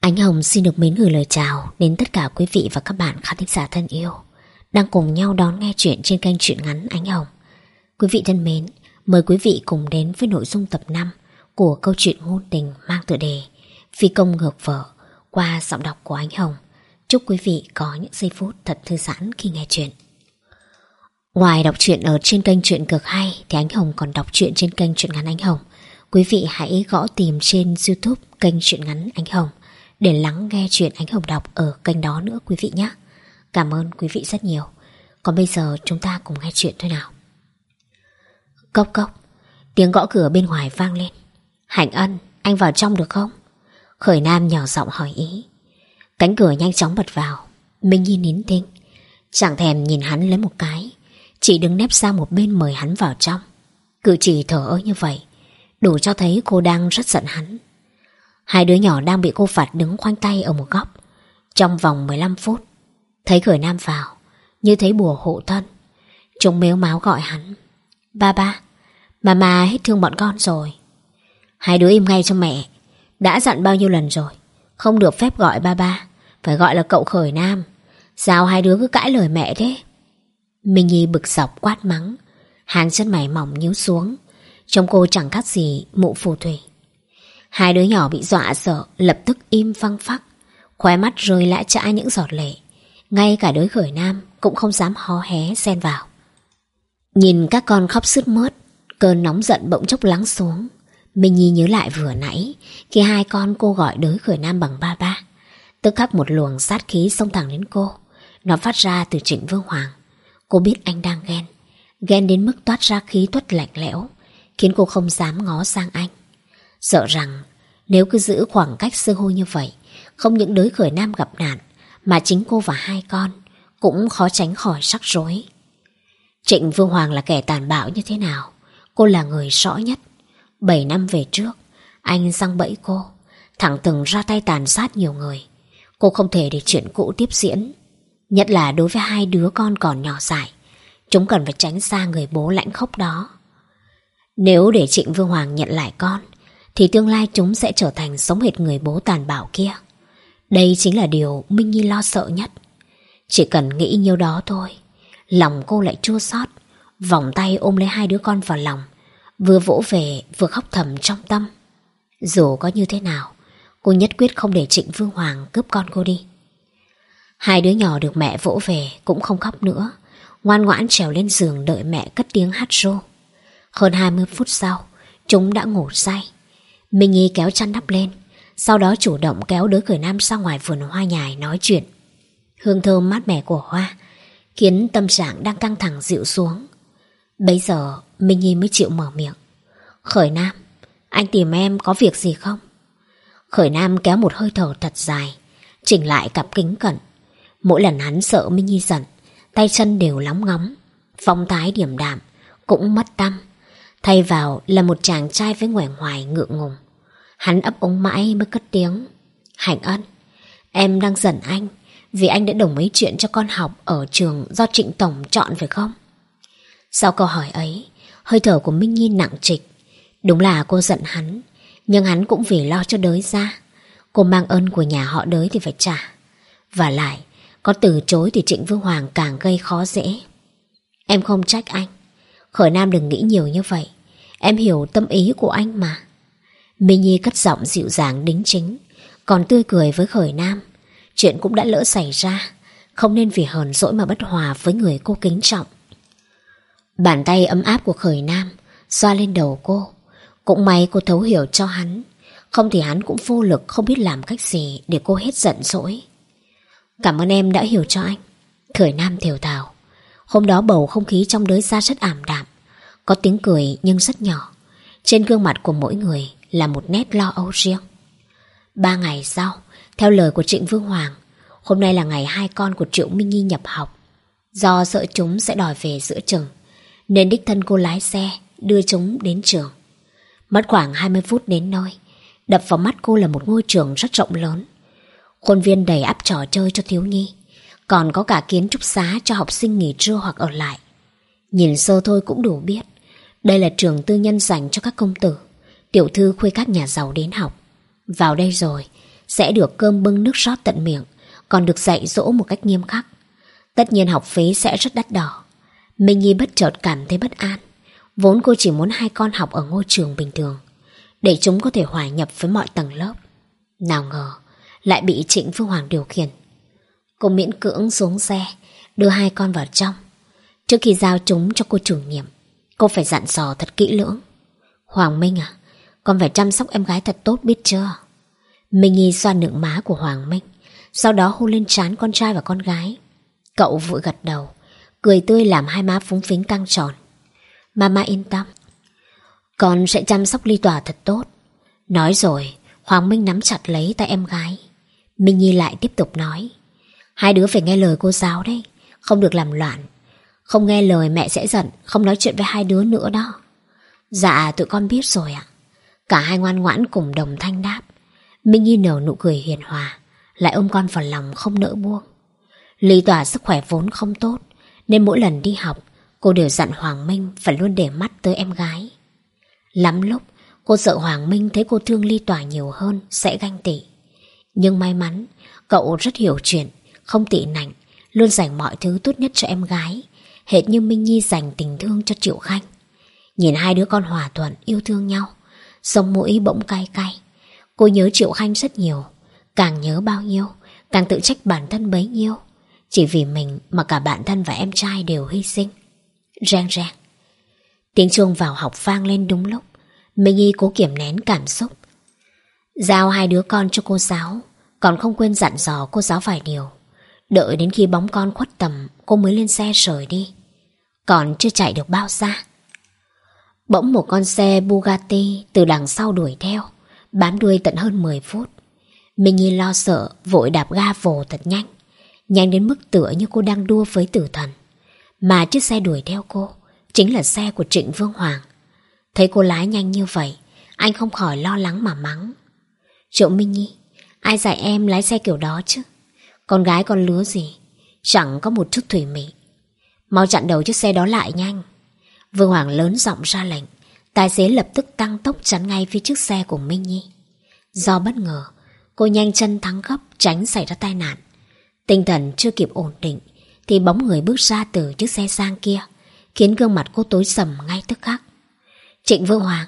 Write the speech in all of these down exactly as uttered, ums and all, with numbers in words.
Ánh Hồng xin được mến gửi lời chào đến tất cả quý vị và các bạn khán thính giả thân yêu đang cùng nhau đón nghe chuyện trên kênh truyện ngắn Ánh Hồng. Quý vị thân mến, mời quý vị cùng đến với nội dung tập năm của câu chuyện ngôn tình mang tựa đề Phi công ngược vợ qua giọng đọc của Ánh Hồng. Chúc quý vị có những giây phút thật thư giãn khi nghe chuyện. Ngoài đọc truyện ở trên kênh truyện cực hay thì Ánh Hồng còn đọc truyện trên kênh truyện ngắn Ánh Hồng. Quý vị hãy gõ tìm trên YouTube kênh truyện ngắn Ánh Hồng để lắng nghe chuyện Ánh Hồng đọc ở kênh đó nữa quý vị nhé. Cảm ơn quý vị rất nhiều. Còn bây giờ chúng ta cùng nghe chuyện thôi nào. Cốc cốc, tiếng gõ cửa bên ngoài vang lên. Hạnh Ân, anh vào trong được không? Khởi Nam nhỏ giọng hỏi ý. Cánh cửa nhanh chóng bật vào. Minh Nhi nín thinh, chẳng thèm nhìn hắn lấy một cái, chỉ đứng nép sang một bên mời hắn vào trong. Cử chỉ thờ ơ như vậy đủ cho thấy cô đang rất giận hắn. Hai đứa nhỏ đang bị cô phạt đứng khoanh tay ở một góc trong vòng mười lăm phút. Thấy Khởi Nam vào như thấy bùa hộ thân, chúng mếu máo gọi hắn. Ba ba, mama hết thương bọn con rồi. Hai đứa im ngay cho mẹ. Đã dặn bao nhiêu lần rồi, không được phép gọi ba ba, phải gọi là cậu Khởi Nam. Sao hai đứa cứ cãi lời mẹ thế? Minh Nhi bực dọc quát mắng, hàng chân mày mỏng nhíu xuống, trông cô chẳng khác gì mụ phù thủy. Hai đứa nhỏ bị dọa sợ lập tức im phăng phắc, khóe mắt rơi lã chã những giọt lệ. Ngay cả đứa Khởi Nam cũng không dám hó hé xen vào. Nhìn các con khóc sướt mướt, cơn nóng giận bỗng chốc lắng xuống. Minh Nhi nhớ lại vừa nãy khi hai con cô gọi đứa Khởi Nam bằng ba ba. Tức khắc một luồng sát khí xông thẳng đến cô. Nó phát ra từ Trịnh Vương Hoàng. Cô biết anh đang ghen, ghen đến mức toát ra khí tuất lạnh lẽo, khiến cô không dám ngó sang anh. Sợ rằng nếu cứ giữ khoảng cách xưng hô như vậy, không những đứa Khởi Nam gặp nạn, mà chính cô và hai con cũng khó tránh khỏi rắc rối. Trịnh Vương Hoàng là kẻ tàn bạo như thế nào, cô là người rõ nhất. Bảy năm về trước, anh giăng bẫy cô, thẳng thừng ra tay tàn sát nhiều người. Cô không thể để chuyện cũ tiếp diễn, nhất là đối với hai đứa con còn nhỏ dại. Chúng cần phải tránh xa người bố lãnh khốc đó. Nếu để Trịnh Vương Hoàng nhận lại con, thì tương lai chúng sẽ trở thành giống hệt người bố tàn bạo kia. Đây chính là điều Minh Nhi lo sợ nhất. Chỉ cần nghĩ nhiêu đó thôi, lòng cô lại chua xót, vòng tay ôm lấy hai đứa con vào lòng, vừa vỗ về vừa khóc thầm trong tâm. Dù có như thế nào, cô nhất quyết không để Trịnh Vương Hoàng cướp con cô đi. Hai đứa nhỏ được mẹ vỗ về cũng không khóc nữa, ngoan ngoãn trèo lên giường đợi mẹ cất tiếng hát ru. Hơn hai mươi phút sau, chúng đã ngủ say. Minh Nhi kéo chăn đắp lên, sau đó chủ động kéo đứa Khởi Nam ra ngoài vườn hoa nhài nói chuyện. Hương thơm mát mẻ của hoa khiến tâm trạng đang căng thẳng dịu xuống. Bấy giờ Minh Nhi mới chịu mở miệng. Khởi Nam, anh tìm em có việc gì không? Khởi Nam kéo một hơi thở thật dài, chỉnh lại cặp kính cận. Mỗi lần hắn sợ Minh Nhi giận, tay chân đều lóng ngóng, phong thái điềm đạm cũng mất tăm. Thay vào là một chàng trai với ngoảnh hoài ngượng ngùng. Hắn ấp úng mãi mới cất tiếng. Hạnh Ân, em đang giận anh vì anh đã đồng ý chuyện cho con học ở trường do Trịnh Tổng chọn phải không? Sau câu hỏi ấy, hơi thở của Minh Nhi nặng trịch. Đúng là cô giận hắn, nhưng hắn cũng vì lo cho đới ra. Cô mang ơn của nhà họ đới thì phải trả. Và lại, có từ chối thì Trịnh Vương Hoàng càng gây khó dễ. Em không trách anh. Khởi Nam đừng nghĩ nhiều như vậy, em hiểu tâm ý của anh mà. Minh Nhi cất giọng dịu dàng đính chính, còn tươi cười với Khởi Nam. Chuyện cũng đã lỡ xảy ra, không nên vì hờn dỗi mà bất hòa với người cô kính trọng. Bàn tay ấm áp của Khởi Nam xoa lên đầu cô. Cũng may cô thấu hiểu cho hắn, không thì hắn cũng vô lực không biết làm cách gì để cô hết giận dỗi. Cảm ơn em đã hiểu cho anh. Khởi Nam thều thào. Hôm đó bầu không khí trong đới ra rất ảm đạm, có tiếng cười nhưng rất nhỏ. Trên gương mặt của mỗi người là một nét lo âu riêng. Ba ngày sau, theo lời của Trịnh Vương Hoàng, hôm nay là ngày hai con của Triệu Minh Nhi nhập học. Do sợ chúng sẽ đòi về giữa chừng, nên đích thân cô lái xe đưa chúng đến trường. Mất khoảng hai mươi phút đến nơi. Đập vào mắt cô là một ngôi trường rất rộng lớn, khuôn viên đầy ắp trò chơi cho thiếu nhi, còn có cả kiến trúc xá cho học sinh nghỉ trưa hoặc ở lại. Nhìn sơ thôi cũng đủ biết đây là trường tư nhân dành cho các công tử, tiểu thư khuê các nhà giàu đến học. Vào đây rồi, sẽ được cơm bưng nước rót tận miệng, còn được dạy dỗ một cách nghiêm khắc. Tất nhiên học phí sẽ rất đắt đỏ. Minh Nhi bất chợt cảm thấy bất an. Vốn cô chỉ muốn hai con học ở ngôi trường bình thường, để chúng có thể hòa nhập với mọi tầng lớp. Nào ngờ lại bị Trịnh Vương Hoàng điều khiển. Cô miễn cưỡng xuống xe, đưa hai con vào trong. Trước khi giao chúng cho cô chủ nhiệm, cô phải dặn dò thật kỹ lưỡng. Hoàng Minh à, con phải chăm sóc em gái thật tốt biết chưa? Minh Nhi xoa nựng má của Hoàng Minh, sau đó hôn lên trán con trai và con gái. Cậu vội gật đầu, cười tươi làm hai má phúng phính căng tròn. Mama yên tâm, con sẽ chăm sóc Ly Tỏa thật tốt. Nói rồi, Hoàng Minh nắm chặt lấy tay em gái. Minh Nhi lại tiếp tục nói, hai đứa phải nghe lời cô giáo đấy, không được làm loạn. Không nghe lời mẹ sẽ giận, không nói chuyện với hai đứa nữa đó. Dạ tụi con biết rồi ạ. Cả hai ngoan ngoãn cùng đồng thanh đáp. Minh Nhi nở nụ cười hiền hòa, lại ôm con vào lòng không nỡ buông. Ly Tỏa sức khỏe vốn không tốt, nên mỗi lần đi học cô đều dặn Hoàng Minh phải luôn để mắt tới em gái. Lắm lúc cô sợ Hoàng Minh thấy cô thương Ly Tỏa nhiều hơn sẽ ganh tị. Nhưng may mắn cậu rất hiểu chuyện, không tị nạnh, luôn dành mọi thứ tốt nhất cho em gái, hệt như Minh Nhi dành tình thương cho Triệu Khanh. Nhìn hai đứa con hòa thuận yêu thương nhau, sống mũi bỗng cay cay. Cô nhớ Triệu Khanh rất nhiều, càng nhớ bao nhiêu càng tự trách bản thân bấy nhiêu. Chỉ vì mình mà cả bạn thân và em trai đều hy sinh. Reng reng. Tiếng chuông vào học vang lên đúng lúc. Minh Nhi cố kiềm nén cảm xúc. Giao hai đứa con cho cô giáo, còn không quên dặn dò cô giáo vài điều. Đợi đến khi bóng con khuất tầm, cô mới lên xe rời đi. Còn chưa chạy được bao xa, bỗng một con xe Bugatti từ đằng sau đuổi theo, bám đuôi tận hơn mười phút. Minh Nhi lo sợ, vội đạp ga vồ thật nhanh, nhanh đến mức tựa như cô đang đua với tử thần. Mà chiếc xe đuổi theo cô chính là xe của Trịnh Vương Hoàng. Thấy cô lái nhanh như vậy, anh không khỏi lo lắng mà mắng. Triệu Minh Nhi, ai dạy em lái xe kiểu đó chứ? Con gái con lứa gì, chẳng có một chút thủy mị. Mau chặn đầu chiếc xe đó lại nhanh. Vương Hoàng lớn giọng ra lệnh. Tài xế lập tức tăng tốc chắn ngay phía trước xe của Minh Nhi. Do bất ngờ, cô nhanh chân thắng gấp tránh xảy ra tai nạn. Tinh thần chưa kịp ổn định thì bóng người bước ra từ chiếc xe sang kia, khiến gương mặt cô tối sầm ngay tức khắc. Trịnh Vương Hoàng.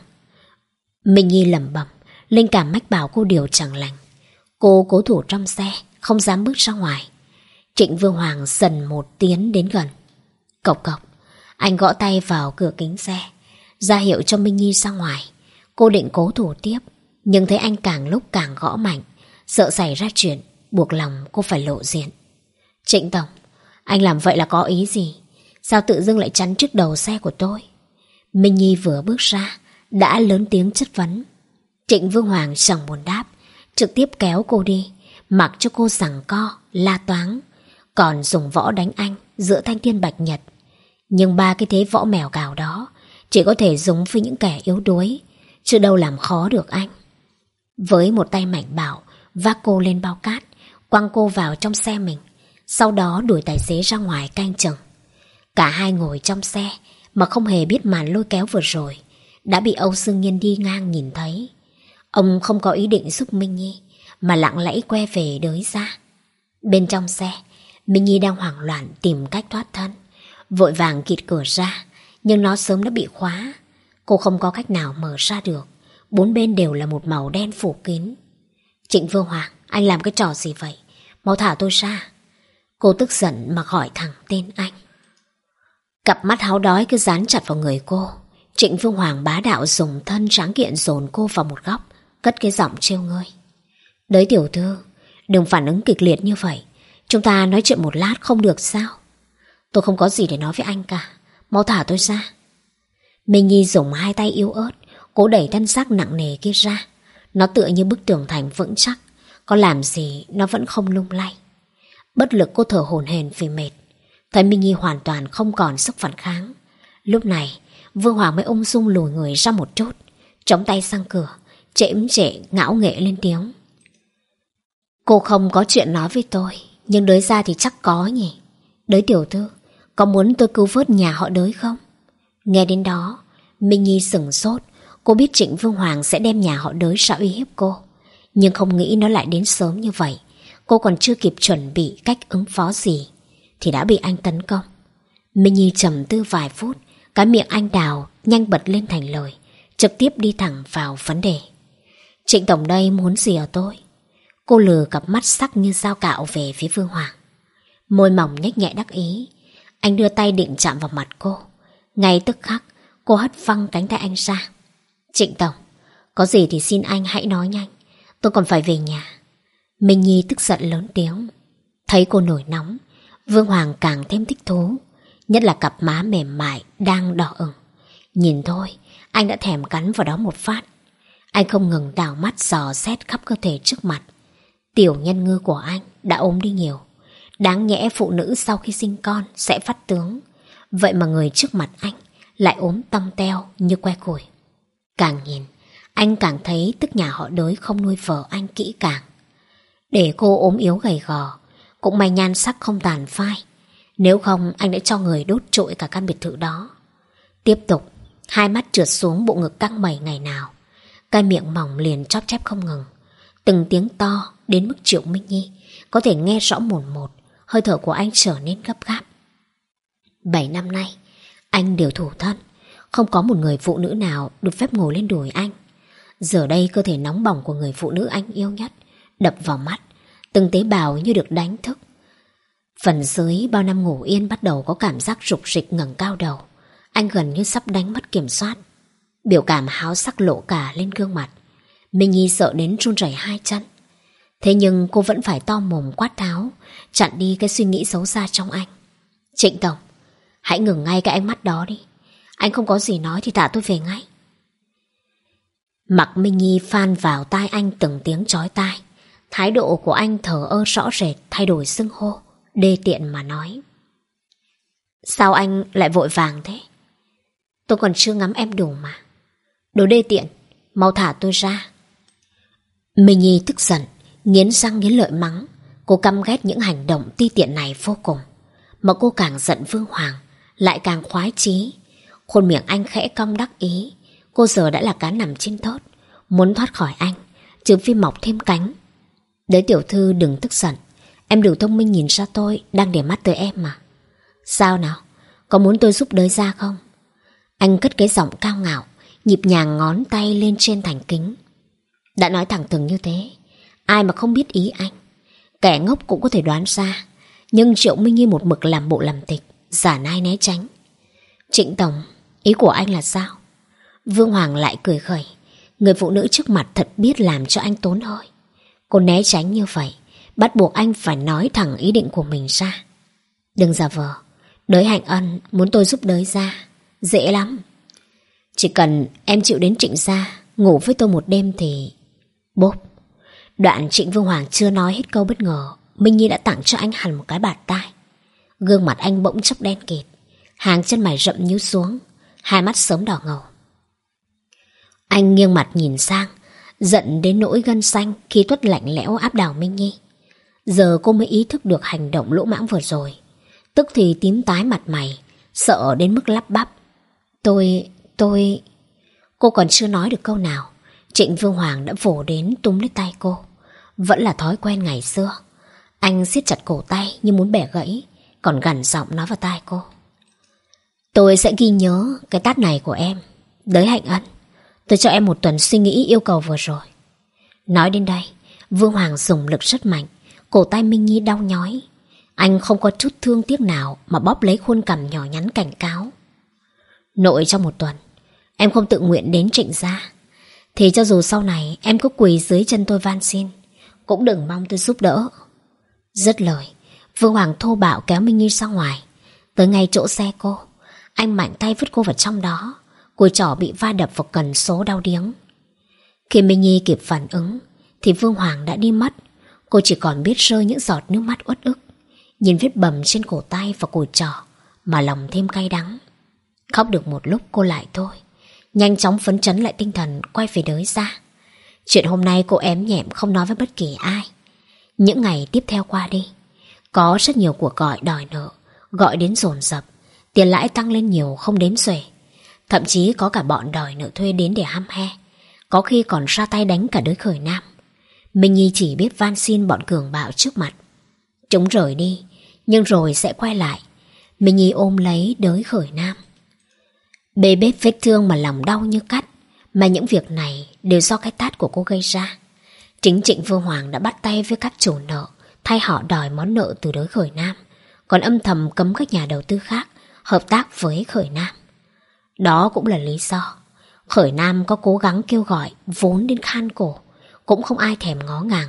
Minh Nhi lẩm bẩm, linh cảm mách bảo cô điều chẳng lành. Cô cố thủ trong xe, không dám bước ra ngoài. Trịnh Vương Hoàng dần một tiến đến gần. Cộc cộc. Anh gõ tay vào cửa kính xe, ra hiệu cho Minh Nhi ra ngoài. Cô định cố thủ tiếp, nhưng thấy anh càng lúc càng gõ mạnh, sợ xảy ra chuyện, buộc lòng cô phải lộ diện. Trịnh Tổng, anh làm vậy là có ý gì? Sao tự dưng lại chắn trước đầu xe của tôi? Minh Nhi vừa bước ra đã lớn tiếng chất vấn. Trịnh Vương Hoàng chẳng buồn đáp, trực tiếp kéo cô đi, mặc cho cô giằng co, la toáng, còn dùng võ đánh anh giữa thanh thiên bạch nhật. Nhưng ba cái thế võ mèo cào đó chỉ có thể dùng với những kẻ yếu đuối, chứ đâu làm khó được anh. Với một tay mạnh bạo, vác cô lên bao cát, quăng cô vào trong xe mình, sau đó đuổi tài xế ra ngoài canh chừng. Cả hai ngồi trong xe mà không hề biết màn lôi kéo vừa rồi đã bị Âu Dương Nhiên đi ngang nhìn thấy. Ông không có ý định giúp Minh Nhi, mà lặng lẽ quay về đới ra. Bên trong xe, Minh Nhi đang hoảng loạn tìm cách thoát thân, vội vàng kịt cửa ra, nhưng nó sớm đã bị khóa. Cô không có cách nào mở ra được, bốn bên đều là một màu đen phủ kín. Trịnh Vương Hoàng, anh làm cái trò gì vậy? Mau thả tôi ra. Cô tức giận mà gọi thẳng tên anh. Cặp mắt háo đói cứ dán chặt vào người cô. Trịnh Vương Hoàng bá đạo dùng thân tráng kiện dồn cô vào một góc, cất cái giọng trêu ngươi. Đới tiểu thư, đừng phản ứng kịch liệt như vậy. Chúng ta nói chuyện một lát không được sao? Tôi không có gì để nói với anh cả. Mau thả tôi ra. Minh Nhi dùng hai tay yếu ớt cố đẩy thân xác nặng nề kia ra. Nó tựa như bức tường thành vững chắc, có làm gì nó vẫn không lung lay. Bất lực cô thở hổn hển vì mệt. Thấy Minh Nhi hoàn toàn không còn sức phản kháng, lúc này Vương Hoàng mới ung dung lùi người ra một chút, chống tay sang cửa, chễm chệ ngạo nghễ lên tiếng. Cô không có chuyện nói với tôi, nhưng đới ra thì chắc có nhỉ. Đới tiểu thư, có muốn tôi cứu vớt nhà họ Đới không? Nghe đến đó, Minh Nhi sửng sốt. Cô biết Trịnh Vương Hoàng sẽ đem nhà họ Đới ra uy hiếp cô, Nhưng không nghĩ nó lại đến sớm như vậy. Cô còn chưa kịp chuẩn bị cách ứng phó gì thì đã bị anh tấn công. Minh Nhi trầm tư vài phút, cái miệng anh đào nhanh bật lên thành lời, trực tiếp đi thẳng vào vấn đề. Trịnh tổng đây muốn gì ở tôi? Cô lừa cặp mắt sắc như dao cạo về phía Vương Hoàng. Môi mỏng nhếch nhẹ đắc ý. Anh đưa tay định chạm vào mặt cô. Ngay tức khắc cô hất văng cánh tay anh ra. Trịnh tổng, có gì thì xin anh hãy nói nhanh, tôi còn phải về nhà. Minh Nhi tức giận lớn tiếng. Thấy cô nổi nóng, Vương Hoàng càng thêm thích thú, nhất là cặp má mềm mại đang đỏ ửng. Nhìn thôi, anh đã thèm cắn vào đó một phát. Anh không ngừng đảo mắt dò xét khắp cơ thể trước mặt. Tiểu nhân ngư của anh đã ốm đi nhiều. Đáng nhẽ phụ nữ sau khi sinh con sẽ phát tướng, vậy mà người trước mặt anh lại ốm tong teo như que củi. Càng nhìn, anh càng thấy tức nhà họ Đới không nuôi vợ anh kỹ càng. Để cô ốm yếu gầy gò, cũng may nhan sắc không tàn phai. Nếu không anh đã cho người đốt trụi cả căn biệt thự đó. Tiếp tục, hai mắt trượt xuống bộ ngực căng mẩy ngày nào. Cái miệng mỏng liền chóp chép không ngừng. Từng tiếng to đến mức Triệu Minh Nhi có thể nghe rõ mồn một. Hơi thở của anh trở nên gấp gáp. Bảy năm nay anh đều thủ thân, không có một người phụ nữ nào được phép ngồi lên đùi anh. Giờ đây cơ thể nóng bỏng của người phụ nữ anh yêu nhất đập vào mắt, từng tế bào như được đánh thức. Phần dưới bao năm ngủ yên bắt đầu có cảm giác rục rịch ngẩng cao đầu. Anh gần như sắp đánh mất kiểm soát. Biểu cảm háo sắc lộ cả lên gương mặt. Minh Nhi sợ đến run rẩy hai chân. Thế nhưng cô vẫn phải to mồm quát tháo, chặn đi cái suy nghĩ xấu xa trong anh. Trịnh tổng, hãy ngừng ngay cái ánh mắt đó đi. Anh không có gì nói thì thả tôi về ngay. Mặc Minh Nhi phan vào tai anh từng tiếng chói tai. Thái độ của anh thờ ơ rõ rệt, thay đổi xưng hô, đê tiện mà nói. Sao anh lại vội vàng thế? Tôi còn chưa ngắm em đủ mà. Đồ đê tiện, mau thả tôi ra. Minh Nhi tức giận, nghiến răng nghiến lợi mắng. Cô căm ghét những hành động ti tiện này vô cùng. Mà cô càng giận Vương Hoàng, lại càng khoái chí. Khuôn miệng anh khẽ cong đắc ý. Cô giờ đã là cá nằm trên thớt, muốn thoát khỏi anh, trừ phi mọc thêm cánh. Đấy tiểu thư đừng tức giận. Em đủ thông minh nhìn ra tôi đang để mắt tới em mà. Sao nào, có muốn tôi giúp đới ra không? Anh cất cái giọng cao ngạo, nhịp nhàng ngón tay lên trên thành kính. Đã nói thẳng thừng như thế, ai mà không biết ý anh. Kẻ ngốc cũng có thể đoán ra. Nhưng Triệu Minh Nhi một mực làm bộ làm tịch, giả nai né tránh. Trịnh tổng, ý của anh là sao? Vương Hoàng lại cười khẩy. Người phụ nữ trước mặt thật biết làm cho anh tốn hơi. Cô né tránh như vậy, bắt buộc anh phải nói thẳng ý định của mình ra. Đừng giả vờ. Đới Hạnh Ân muốn tôi giúp đới ra, dễ lắm. Chỉ cần em chịu đến Trịnh gia ngủ với tôi một đêm thì... Bốp. Đoạn Trịnh Vương Hoàng chưa nói hết câu bất ngờ, Minh Nhi đã tặng cho anh hẳn một cái bạt tai. Gương mặt anh bỗng chốc đen kịt, hàng chân mày rậm nhíu xuống, hai mắt sớm đỏ ngầu. Anh nghiêng mặt nhìn sang, giận đến nỗi gân xanh khi tuất lạnh lẽo áp đảo Minh Nhi. Giờ cô mới ý thức được hành động lỗ mãng vừa rồi. Tức thì tím tái mặt mày, sợ đến mức lắp bắp. Tôi... tôi... Cô còn chưa nói được câu nào, Trịnh Vương Hoàng đã vồ đến túm lấy tay cô. Vẫn là thói quen ngày xưa. Anh siết chặt cổ tay như muốn bẻ gãy, còn gằn giọng nói vào tai cô. Tôi sẽ ghi nhớ cái tát này của em, Đới Hạnh Ân. Tôi cho em một tuần suy nghĩ yêu cầu vừa rồi. Nói đến đây, Vương Hoàng dùng lực rất mạnh. Cổ tay Minh Nhi đau nhói. Anh không có chút thương tiếc nào mà bóp lấy khuôn cằm nhỏ nhắn cảnh cáo. Nội trong một tuần em không tự nguyện đến Trịnh gia, thì cho dù sau này em có quỳ dưới chân tôi van xin, cũng đừng mong tôi giúp đỡ. Dứt lời, Vương Hoàng thô bạo kéo Minh Nhi ra ngoài. Tới ngay chỗ xe cô, anh mạnh tay vứt cô vào trong đó. Cùi trỏ bị va đập vào cần số đau điếng. Khi Minh Nhi kịp phản ứng thì Vương Hoàng đã đi mất. Cô chỉ còn biết rơi những giọt nước mắt uất ức, nhìn vết bầm trên cổ tay và cùi trỏ mà lòng thêm cay đắng. Khóc được một lúc cô lại thôi, nhanh chóng phấn chấn lại tinh thần quay về Đới gia. Chuyện hôm nay cô ém nhẹm không nói với bất kỳ ai. Những ngày tiếp theo qua đi, có rất nhiều cuộc gọi đòi nợ gọi đến dồn dập, tiền lãi tăng lên nhiều không đếm xuể. Thậm chí có cả bọn đòi nợ thuê đến để hăm he, có khi còn ra tay đánh cả Đới Khởi Nam. Minh Nhi chỉ biết van xin bọn cường bạo trước mặt. Chúng rời đi, nhưng rồi sẽ quay lại. Minh Nhi ôm lấy đới Khởi Nam. Bê bết vết thương mà lòng đau như cắt, mà những việc này đều do cái tát của cô gây ra. Chính Trịnh Vương Hoàng đã bắt tay với các chủ nợ, thay họ đòi món nợ từ đới Khởi Nam, còn âm thầm cấm các nhà đầu tư khác hợp tác với Khởi Nam. Đó cũng là lý do Khởi Nam có cố gắng kêu gọi vốn đến khan cổ, cũng không ai thèm ngó ngàng.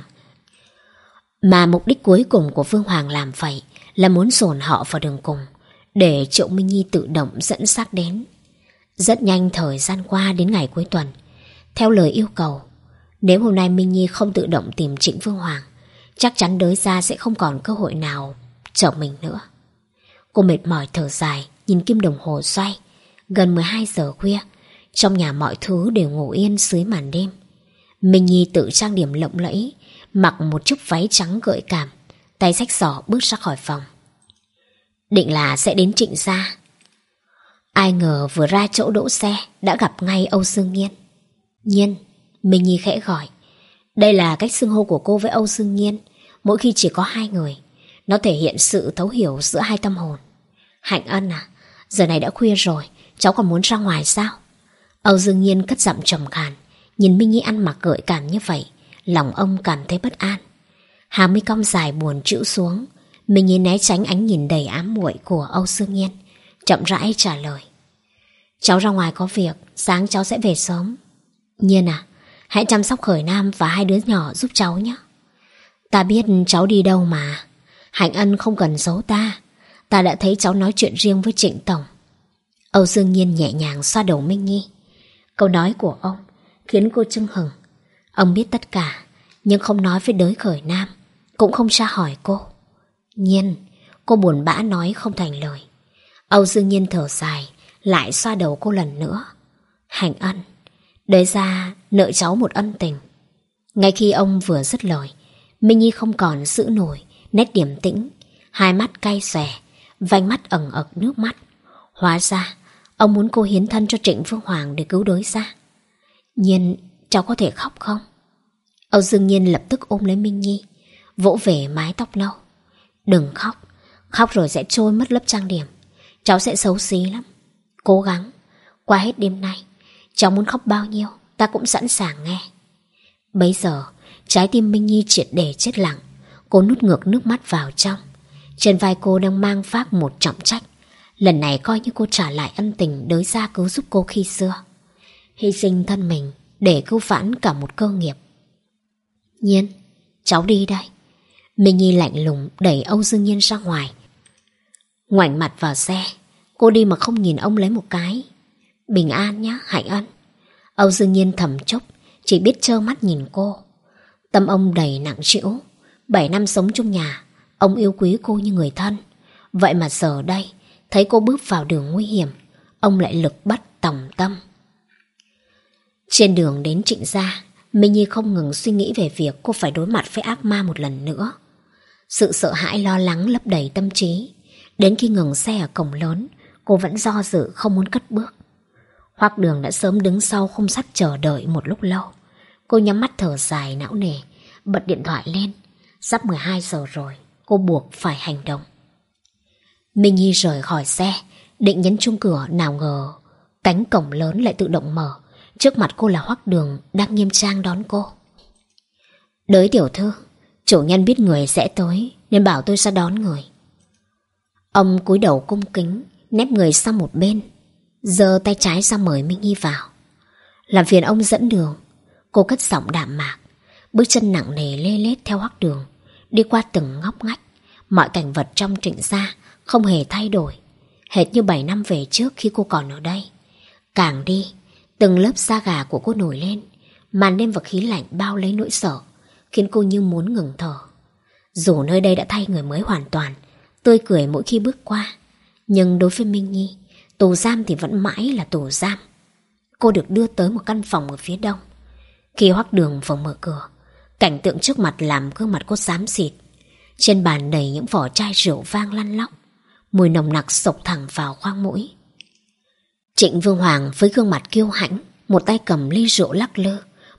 Mà mục đích cuối cùng của Vương Hoàng làm vậy là muốn dồn họ vào đường cùng, để Triệu Minh Nhi tự động dẫn xác đến. Rất nhanh thời gian qua đến ngày cuối tuần. Theo lời yêu cầu, nếu hôm nay Minh Nhi không tự động tìm Trịnh Vương Hoàng, chắc chắn đới ra sẽ không còn cơ hội nào chở mình nữa. Cô mệt mỏi thở dài, nhìn kim đồng hồ xoay. Gần mười hai giờ khuya, trong nhà mọi thứ đều ngủ yên dưới màn đêm. Minh Nhi tự trang điểm lộng lẫy, mặc một chiếc váy trắng gợi cảm, tay xách giỏ bước ra khỏi phòng. Định là sẽ đến Trịnh gia. Ai ngờ vừa ra chỗ đỗ xe đã gặp ngay Âu Dương Nhiên. Nhiên, Minh Nhi khẽ gọi. Đây là cách xưng hô của cô với Âu Dương Nhiên, mỗi khi chỉ có hai người. Nó thể hiện sự thấu hiểu giữa hai tâm hồn. Hạnh Ân à, giờ này đã khuya rồi, cháu còn muốn ra ngoài sao? Âu Dương Nhiên cất giọng trầm khàn. Nhìn Minh Nhi ăn mặc gợi cảm như vậy, lòng ông cảm thấy bất an. Hàng mi cong dài buồn trĩu xuống. Minh Nhi né tránh ánh nhìn đầy ám muội của Âu Dương Nhiên, chậm rãi trả lời. Cháu ra ngoài có việc, sáng cháu sẽ về sớm. Nhiên à, hãy chăm sóc Khởi Nam và hai đứa nhỏ giúp cháu nhé. Ta biết cháu đi đâu mà. Hạnh Ân không cần giấu ta. Ta đã thấy cháu nói chuyện riêng với Trịnh Tổng. Âu Dương Nhiên nhẹ nhàng xoa đầu Minh Nhi. Câu nói của ông khiến cô chưng hừng. Ông biết tất cả, nhưng không nói với đới Khởi Nam, cũng không tra hỏi cô. Nhiên, cô buồn bã nói không thành lời. Âu Dương Nhiên thở dài, lại xoa đầu cô lần nữa. Hạnh Ân, đời ra nợ cháu một ân tình. Ngay khi ông vừa dứt lời, Minh Nhi không còn giữ nổi nét điềm tĩnh, hai mắt cay xè, vành mắt ẩn ực nước mắt. Hóa ra ông muốn cô hiến thân cho Trịnh Vương Hoàng để cứu đới ra. Nhiên, cháu có thể khóc không? Âu Dương Nhiên lập tức ôm lấy Minh Nhi, vỗ về mái tóc nâu. Đừng khóc, khóc rồi sẽ trôi mất lớp trang điểm. Cháu sẽ xấu xí lắm. Cố gắng, qua hết đêm nay, cháu muốn khóc bao nhiêu ta cũng sẵn sàng nghe. Bấy giờ trái tim Minh Nhi triệt để chết lặng. Cô nuốt ngược nước mắt vào trong. Trên vai cô đang mang vác một trọng trách. Lần này coi như cô trả lại ân tình đới ra cứu giúp cô khi xưa, hy sinh thân mình để cứu vãn cả một cơ nghiệp. Nhiên, cháu đi đây. Minh Nhi lạnh lùng đẩy Âu Dương Nhiên ra ngoài, ngoảnh mặt vào xe. Cô đi mà không nhìn ông lấy một cái. Bình an nhé Hạnh Ân. Âu Dương Nhiên thầm chốc, chỉ biết trơ mắt nhìn cô. Tâm ông đầy nặng trĩu. Bảy năm sống chung nhà, ông yêu quý cô như người thân. Vậy mà giờ đây thấy cô bước vào đường nguy hiểm, ông lại lực bất tòng tâm. Trên đường đến Trịnh gia, Minh Nhi không ngừng suy nghĩ về việc cô phải đối mặt với ác ma một lần nữa. Sự sợ hãi lo lắng lấp đầy tâm trí. Đến khi ngừng xe ở cổng lớn, cô vẫn do dự không muốn cất bước. Hoắc Đường đã sớm đứng sau khung sắt chờ đợi một lúc lâu. Cô nhắm mắt thở dài não nề, bật điện thoại lên. Sắp mười hai giờ rồi, cô buộc phải hành động. Minh Nhi rời khỏi xe, định nhấn chuông cửa, nào ngờ cánh cổng lớn lại tự động mở. Trước mặt cô là Hoắc Đường đang nghiêm trang đón cô. Đới tiểu thư, chủ nhân biết người sẽ tới nên bảo tôi ra đón người. Ông cúi đầu cung kính, nép người sang một bên, giơ tay trái ra mời Minh Nhi vào. Làm phiền ông dẫn đường. Cô cất giọng đạm mạc, bước chân nặng nề lê lết theo Hoắc Đường, đi qua từng ngóc ngách. Mọi cảnh vật trong Trịnh gia không hề thay đổi, hệt như bảy năm về trước khi cô còn ở đây. Càng đi, từng lớp da gà của cô nổi lên. Màn đêm và khí lạnh bao lấy nỗi sợ, khiến cô như muốn ngừng thở. Dù nơi đây đã thay người mới hoàn toàn, tươi cười mỗi khi bước qua, nhưng đối với Minh Nhi, tù giam thì vẫn mãi là tù giam. Cô được đưa tới một căn phòng ở phía đông. Khi Hoắc Đường vừa mở cửa, cảnh tượng trước mặt làm gương mặt cô xám xịt. Trên bàn đầy những vỏ chai rượu vang lăn lóc, mùi nồng nặc xộc thẳng vào khoang mũi. Trịnh Vương Hoàng với gương mặt kiêu hãnh, một tay cầm ly rượu lắc lư,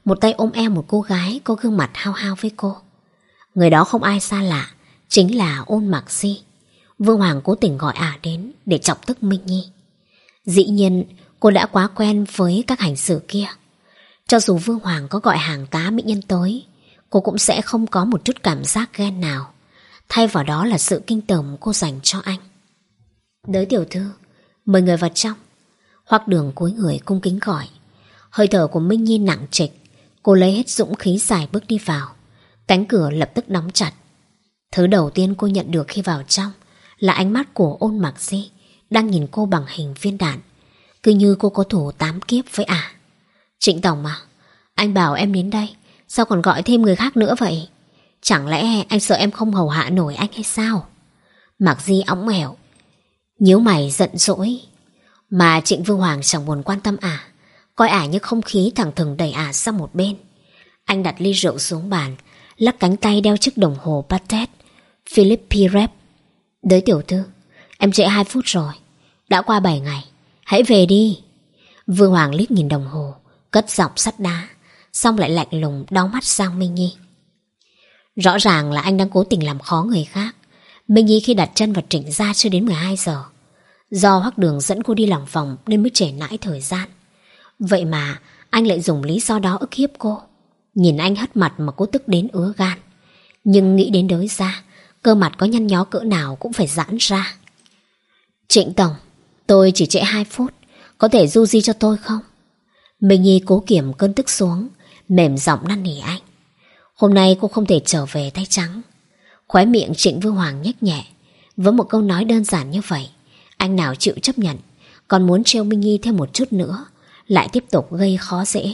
một tay ôm eo một cô gái có gương mặt hao hao với cô. Người đó không ai xa lạ, chính là Ôn Mạc Di. Vương Hoàng cố tình gọi ả đến để chọc tức Minh Nhi. Dĩ nhiên cô đã quá quen với các hành xử kia. Cho dù Vương Hoàng có gọi hàng tá mỹ nhân tới, cô cũng sẽ không có một chút cảm giác ghen nào. Thay vào đó là sự kinh tởm cô dành cho anh. Đới tiểu thư, mời người vào trong. Hoắc Đường cúi người cung kính gọi. Hơi thở của Minh Nhi nặng trịch. Cô lấy hết dũng khí xài bước đi vào. Cánh cửa lập tức đóng chặt. Thứ đầu tiên cô nhận được khi vào trong là ánh mắt của Ôn Mạc Di đang nhìn cô bằng hình viên đạn, cứ như cô có thù tám kiếp với ả. À. Trịnh tổng à, anh bảo em đến đây, sao còn gọi thêm người khác nữa vậy? Chẳng lẽ anh sợ em không hầu hạ nổi anh hay sao? Mạc Di óng ẻo, nhíu mày giận dỗi. Mà Trịnh Vương Hoàng chẳng buồn quan tâm ả, à, coi ả à như không khí thẳng thừng đẩy ả à sang một bên. Anh đặt ly rượu xuống bàn, lắc cánh tay đeo chiếc đồng hồ Patek Philippe Rep. Đới tiểu thư, em trễ hai phút rồi, đã qua bảy ngày, hãy về đi. Vương Hoàng liếc nhìn đồng hồ, cất giọng sắt đá, xong lại lạnh lùng đau mắt sang Minh Nhi. Rõ ràng là anh đang cố tình làm khó người khác. Minh Nhi khi đặt chân vào Trịnh gia chưa đến mười hai giờ. Do Hoắc Đường dẫn cô đi lòng vòng nên mới trễ nãi thời gian. Vậy mà anh lại dùng lý do đó ức hiếp cô. Nhìn anh hất mặt mà cô tức đến ứa gan. Nhưng nghĩ đến đới ra, cơ mặt có nhăn nhó cỡ nào cũng phải giãn ra. Trịnh tổng, tôi chỉ trễ hai phút, có thể du di cho tôi không? Minh Nhi cố kiềm cơn tức xuống, mềm giọng năn nỉ anh. Hôm nay cô không thể trở về tay trắng. Khóe miệng Trịnh Vương Hoàng nhếch nhẹ. Với một câu nói đơn giản như vậy, anh nào chịu chấp nhận, còn muốn trêu Minh Nhi thêm một chút nữa, lại tiếp tục gây khó dễ.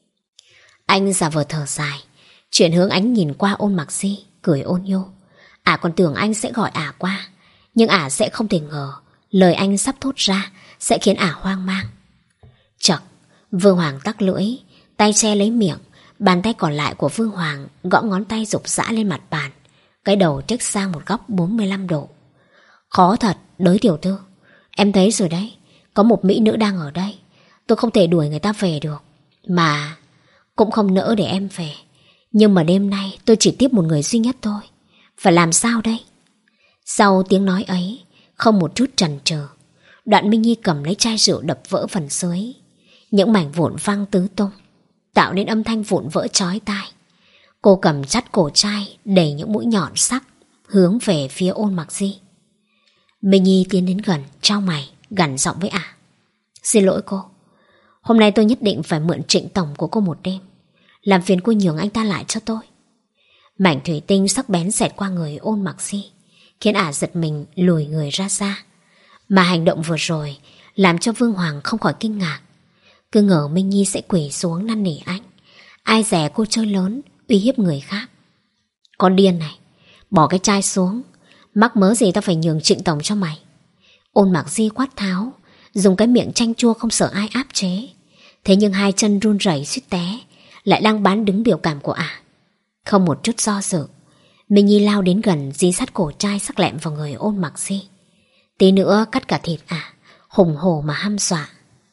Anh giả vờ thở dài, chuyển hướng ánh nhìn qua Ôn Mạc Di, cười ôn nhô. Ả còn tưởng anh sẽ gọi ả qua, nhưng ả sẽ không thể ngờ lời anh sắp thốt ra sẽ khiến ả hoang mang. Chậc, Vương Hoàng tắc lưỡi, tay che lấy miệng, bàn tay còn lại của Vương Hoàng gõ ngón tay rục rã lên mặt bàn, cái đầu trích sang một góc bốn mươi lăm độ. Khó thật, Đới tiểu thư, em thấy rồi đấy, có một mỹ nữ đang ở đây, tôi không thể đuổi người ta về được, mà cũng không nỡ để em về. Nhưng mà đêm nay tôi chỉ tiếp một người duy nhất thôi, phải làm sao đây? Sau tiếng nói ấy, không một chút chần chừ, Đoạn Minh Nhi cầm lấy chai rượu đập vỡ phần dưới. Những mảnh vụn văng tứ tung, tạo nên âm thanh vụn vỡ chói tai. Cô cầm chắt cổ chai đầy những mũi nhọn sắc, hướng về phía Ôn Mạc Di. Minh Nhi tiến đến gần, trao mày, gằn giọng với ả. Xin lỗi cô, hôm nay tôi nhất định phải mượn Trịnh tổng của cô một đêm. Làm phiền cô nhường anh ta lại cho tôi. Mảnh thủy tinh sắc bén xẹt qua người Ôn Mạc Di, khiến ả giật mình lùi người ra xa. Mà hành động vừa rồi làm cho Vương Hoàng không khỏi kinh ngạc. Cứ ngờ Minh Nhi sẽ quỳ xuống năn nỉ anh. Ai dè cô chơi lớn, uy hiếp người khác. Con điên này, bỏ cái chai xuống, mắc mớ gì tao phải nhường Trịnh tổng cho mày. Ôn Mạc Di quát tháo, dùng cái miệng chanh chua không sợ ai áp chế. Thế nhưng hai chân run rẩy suýt té lại đang bán đứng biểu cảm của ả. Không một chút do dự, Minh Nhi lao đến gần, dí sát cổ chai sắc lẹm vào người Ôn Mạc Di. Tí nữa cắt cả thịt ả, hùng hổ mà hăm dọa.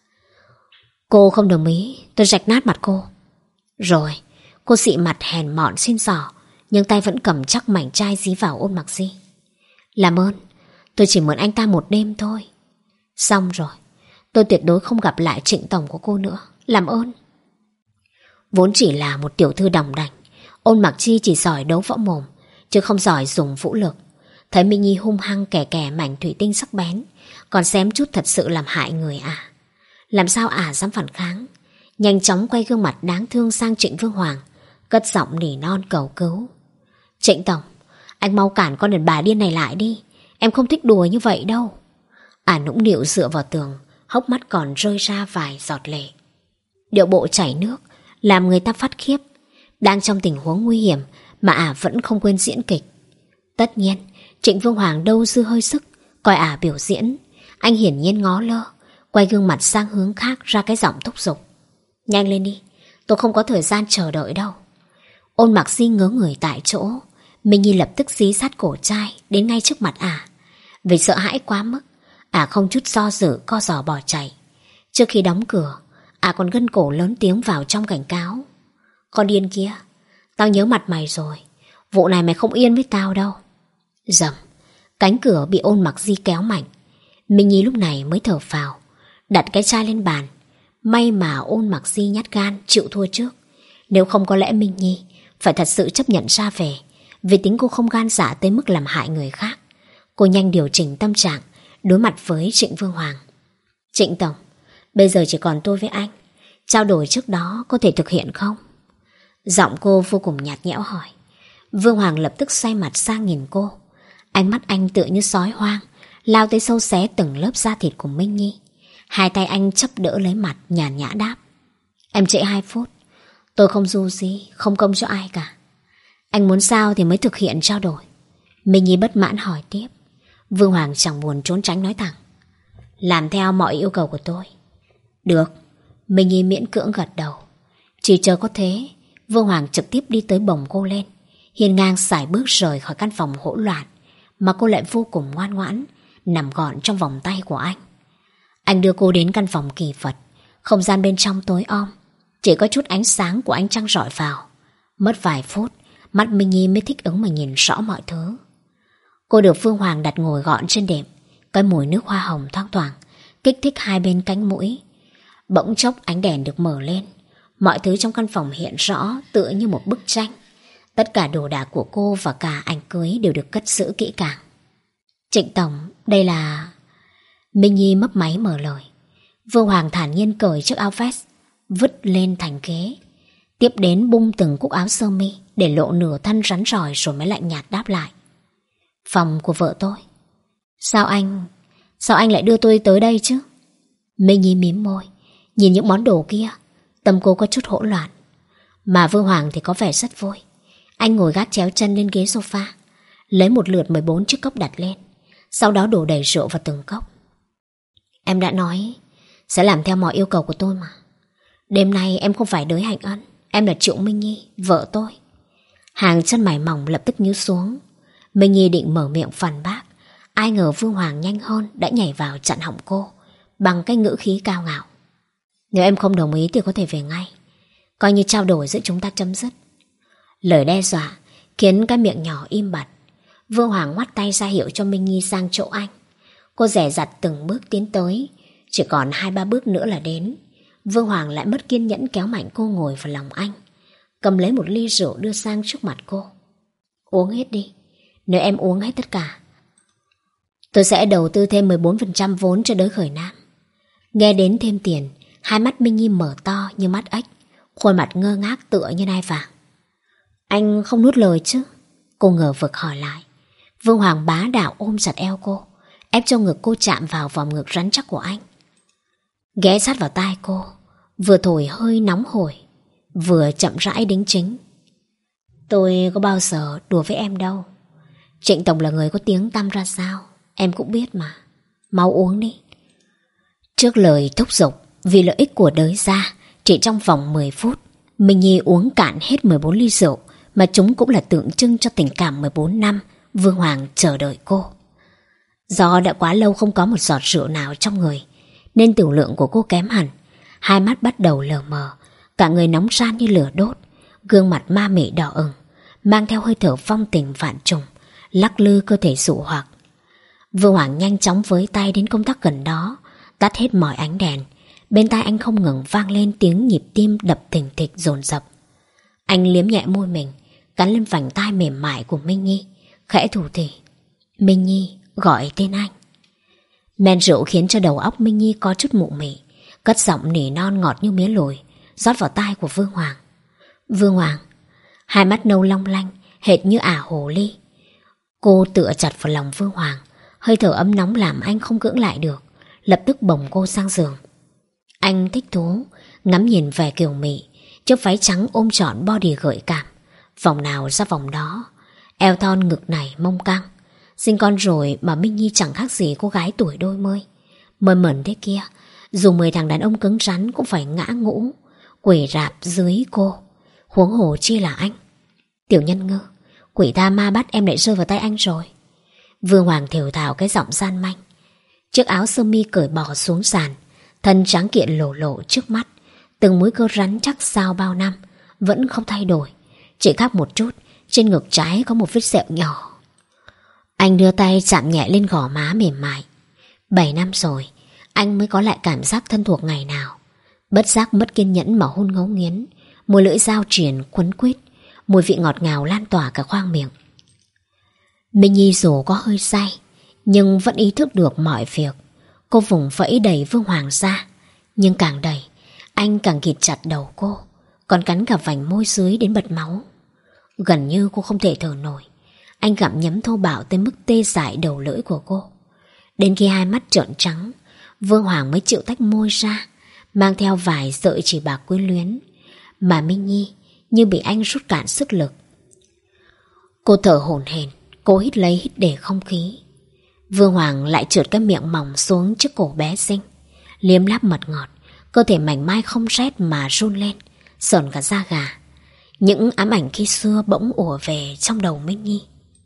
Cô không đồng ý, tôi rạch nát mặt cô. Rồi, cô xị mặt hèn mọn xin xỏ, nhưng tay vẫn cầm chắc mảnh chai dí vào Ôn Mạc Di. Làm ơn, tôi chỉ mượn anh ta một đêm thôi. Xong rồi, tôi tuyệt đối không gặp lại Trịnh tổng của cô nữa. Làm ơn. Vốn chỉ là một tiểu thư đồng đành, Ôn Mạc Di chỉ giỏi đấu võ mồm, chứ không giỏi dùng vũ lực. Thấy Minh Nhi hung hăng kẻ kẻ mảnh thủy tinh sắc bén, còn xém chút thật sự làm hại người ả. Làm sao ả dám phản kháng? Nhanh chóng quay gương mặt đáng thương sang Trịnh Vương Hoàng, cất giọng nỉ non cầu cứu. Trịnh tổng, anh mau cản con đàn bà điên này lại đi, em không thích đùa như vậy đâu. Ả nũng nịu dựa vào tường, hốc mắt còn rơi ra vài giọt lệ. Điệu bộ chảy nước làm người ta phát khiếp. Đang trong tình huống nguy hiểm mà ả vẫn không quên diễn kịch. Tất nhiên Trịnh Vương Hoàng đâu dư hơi sức coi ả biểu diễn. Anh hiển nhiên ngó lơ, quay gương mặt sang hướng khác, ra cái giọng thúc giục. Nhanh lên đi, tôi không có thời gian chờ đợi đâu. Ôn Mạc Di ngớ người tại chỗ. Minh Nhi lập tức dí sát cổ trai đến ngay trước mặt ả. Vì sợ hãi quá mức, ả không chút do dự co giò bỏ chạy. Trước khi đóng cửa, ả còn gân cổ lớn tiếng vào trong cảnh cáo. Con điên kia, tao nhớ mặt mày rồi. Vụ này mày không yên với tao đâu. Rầm, cánh cửa bị Ôn Mặc Di kéo mạnh. Minh Nhi lúc này mới thở phào, đặt cái chai lên bàn. May mà Ôn Mặc Di nhát gan chịu thua trước. Nếu không có lẽ Minh Nhi phải thật sự chấp nhận ra về, vì tính cô không gan dạ tới mức làm hại người khác. Cô nhanh điều chỉnh tâm trạng, đối mặt với Trịnh Vương Hoàng. Trịnh Tổng, bây giờ chỉ còn tôi với anh. Trao đổi trước đó có thể thực hiện không? Giọng cô vô cùng nhạt nhẽo hỏi. Vương Hoàng lập tức xoay mặt sang nhìn cô. Ánh mắt anh tựa như sói hoang, lao tới sâu xé từng lớp da thịt của Minh Nhi. Hai tay anh chấp đỡ lấy mặt, nhàn nhã đáp. Em trễ hai phút. Tôi không du gì, không công cho ai cả. Anh muốn sao thì mới thực hiện trao đổi. Minh Nhi bất mãn hỏi tiếp. Vương Hoàng chẳng buồn trốn tránh nói thẳng. Làm theo mọi yêu cầu của tôi. Được. Minh Nhi miễn cưỡng gật đầu. Chỉ chờ có thế, Vương Hoàng trực tiếp đi tới bồng cô lên, hiên ngang sải bước rời khỏi căn phòng hỗn loạn, mà cô lại vô cùng ngoan ngoãn nằm gọn trong vòng tay của anh. Anh đưa cô đến căn phòng kỳ vật. Không gian bên trong tối om, chỉ có chút ánh sáng của ánh trăng rọi vào. Mất vài phút, mắt Minh Nhi mới thích ứng mà nhìn rõ mọi thứ. Cô được Vương Hoàng đặt ngồi gọn trên đệm. Cái mùi nước hoa hồng thoang thoảng kích thích hai bên cánh mũi. Bỗng chốc ánh đèn được mở lên. Mọi thứ trong căn phòng hiện rõ tựa như một bức tranh. Tất cả đồ đạc của cô và cả ảnh cưới đều được cất giữ kỹ càng. Trịnh Tổng, đây là... Minh Nhi mấp máy mở lời. Vương Hoàng thản nhiên cởi chiếc áo vest, vứt lên thành ghế. Tiếp đến bung từng cúc áo sơ mi để lộ nửa thân rắn rỏi, rồi mới lạnh nhạt đáp lại. Phòng của vợ tôi. Sao anh... Sao anh lại đưa tôi tới đây chứ? Minh Nhi mím môi, nhìn những món đồ kia. Tâm cô có chút hỗn loạn. Mà Vương Hoàng thì có vẻ rất vui. Anh ngồi gác chéo chân lên ghế sofa, lấy một lượt mười bốn chiếc cốc đặt lên, sau đó đổ đầy rượu vào từng cốc. Em đã nói sẽ làm theo mọi yêu cầu của tôi mà. Đêm nay em không phải Đới Hạnh Ân, em là Triệu Minh Nhi, vợ tôi. Hàng chân mày mỏng lập tức nhíu xuống. Minh Nhi định mở miệng phản bác, ai ngờ Vương Hoàng nhanh hơn đã nhảy vào chặn họng cô bằng cái ngữ khí cao ngạo. Nếu em không đồng ý thì có thể về ngay, coi như trao đổi giữa chúng ta chấm dứt. Lời đe dọa khiến cái miệng nhỏ im bặt. Vương Hoàng ngoắt tay ra hiệu cho Minh Nhi sang chỗ anh. Cô dè dặt từng bước tiến tới. Chỉ còn hai ba bước nữa là đến. Vương Hoàng lại mất kiên nhẫn kéo mạnh cô ngồi vào lòng anh, cầm lấy một ly rượu đưa sang trước mặt cô. Uống hết đi. Nếu em uống hết tất cả, tôi sẽ đầu tư thêm mười bốn phần trăm vốn cho Đới Khởi Nam. Nghe đến thêm tiền, hai mắt Minh Nhi mở to như mắt ếch, khuôn mặt ngơ ngác tựa như nai vàng. Anh không nuốt lời chứ? Cô ngờ vực hỏi lại. Vương Hoàng bá đạo ôm chặt eo cô, ép cho ngực cô chạm vào vòng ngực rắn chắc của anh. Ghé sát vào tai cô, vừa thổi hơi nóng hổi, vừa chậm rãi đính chính. Tôi có bao giờ đùa với em đâu. Trịnh Tổng là người có tiếng tăm ra sao, em cũng biết mà. Mau uống đi. Trước lời thúc giục vì lợi ích của Đới gia, chỉ trong vòng mười phút, Minh Nhi uống cạn hết mười bốn ly rượu, mà chúng cũng là tượng trưng cho tình cảm mười bốn năm Vương Hoàng chờ đợi cô. Do đã quá lâu không có một giọt rượu nào trong người, nên tiểu lượng của cô kém hẳn. Hai mắt bắt đầu lờ mờ, cả người nóng ran như lửa đốt, gương mặt ma mị đỏ ửng, mang theo hơi thở phong tình vạn trùng, lắc lư cơ thể dụ hoặc. Vương Hoàng nhanh chóng với tay đến công tắc gần đó, tắt hết mọi ánh đèn. Bên tai anh không ngừng vang lên tiếng nhịp tim đập thình thịch dồn dập. Anh liếm nhẹ môi mình, cắn lên vành tai mềm mại của Minh Nhi, khẽ thủ thỉ. Minh Nhi, gọi tên anh. Men rượu khiến cho đầu óc Minh Nhi có chút mụ mị, cất giọng nỉ non ngọt như mía lùi, rót vào tai của Vương Hoàng. Vương Hoàng. Hai mắt nâu long lanh, hệt như ả hồ ly. Cô tựa chặt vào lòng Vương Hoàng, hơi thở ấm nóng làm anh không cưỡng lại được, lập tức bồng cô sang giường. Anh thích thú ngắm nhìn vẻ kiều mị, chiếc váy trắng ôm trọn body gợi cảm, vòng nào ra vòng đó, eo thon ngực này mông căng. Sinh con rồi mà Minh Nhi chẳng khác gì cô gái tuổi đôi mươi. Mơn mởn thế kia, dù mười thằng đàn ông cứng rắn cũng phải ngã ngũ, quỳ rạp dưới cô, huống hồ chi là anh. Tiểu nhân ngư, quỷ tha ma bắt em lại rơi vào tay anh rồi. Vương Hoàng thều thào cái giọng gian manh. Chiếc áo sơ mi cởi bỏ xuống sàn, thân trắng kiện lộ lộ trước mắt, từng múi cơ rắn chắc sao bao năm vẫn không thay đổi, chỉ khác một chút, trên ngực trái có một vết sẹo nhỏ. Anh đưa tay chạm nhẹ lên gò má mềm mại. Bảy năm rồi, anh mới có lại cảm giác thân thuộc ngày nào. Bất giác mất kiên nhẫn mà hôn ngấu nghiến, môi lưỡi dao truyền quấn quýt, mùi vị ngọt ngào lan tỏa cả khoang miệng. Minh Nhi dù có hơi say, nhưng vẫn ý thức được mọi việc. Cô vùng vẫy đẩy Vương Hoàng ra, nhưng càng đẩy, anh càng kịt chặt đầu cô, còn cắn cả vành môi dưới đến bật máu. Gần như cô không thể thở nổi. Anh gặm nhấm thô bạo tới mức tê dại đầu lưỡi của cô. Đến khi hai mắt trợn trắng, Vương Hoàng mới chịu tách môi ra, mang theo vài sợi chỉ bạc quyến luyến. Mà Minh Nhi như bị anh rút cạn sức lực. Cô thở hổn hển, cố hít lấy hít để không khí. Vương Hoàng lại trượt cái miệng mỏng xuống trước cổ bé xinh, liếm láp mật ngọt, cơ thể mảnh mai không rét mà run lên, sởn cả da gà. Những ám ảnh khi xưa bỗng ùa về trong đầu Minh Nhi.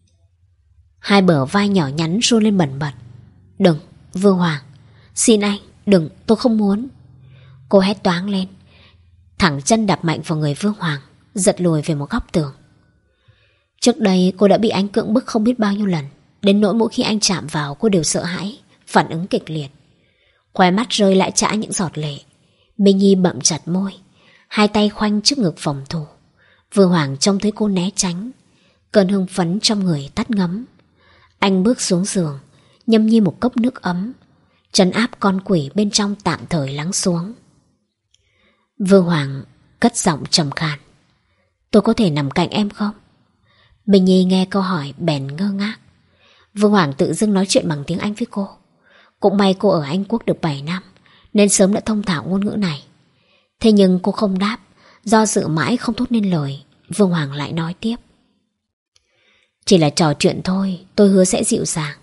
Hai bờ vai nhỏ nhắn run lên bần bật. Đừng, Vương Hoàng, xin anh, đừng, tôi không muốn. Cô hét toáng lên, thẳng chân đạp mạnh vào người Vương Hoàng, giật lùi về một góc tường. Trước đây cô đã bị anh cưỡng bức không biết bao nhiêu lần, đến nỗi mỗi khi anh chạm vào cô đều sợ hãi, phản ứng kịch liệt. Khóe mắt rơi lại chã những giọt lệ. Minh Nhi bậm chặt môi, hai tay khoanh trước ngực phòng thủ. Vương Hoàng trông thấy cô né tránh, cơn hưng phấn trong người tắt ngấm. Anh bước xuống giường, nhâm nhi một cốc nước ấm, trấn áp con quỷ bên trong tạm thời lắng xuống. Vương Hoàng cất giọng trầm khàn, tôi có thể nằm cạnh em không? Minh Nhi nghe câu hỏi bèn ngơ ngác. Vương Hoàng tự dưng nói chuyện bằng tiếng Anh với cô. Cũng may cô ở Anh Quốc được bảy năm, nên sớm đã thông thạo ngôn ngữ này. Thế nhưng cô không đáp, do dự mãi không thốt nên lời. Vương Hoàng lại nói tiếp, chỉ là trò chuyện thôi, tôi hứa sẽ dịu dàng.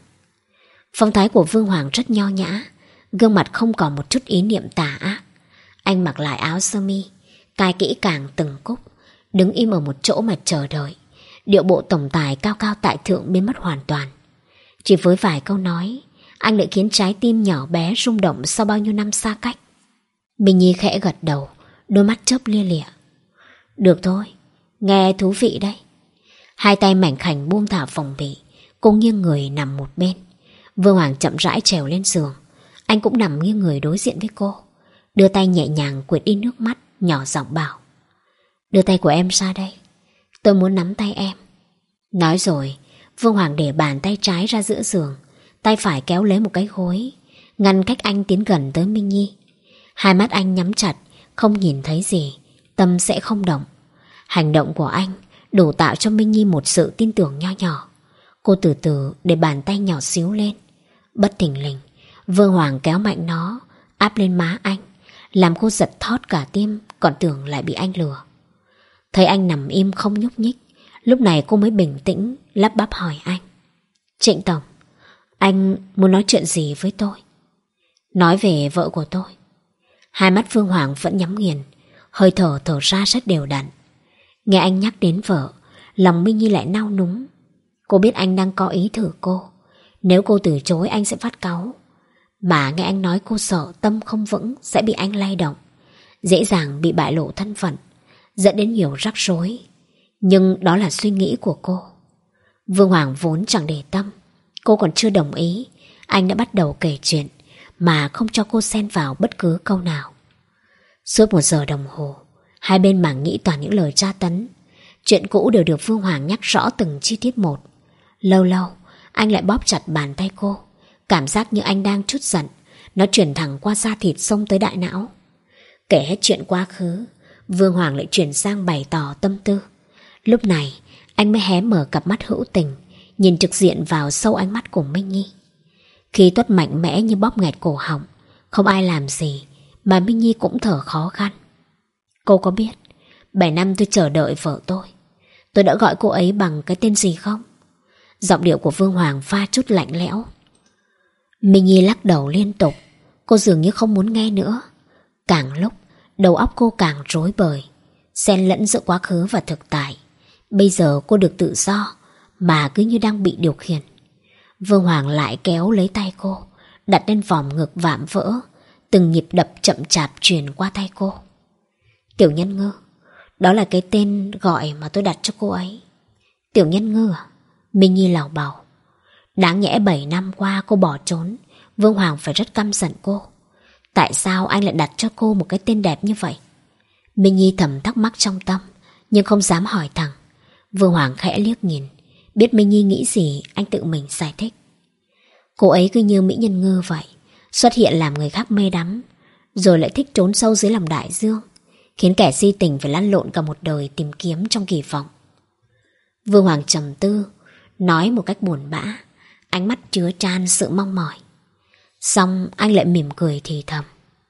Phong thái của Vương Hoàng rất nho nhã, gương mặt không còn một chút ý niệm tà ác. Anh mặc lại áo sơ mi, cài kỹ càng từng cúc, đứng im ở một chỗ mà chờ đợi. Điệu bộ tổng tài cao cao tại thượng biến mất hoàn toàn. Chỉ với vài câu nói, anh lại khiến trái tim nhỏ bé rung động sau bao nhiêu năm xa cách. Minh Nhi khẽ gật đầu, đôi mắt chớp lia lịa. Được thôi, nghe thú vị đấy. Hai tay mảnh khảnh buông thả phòng bị, cô nghiêng người nằm một bên. Vương Hoàng chậm rãi trèo lên giường. Anh cũng nằm nghiêng người đối diện với cô, đưa tay nhẹ nhàng quệt đi nước mắt, nhỏ giọng bảo, đưa tay của em ra đây, tôi muốn nắm tay em. Nói rồi, Vương Hoàng để bàn tay trái ra giữa giường, tay phải kéo lấy một cái gối, ngăn cách anh tiến gần tới Minh Nhi. Hai mắt anh nhắm chặt, không nhìn thấy gì, tâm sẽ không động. Hành động của anh đủ tạo cho Minh Nhi một sự tin tưởng nho nhỏ. Cô từ từ để bàn tay nhỏ xíu lên. Bất thình lình, Vương Hoàng kéo mạnh nó, áp lên má anh, làm cô giật thót cả tim, còn tưởng lại bị anh lừa. Thấy anh nằm im không nhúc nhích, lúc này cô mới bình tĩnh lắp bắp hỏi anh, Trịnh Tổng, anh muốn nói chuyện gì với tôi? Nói về vợ của tôi. Hai mắt Vương Hoàng vẫn nhắm nghiền, hơi thở thở ra rất đều đặn. Nghe anh nhắc đến vợ, lòng Minh Nhi lại nao núng. Cô biết anh đang có ý thử cô, nếu cô từ chối anh sẽ phát cáu. Mà nghe anh nói cô sợ tâm không vững sẽ bị anh lay động, dễ dàng bị bại lộ thân phận, dẫn đến nhiều rắc rối. Nhưng đó là suy nghĩ của cô. Vương Hoàng vốn chẳng để tâm. Cô còn chưa đồng ý, anh đã bắt đầu kể chuyện mà không cho cô xen vào bất cứ câu nào. Suốt một giờ đồng hồ, hai bên mảng nghĩ toàn những lời tra tấn. Chuyện cũ đều được Vương Hoàng nhắc rõ từng chi tiết một. Lâu lâu anh lại bóp chặt bàn tay cô, cảm giác như anh đang trút giận. Nó truyền thẳng qua da thịt xông tới đại não. Kể hết chuyện quá khứ, Vương Hoàng lại chuyển sang bày tỏ tâm tư. Lúc này anh mới hé mở cặp mắt hữu tình, nhìn trực diện vào sâu ánh mắt của Minh Nhi. Khí tuất mạnh mẽ như bóp nghẹt cổ họng, không ai làm gì mà Minh Nhi cũng thở khó khăn. Cô có biết bảy năm tôi chờ đợi vợ tôi, tôi đã gọi cô ấy bằng cái tên gì không? Giọng điệu của Vương Hoàng pha chút lạnh lẽo. Minh Nhi lắc đầu liên tục. Cô dường như không muốn nghe nữa. Càng lúc đầu óc cô càng rối bời, xen lẫn giữa quá khứ và thực tại. Bây giờ cô được tự do, mà cứ như đang bị điều khiển. Vương Hoàng lại kéo lấy tay cô, đặt lên vòng ngực vạm vỡ, từng nhịp đập chậm chạp truyền qua tay cô. Tiểu Nhân Ngư, Đó là cái tên gọi mà tôi đặt cho cô ấy. Tiểu Nhân Ngư à? Minh Nhi lảo bảo. Đáng nhẽ bảy năm qua cô bỏ trốn, Vương Hoàng phải rất căm giận cô. Tại sao anh lại đặt cho cô một cái tên đẹp như vậy? Minh Nhi thầm thắc mắc trong tâm, nhưng không dám hỏi thẳng. Vương Hoàng khẽ liếc nhìn, biết Minh Nhi nghĩ gì, anh tự mình giải thích. Cô ấy cứ như mỹ nhân ngư vậy, xuất hiện làm người khác mê đắm, rồi lại thích trốn sâu dưới lòng đại dương, khiến kẻ si tình phải lăn lộn cả một đời tìm kiếm trong kỳ vọng. Vương Hoàng trầm tư, nói một cách buồn bã, ánh mắt chứa chan sự mong mỏi. Xong anh lại mỉm cười thì thầm.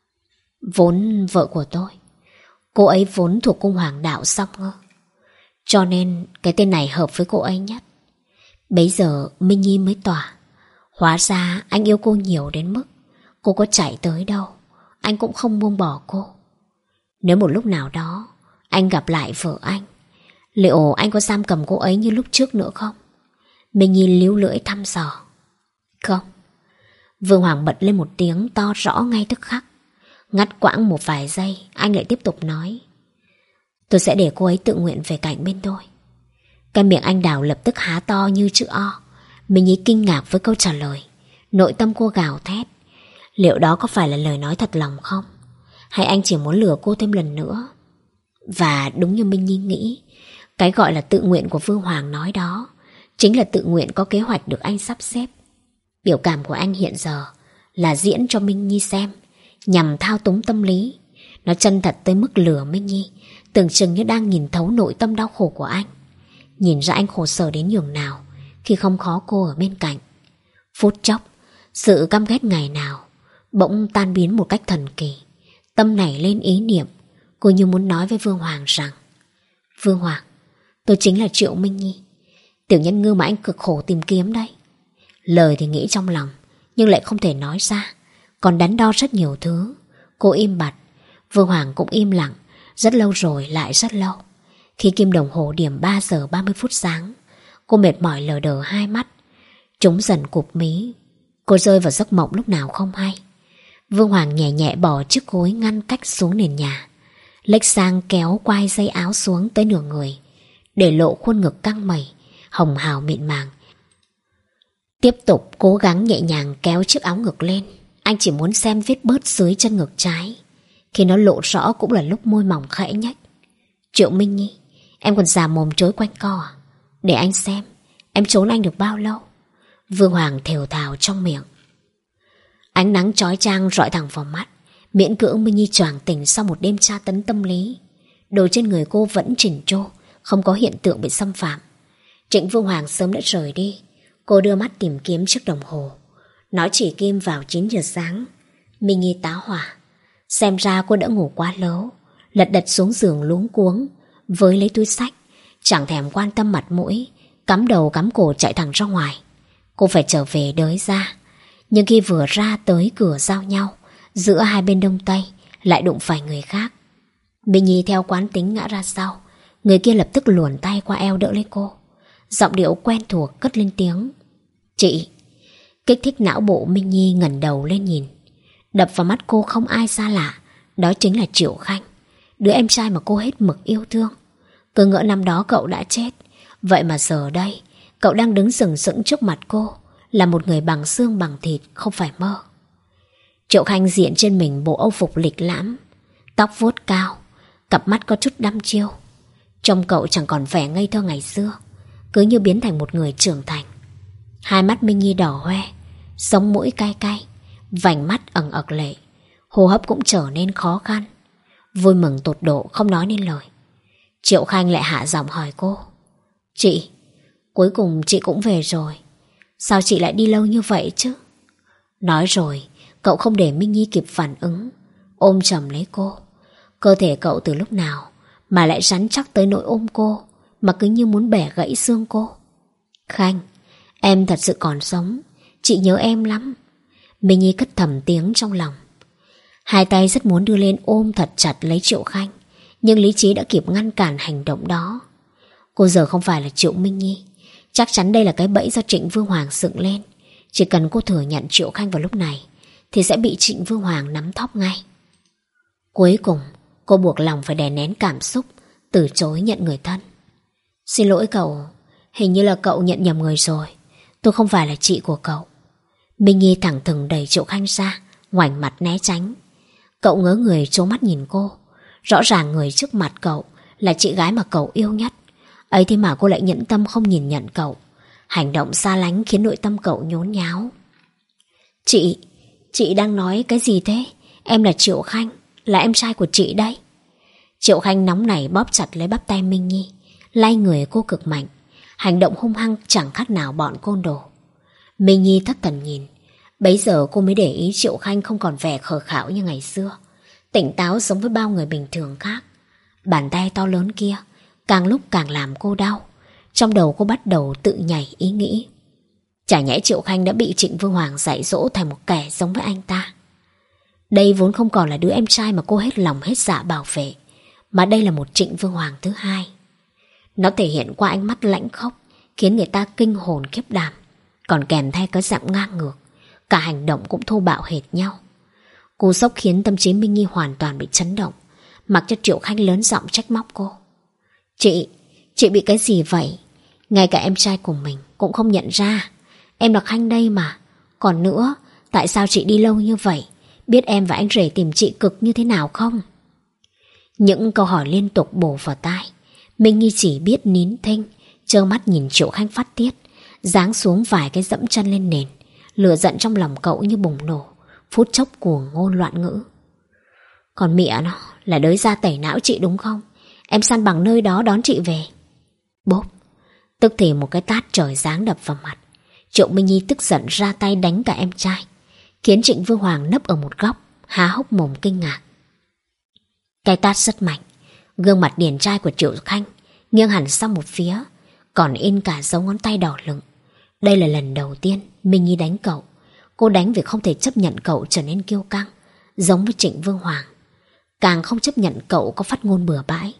Vốn vợ của tôi, cô ấy vốn thuộc cung hoàng đạo Song Ngư, cho nên cái tên này hợp với cô ấy nhất. Bấy giờ Minh Nhi mới tỏa. Hóa ra anh yêu cô nhiều đến mức cô có chạy tới đâu, anh cũng không buông bỏ cô. Nếu một lúc nào đó anh gặp lại vợ anh, liệu anh có giam cầm cô ấy như lúc trước nữa không? Minh Nhi líu lưỡi thăm dò. Không. Vương Hoàng bật lên một tiếng to rõ ngay tức khắc. Ngắt quãng một vài giây, anh lại tiếp tục nói. Tôi sẽ để cô ấy tự nguyện về cạnh bên tôi. Cái miệng anh đào lập tức há to như chữ O. Minh Nhi kinh ngạc với câu trả lời. Nội tâm cô gào thét. Liệu đó có phải là lời nói thật lòng không? Hay anh chỉ muốn lừa cô thêm lần nữa? Và đúng như Minh Nhi nghĩ, cái gọi là tự nguyện của Vương Hoàng nói đó chính là tự nguyện có kế hoạch được anh sắp xếp. Biểu cảm của anh hiện giờ là diễn cho Minh Nhi xem, nhằm thao túng tâm lý. Nó chân thật tới mức lừa Minh Nhi, tưởng chừng như đang nhìn thấu nội tâm đau khổ của anh, nhìn ra anh khổ sở đến nhường nào khi không có cô ở bên cạnh. Phút chốc, sự căm ghét ngày nào bỗng tan biến một cách thần kỳ. Tâm nảy lên ý niệm, cô như muốn nói với Vương Hoàng rằng: Vương Hoàng, tôi chính là Triệu Minh Nhi, tiểu nhân ngư mà anh cực khổ tìm kiếm đây. Lời thì nghĩ trong lòng, nhưng lại không thể nói ra, còn đắn đo rất nhiều thứ. Cô im bặt, Vương Hoàng cũng im lặng, rất lâu rồi lại rất lâu. Khi kim đồng hồ điểm ba giờ ba mươi phút sáng, cô mệt mỏi lờ đờ hai mắt, chúng dần cụp mí. Cô rơi vào giấc mộng lúc nào không hay. Vương Hoàng nhẹ nhẹ bỏ chiếc gối ngăn cách xuống nền nhà, lệch sang kéo quai dây áo xuống tới nửa người, để lộ khuôn ngực căng mẩy, hồng hào mịn màng. Tiếp tục cố gắng nhẹ nhàng kéo chiếc áo ngực lên. Anh chỉ muốn xem vết bớt dưới chân ngực trái. Khi nó lộ rõ cũng là lúc môi mỏng khẽ nhếch. Triệu Minh Nhi, em còn già mồm chối quanh co à? Để anh xem em trốn anh được bao lâu. Vương Hoàng thều thào trong miệng. Ánh nắng chói chang rọi thẳng vào mắt, miễn cưỡng Minh Nhi choàng tỉnh sau một đêm tra tấn tâm lý. Đồ trên người cô vẫn chỉnh chu, không có hiện tượng bị xâm phạm. Trịnh Vương Hoàng sớm đã rời đi. Cô đưa mắt tìm kiếm chiếc đồng hồ. Nó chỉ kim vào chín giờ sáng. Minh Nhi tá hỏa. Xem ra cô đã ngủ quá lâu. Lật đật xuống giường luống cuống, với lấy túi xách, chẳng thèm quan tâm mặt mũi, cắm đầu cắm cổ chạy thẳng ra ngoài. Cô phải trở về đới ra. Nhưng khi vừa ra tới cửa giao nhau giữa hai bên đông tây, lại đụng phải người khác. Minh Nhi theo quán tính ngã ra sau. Người kia lập tức luồn tay qua eo đỡ lấy cô. Giọng điệu quen thuộc cất lên tiếng: Chị. Kích thích não bộ, Minh Nhi ngẩng đầu lên nhìn. Đập vào mắt cô không ai xa lạ, đó chính là Triệu Khanh, đứa em trai mà cô hết mực yêu thương. Cứ ngỡ năm đó cậu đã chết, vậy mà giờ đây cậu đang đứng sừng sững trước mặt cô, là một người bằng xương bằng thịt, không phải mơ. Triệu Khanh diện trên mình bộ âu phục lịch lãm, tóc vuốt cao, cặp mắt có chút đăm chiêu. Trông cậu chẳng còn vẻ ngây thơ ngày xưa, cứ như biến thành một người trưởng thành. Hai mắt Minh Nhi đỏ hoe, sống mũi cay cay, vành mắt ẩn ực lệ, hô hấp cũng trở nên khó khăn. Vui mừng tột độ không nói nên lời. Triệu Khanh lại hạ giọng hỏi cô: Chị, cuối cùng chị cũng về rồi. Sao chị lại đi lâu như vậy chứ? Nói rồi, cậu không để Minh Nhi kịp phản ứng, ôm chầm lấy cô. Cơ thể cậu từ lúc nào mà lại rắn chắc tới nỗi ôm cô, mà cứ như muốn bẻ gãy xương cô. Khanh, em thật sự còn sống, chị nhớ em lắm. Minh Nhi cất thầm tiếng trong lòng. Hai tay rất muốn đưa lên ôm thật chặt lấy Triệu Khanh, nhưng lý trí đã kịp ngăn cản hành động đó. Cô giờ không phải là Triệu Minh Nhi. Chắc chắn đây là cái bẫy do Trịnh Vương Hoàng dựng lên. Chỉ cần cô thừa nhận Triệu Khanh vào lúc này thì sẽ bị Trịnh Vương Hoàng nắm thóp ngay. Cuối cùng cô buộc lòng phải đè nén cảm xúc, từ chối nhận người thân. Xin lỗi cậu, hình như là cậu nhận nhầm người rồi. Tôi không phải là chị của cậu. Minh Nhi thẳng thừng đẩy Triệu Khanh ra, ngoảnh mặt né tránh. Cậu ngớ người trố mắt nhìn cô. Rõ ràng người trước mặt cậu là chị gái mà cậu yêu nhất. Ấy thế mà cô lại nhẫn tâm không nhìn nhận cậu. Hành động xa lánh khiến nội tâm cậu nhốn nháo. Chị, chị đang nói cái gì thế? Em là Triệu Khanh, là em trai của chị đây. Triệu Khanh nóng nảy bóp chặt lấy bắp tay Minh Nhi, lay người cô cực mạnh. Hành động hung hăng chẳng khác nào bọn côn đồ. Minh Nhi thất thần nhìn. Bấy giờ cô mới để ý Triệu Khanh không còn vẻ khờ khạo như ngày xưa, tỉnh táo giống với bao người bình thường khác. Bàn tay to lớn kia càng lúc càng làm cô đau. Trong đầu cô bắt đầu tự nhảy ý nghĩ, chả nhẽ Triệu Khanh đã bị Trịnh Vương Hoàng dạy dỗ thành một kẻ giống với anh ta. Đây vốn không còn là đứa em trai mà cô hết lòng hết dạ bảo vệ, mà đây là một Trịnh Vương Hoàng thứ hai. Nó thể hiện qua ánh mắt lãnh khốc, khiến người ta kinh hồn khiếp đảm, còn kèm theo cái giọng ngang ngược. Cả hành động cũng thô bạo hệt nhau. Cú sốc khiến tâm trí Minh Nhi hoàn toàn bị chấn động, mặc cho Triệu Khanh lớn giọng trách móc cô. Chị, chị bị cái gì vậy? Ngay cả em trai của mình cũng không nhận ra. Em là Khanh đây mà. Còn nữa, tại sao chị đi lâu như vậy? Biết em và anh rể tìm chị cực như thế nào không? Những câu hỏi liên tục bổ vào tai. Minh Nhi chỉ biết nín thinh, trơ mắt nhìn Triệu Khanh phát tiết, giáng xuống vài cái dẫm chân lên nền. Lửa giận trong lòng cậu như bùng nổ, phút chốc cuồng ngôn loạn ngữ. Còn mẹ nó là đới ra tẩy não chị đúng không? Em săn bằng nơi đó đón chị về. Bốp, tức thì một cái tát trời giáng đập vào mặt. Triệu Minh Nhi tức giận ra tay đánh cả em trai, khiến Trịnh Vương Hoàng nấp ở một góc, há hốc mồm kinh ngạc. Cái tát rất mạnh, gương mặt điển trai của Triệu Khanh nghiêng hẳn sang một phía, còn in cả dấu ngón tay đỏ lựng. Đây là lần đầu tiên Minh Nhi đánh cậu. Cô đánh vì không thể chấp nhận cậu trở nên kiêu căng, giống với Trịnh Vương Hoàng, càng không chấp nhận cậu có phát ngôn bừa bãi.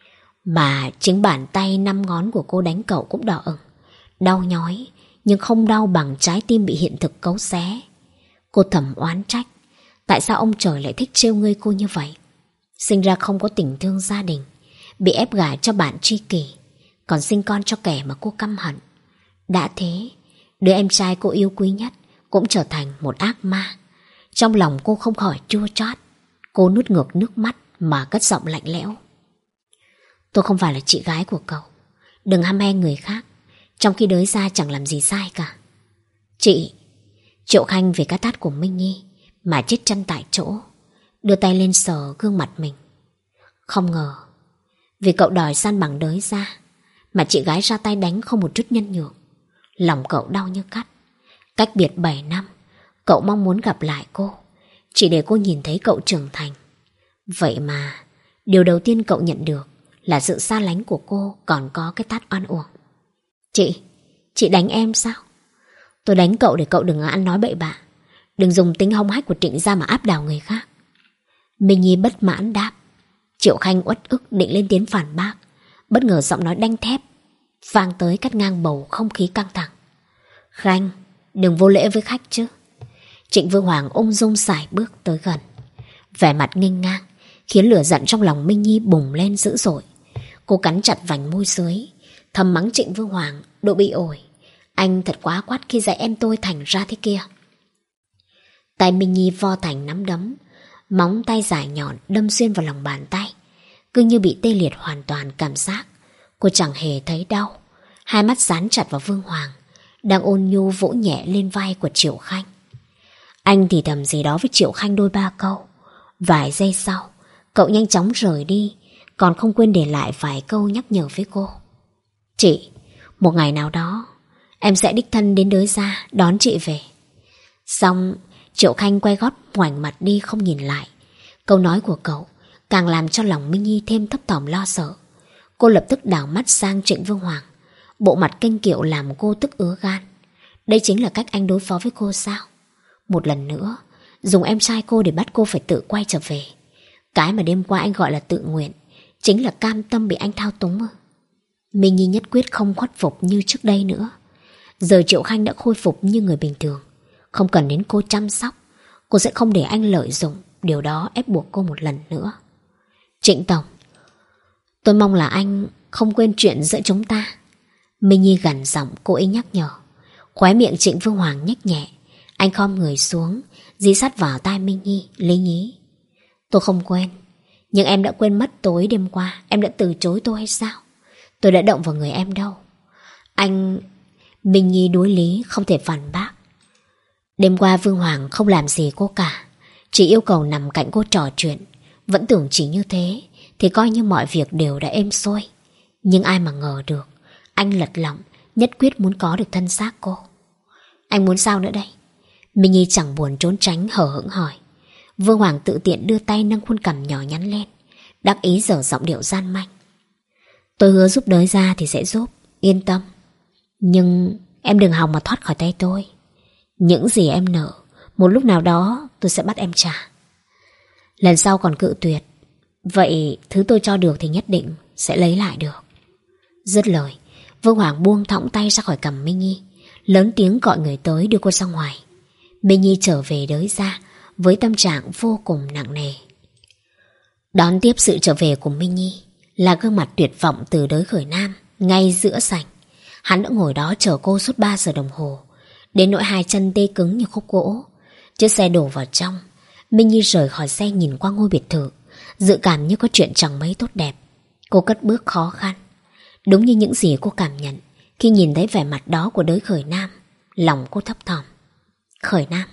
Mà chính bàn tay năm ngón của cô đánh cậu cũng đỏ ửng, đau nhói, nhưng không đau bằng trái tim bị hiện thực cấu xé. Cô thầm oán trách, tại sao ông trời lại thích trêu ngươi cô như vậy? Sinh ra không có tình thương gia đình, bị ép gả cho bạn tri kỷ, còn sinh con cho kẻ mà cô căm hận. Đã thế, đứa em trai cô yêu quý nhất cũng trở thành một ác ma. Trong lòng cô không khỏi chua chát. Cô nuốt ngược nước mắt mà cất giọng lạnh lẽo. Tôi không phải là chị gái của cậu. Đừng hăm he người khác, trong khi đới ra chẳng làm gì sai cả. Chị, Triệu Khanh vì cái tát của Minh Nhi mà chết chân tại chỗ, đưa tay lên sờ gương mặt mình. Không ngờ vì cậu đòi san bằng đới ra mà chị gái ra tay đánh không một chút nhân nhượng. Lòng cậu đau như cắt. Cách biệt bảy năm, cậu mong muốn gặp lại cô, chỉ để cô nhìn thấy cậu trưởng thành. Vậy mà điều đầu tiên cậu nhận được là sự xa lánh của cô, còn có cái tát oan uổng. Chị, chị đánh em sao? Tôi đánh cậu để cậu đừng ăn nói bậy bạ, đừng dùng tính hông hách của Trịnh gia mà áp đảo người khác. Minh Nhi bất mãn đáp. Triệu Khanh uất ức định lên tiếng phản bác, bất ngờ giọng nói đanh thép vang tới cắt ngang bầu không khí căng thẳng. Khanh, đừng vô lễ với khách chứ. Trịnh Vương Hoàng ung dung sải bước tới gần, vẻ mặt nghênh ngang, khiến lửa giận trong lòng Minh Nhi bùng lên dữ dội. Cô cắn chặt vành môi dưới, thầm mắng Trịnh Vương Hoàng độ bị ổi. Anh thật quá quát khi dạy em tôi thành ra thế kia. Tay Minh Nhi vo thành nắm đấm, móng tay dài nhọn đâm xuyên vào lòng bàn tay, cứ như bị tê liệt hoàn toàn cảm giác. Cô chẳng hề thấy đau, hai mắt dán chặt vào Vương Hoàng đang ôn nhu vỗ nhẹ lên vai của Triệu Khanh. Anh thì thầm gì đó với Triệu Khanh đôi ba câu. Vài giây sau, cậu nhanh chóng rời đi, còn không quên để lại vài câu nhắc nhở với cô. Chị, một ngày nào đó em sẽ đích thân đến đới ra đón chị về. Xong, Triệu Khanh quay gót ngoảnh mặt đi không nhìn lại. Câu nói của cậu càng làm cho lòng Minh Nhi thêm thấp thỏm lo sợ. Cô lập tức đảo mắt sang Trịnh Vương Hoàng, bộ mặt kênh kiệu làm cô tức ứa gan. Đây chính là cách anh đối phó với cô sao? Một lần nữa dùng em trai cô để bắt cô phải tự quay trở về. Cái mà đêm qua anh gọi là tự nguyện chính là cam tâm bị anh thao túng. Minh Nhi nhất quyết không khuất phục như trước đây nữa. Giờ Triệu Khanh đã khôi phục như người bình thường, không cần đến cô chăm sóc. Cô sẽ không để anh lợi dụng điều đó ép buộc cô một lần nữa. Trịnh Tổng, Tôi mong là anh không quên chuyện giữa chúng ta. Minh Nhi gằn giọng cố ý nhắc nhở. Khóe miệng Trịnh Vương Hoàng nhếch nhẹ. Anh khom người xuống, dí sát vào tai Minh Nhi, lý nhí. Tôi không quên. Nhưng em đã quên mất tối đêm qua em đã từ chối tôi hay sao? Tôi đã động vào người em đâu. Anh... Minh Nhi đối lý không thể phản bác. Đêm qua Vương Hoàng không làm gì cô cả, chỉ yêu cầu nằm cạnh cô trò chuyện. Vẫn tưởng chỉ như thế thì coi như mọi việc đều đã êm xuôi. Nhưng ai mà ngờ được anh lật lọng, nhất quyết muốn có được thân xác cô. Anh muốn sao nữa đây? Minh Nhi chẳng buồn trốn tránh, hờ hững hỏi. Vương Hoàng tự tiện đưa tay nâng khuôn cằm nhỏ nhắn lên, đắc ý giở giọng điệu gian manh. Tôi hứa giúp đới ra thì sẽ giúp, yên tâm. Nhưng em đừng hòng mà thoát khỏi tay tôi. Những gì em nợ, một lúc nào đó tôi sẽ bắt em trả. Lần sau còn cự tuyệt, vậy thứ tôi cho được thì nhất định sẽ lấy lại được. Dứt lời, Vương Hoàng buông thõng tay ra khỏi cằm Minh Nhi, lớn tiếng gọi người tới đưa cô ra ngoài. Minh Nhi trở về đới ra với tâm trạng vô cùng nặng nề. Đón tiếp sự trở về của Minh Nhi là gương mặt tuyệt vọng từ đới Khởi Nam ngay giữa sảnh. Hắn đã ngồi đó chờ cô suốt ba giờ đồng hồ, đến nỗi hai chân tê cứng như khúc gỗ. Chiếc xe đổ vào trong, Minh Nhi rời khỏi xe nhìn qua ngôi biệt thự, dự cảm như có chuyện chẳng mấy tốt đẹp. Cô cất bước khó khăn. Đúng như những gì cô cảm nhận khi nhìn thấy vẻ mặt đó của đới Khởi Nam, lòng cô thấp thỏm. Khởi Nam,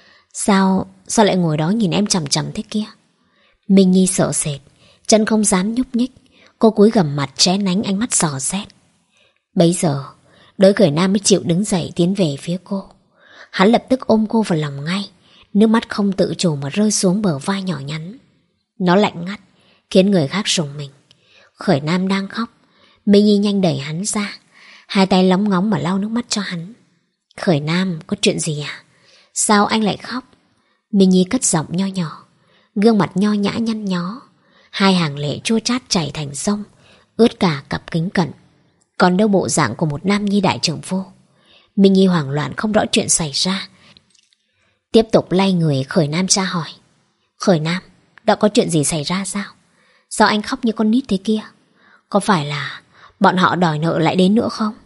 Sao, sao lại ngồi đó nhìn em chằm chằm thế kia? Minh Nhi sợ sệt, chân không dám nhúc nhích. Cô cúi gằm mặt tré nánh ánh mắt dò xét. Bấy giờ đới Khởi Nam mới chịu đứng dậy tiến về phía cô. Hắn lập tức ôm cô vào lòng ngay, nước mắt không tự chủ mà rơi xuống bờ vai nhỏ nhắn. Nó lạnh ngắt, khiến người khác rùng mình. Khởi Nam đang khóc, Minh Nhi nhanh đẩy hắn ra, hai tay lóng ngóng mà lau nước mắt cho hắn. Khởi Nam, có chuyện gì à? Sao anh lại khóc? Minh Nhi cất giọng nho nhỏ, gương mặt nho nhã nhăn nhó, hai hàng lệ chua chát chảy thành sông, ướt cả cặp kính cận. Còn đâu bộ dạng của một nam nhi đại trưởng phu. Minh Nhi hoảng loạn không rõ chuyện xảy ra, tiếp tục lay người Khởi Nam ra hỏi. Khởi Nam, đã có chuyện gì xảy ra sao? Sao anh khóc như con nít thế kia? Có phải là bọn họ đòi nợ lại đến nữa không?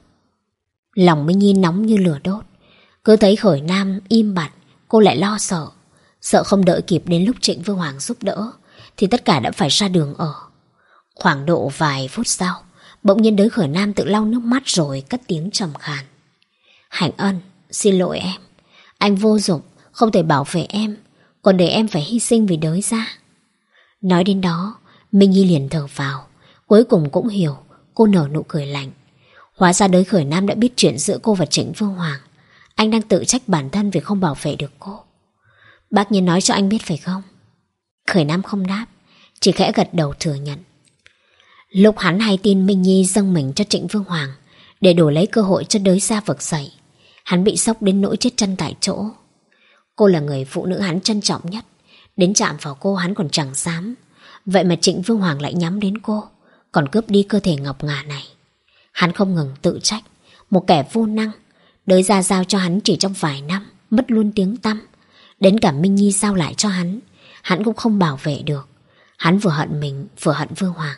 Lòng Minh Nhi nóng như lửa đốt. Cứ thấy Khởi Nam im bặt, cô lại lo sợ. Sợ không đợi kịp đến lúc Trịnh Vương Hoàng giúp đỡ thì tất cả đã phải ra đường ở. Khoảng độ vài phút sau, bỗng nhiên đới Khởi Nam tự lau nước mắt rồi cất tiếng trầm khàn. Hạnh Ân, xin lỗi em. Anh vô dụng, không thể bảo vệ em, còn để em phải hy sinh vì đới ra. Nói đến đó, Minh Nhi liền thở vào. Cuối cùng cũng hiểu. Cô nở nụ cười lạnh. Hóa ra đới Khởi Nam đã biết chuyện giữa cô và Trịnh Vương Hoàng. Anh đang tự trách bản thân vì không bảo vệ được cô. Bác Nhiên nói cho anh biết phải không? Khởi Nam không đáp, chỉ khẽ gật đầu thừa nhận. Lúc hắn hay tin Minh Nhi dâng mình cho Trịnh Vương Hoàng để đổi lấy cơ hội cho đới ra vực dậy, hắn bị sốc đến nỗi chết chân tại chỗ. Cô là người phụ nữ hắn trân trọng nhất, đến chạm vào cô hắn còn chẳng dám. Vậy mà Trịnh Vương Hoàng lại nhắm đến cô, còn cướp đi cơ thể ngọc ngà này. Hắn không ngừng tự trách, một kẻ vô năng. Đới ra giao cho hắn chỉ trong vài năm, mất luôn tiếng tăm. Đến cả Minh Nhi giao lại cho hắn, hắn cũng không bảo vệ được. Hắn vừa hận mình, vừa hận Vương Hoàng.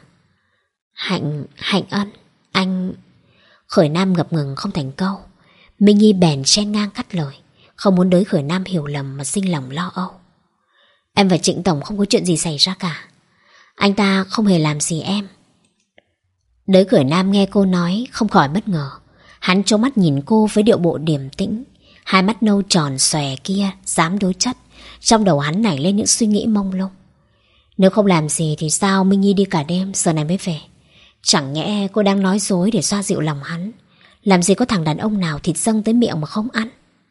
Hạnh, Hạnh Ân, anh... Khởi Nam ngập ngừng không thành câu. Minh Nhi bèn chen ngang cắt lời, không muốn đới Khởi Nam hiểu lầm mà sinh lòng lo âu. Em và Trịnh Tổng không có chuyện gì xảy ra cả. Anh ta không hề làm gì em. Đới Khởi Nam nghe cô nói không khỏi bất ngờ. Hắn trố mắt nhìn cô với điệu bộ điềm tĩnh, hai mắt nâu tròn xòe kia dám đối chất. Trong đầu hắn nảy lên những suy nghĩ mông lung. Nếu không làm gì thì sao Minh Nhi đi cả đêm giờ này mới về? Chẳng nhẽ cô đang nói dối để xoa dịu lòng hắn? Làm gì có thằng đàn ông nào thịt dâng tới miệng mà không ăn?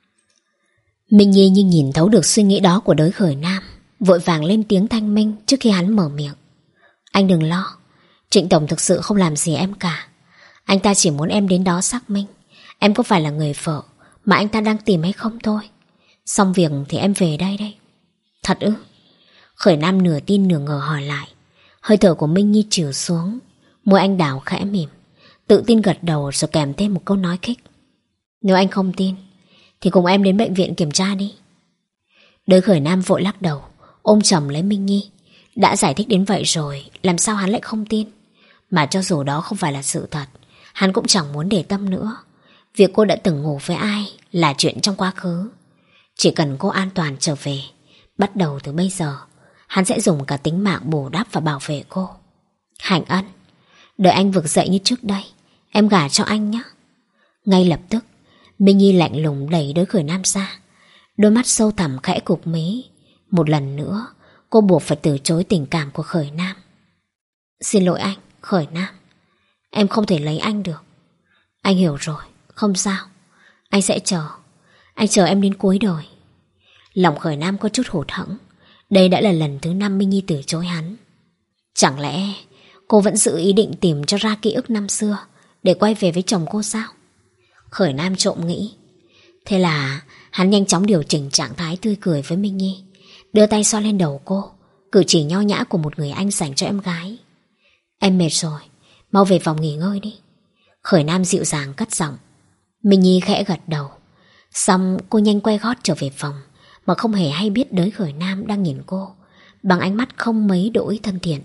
Minh Nhi như nhìn thấu được suy nghĩ đó của đới Khởi Nam, vội vàng lên tiếng thanh minh trước khi hắn mở miệng. Anh đừng lo, Trịnh Tổng thực sự không làm gì em cả. Anh ta chỉ muốn em đến đó xác minh em có phải là người vợ mà anh ta đang tìm hay không thôi. Xong việc thì em về đây đây. Thật ư? Khởi Nam nửa tin nửa ngờ hỏi lại. Hơi thở của Minh Nhi trìu xuống, môi anh đào khẽ mỉm, tự tin gật đầu rồi kèm thêm một câu nói khích. Nếu anh không tin thì cùng em đến bệnh viện kiểm tra đi. Đới Khởi Nam vội lắc đầu, ôm chầm lấy Minh Nhi. Đã giải thích đến vậy rồi, làm sao hắn lại không tin? Mà cho dù đó không phải là sự thật, hắn cũng chẳng muốn để tâm nữa. Việc cô đã từng ngủ với ai là chuyện trong quá khứ. Chỉ cần cô an toàn trở về, bắt đầu từ bây giờ hắn sẽ dùng cả tính mạng bù đắp và bảo vệ cô. Hạnh Ân, đợi anh vực dậy như trước đây, em gả cho anh nhé. Ngay lập tức, Minh Nhi lạnh lùng đẩy Đới Khởi Nam ra. Đôi mắt sâu thẳm khẽ cụp mí. Một lần nữa cô buộc phải từ chối tình cảm của Khởi Nam. Xin lỗi anh, Khởi Nam, em không thể lấy anh được. Anh hiểu rồi, không sao. Anh sẽ chờ. Anh chờ em đến cuối đời. Lòng Khởi Nam có chút hụt hẫng. Đây đã là lần thứ năm Minh Nhi từ chối hắn. Chẳng lẽ cô vẫn giữ ý định tìm cho ra ký ức năm xưa để quay về với chồng cô sao? Khởi Nam trộm nghĩ. Thế là hắn nhanh chóng điều chỉnh trạng thái tươi cười với Minh Nhi, đưa tay xoa lên đầu cô, cử chỉ nho nhã của một người anh dành cho em gái. Em mệt rồi, mau về phòng nghỉ ngơi đi. Khởi Nam dịu dàng cất giọng. Minh Nhi khẽ gật đầu. Xong cô nhanh quay gót trở về phòng, mà không hề hay biết Đới Khởi Nam đang nhìn cô bằng ánh mắt không mấy đổi thân thiện.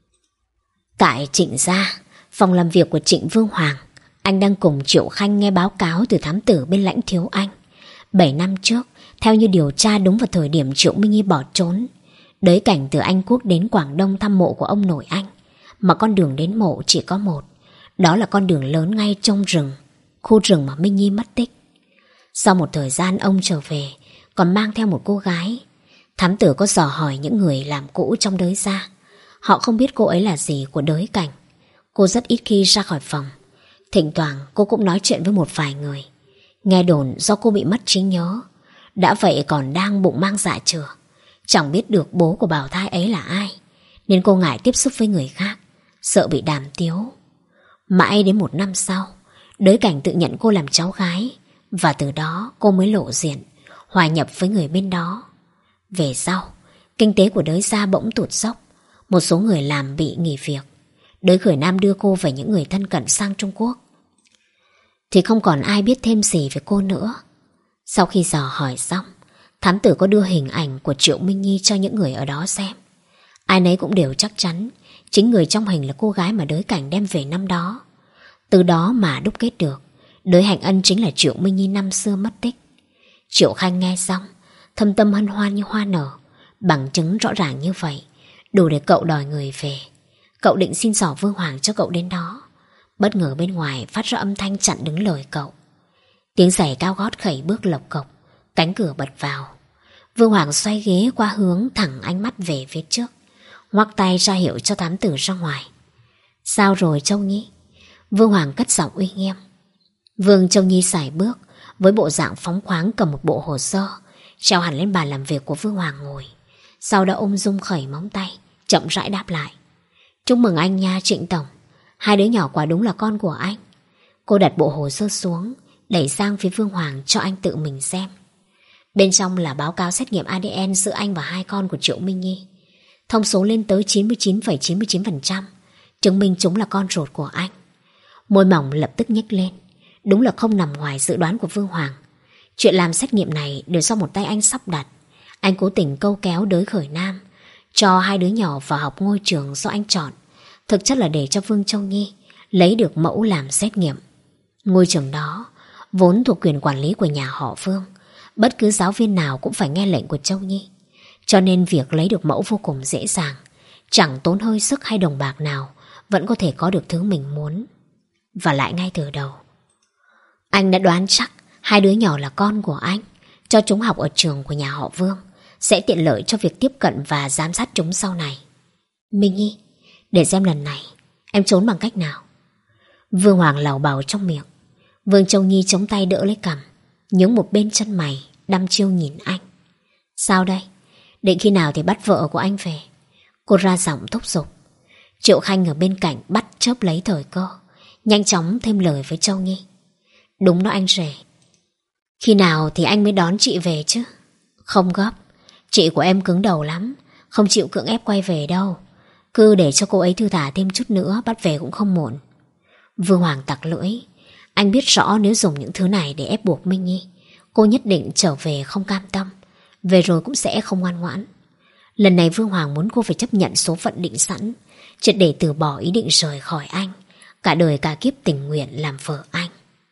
Tại Trịnh gia, phòng làm việc của Trịnh Vương Hoàng, anh đang cùng Triệu Khanh nghe báo cáo từ thám tử bên Lãnh Thiếu Anh. Bảy năm trước, theo như điều tra đúng vào thời điểm Triệu Minh Nhi bỏ trốn, Đới Cảnh từ Anh Quốc đến Quảng Đông thăm mộ của ông nội anh, mà con đường đến mộ chỉ có một, đó là con đường lớn ngay trong rừng, khu rừng mà Minh Nhi mất tích. Sau một thời gian ông trở về, còn mang theo một cô gái. Thám tử có dò hỏi những người làm cũ trong Đới gia. Họ không biết cô ấy là gì của Đới Cảnh. Cô rất ít khi ra khỏi phòng. Thỉnh thoảng cô cũng nói chuyện với một vài người. Nghe đồn do cô bị mất trí nhớ, đã vậy còn đang bụng mang dạ chửa, chẳng biết được bố của bào thai ấy là ai, nên cô ngại tiếp xúc với người khác, sợ bị đàm tiếu. Mãi đến một năm sau, Đới Cảnh tự nhận cô làm cháu gái, và từ đó cô mới lộ diện, hòa nhập với người bên đó. Về sau, kinh tế của Đới gia bỗng tụt dốc, một số người làm bị nghỉ việc. Đới Khởi Nam đưa cô và những người thân cận sang Trung Quốc, thì không còn ai biết thêm gì về cô nữa. Sau khi dò hỏi xong, thám tử có đưa hình ảnh của Triệu Minh Nhi cho những người ở đó xem. Ai nấy cũng đều chắc chắn chính người trong hình là cô gái mà Đới Cảnh đem về năm đó. Từ đó mà đúc kết được Đới Hạnh Ân chính là Triệu Minh Nhi năm xưa mất tích. Triệu Khanh nghe xong, thâm tâm hân hoan như hoa nở. Bằng chứng rõ ràng như vậy đủ để cậu đòi người về. Cậu định xin xỏ Vương Hoàng cho cậu đến đó. Bất ngờ bên ngoài phát ra âm thanh chặn đứng lời cậu. Tiếng giày cao gót khẩy bước lộc cộc, cánh cửa bật vào. Vương Hoàng xoay ghế qua hướng thẳng ánh mắt về phía trước, ngoắc tay ra hiệu cho thám tử ra ngoài. Sao rồi Châu Nhi? Vương Hoàng cất giọng uy nghiêm. Vương Châu Nhi sải bước với bộ dạng phóng khoáng, cầm một bộ hồ sơ treo hẳn lên bàn làm việc của Vương Hoàng ngồi. Sau đó ung dung khẩy móng tay, chậm rãi đáp lại. Chúc mừng anh nha Trịnh Tổng, hai đứa nhỏ quả đúng là con của anh. Cô đặt bộ hồ sơ xuống, đẩy sang phía Vương Hoàng cho anh tự mình xem. Bên trong là báo cáo xét nghiệm a đê en giữa anh và hai con của Triệu Minh Nhi. Thông số lên tới chín mươi chín phẩy chín mươi chín phần trăm, chứng minh chúng là con ruột của anh. Môi mỏng lập tức nhếch lên. Đúng là không nằm ngoài dự đoán của Vương Hoàng. Chuyện làm xét nghiệm này đều do một tay anh sắp đặt. Anh cố tình câu kéo Đới Khởi Nam cho hai đứa nhỏ vào học ngôi trường do anh chọn, thực chất là để cho Vương Châu Nhi lấy được mẫu làm xét nghiệm. Ngôi trường đó vốn thuộc quyền quản lý của nhà họ Vương, bất cứ giáo viên nào cũng phải nghe lệnh của Châu Nhi, cho nên việc lấy được mẫu vô cùng dễ dàng, chẳng tốn hơi sức hay đồng bạc nào, vẫn có thể có được thứ mình muốn. Và lại ngay từ đầu, anh đã đoán chắc hai đứa nhỏ là con của anh, cho chúng học ở trường của nhà họ Vương, sẽ tiện lợi cho việc tiếp cận và giám sát chúng sau này. Minh Nhi, để xem lần này em trốn bằng cách nào. Vương Hoàng lảo bảo trong miệng. Vương Châu Nhi chống tay đỡ lấy cằm, nhướng một bên chân mày, đăm chiêu nhìn anh. Sao đây? Định khi nào thì bắt vợ của anh về? Cô ra giọng thúc giục. Triệu Khanh ở bên cạnh bắt chớp lấy thời cơ, nhanh chóng thêm lời với Châu Nhi. Đúng đó anh rể. Khi nào thì anh mới đón chị về chứ? Không gấp, chị của em cứng đầu lắm, không chịu cưỡng ép quay về đâu. Cứ để cho cô ấy thư thả thêm chút nữa, bắt về cũng không muộn. Vương Hoàng tặc lưỡi. Anh biết rõ nếu dùng những thứ này để ép buộc Minh Nhi, cô nhất định trở về không cam tâm, về rồi cũng sẽ không ngoan ngoãn. Lần này Vương Hoàng muốn cô phải chấp nhận số phận định sẵn, triệt để từ bỏ ý định rời khỏi anh, cả đời cả kiếp tình nguyện làm vợ anh.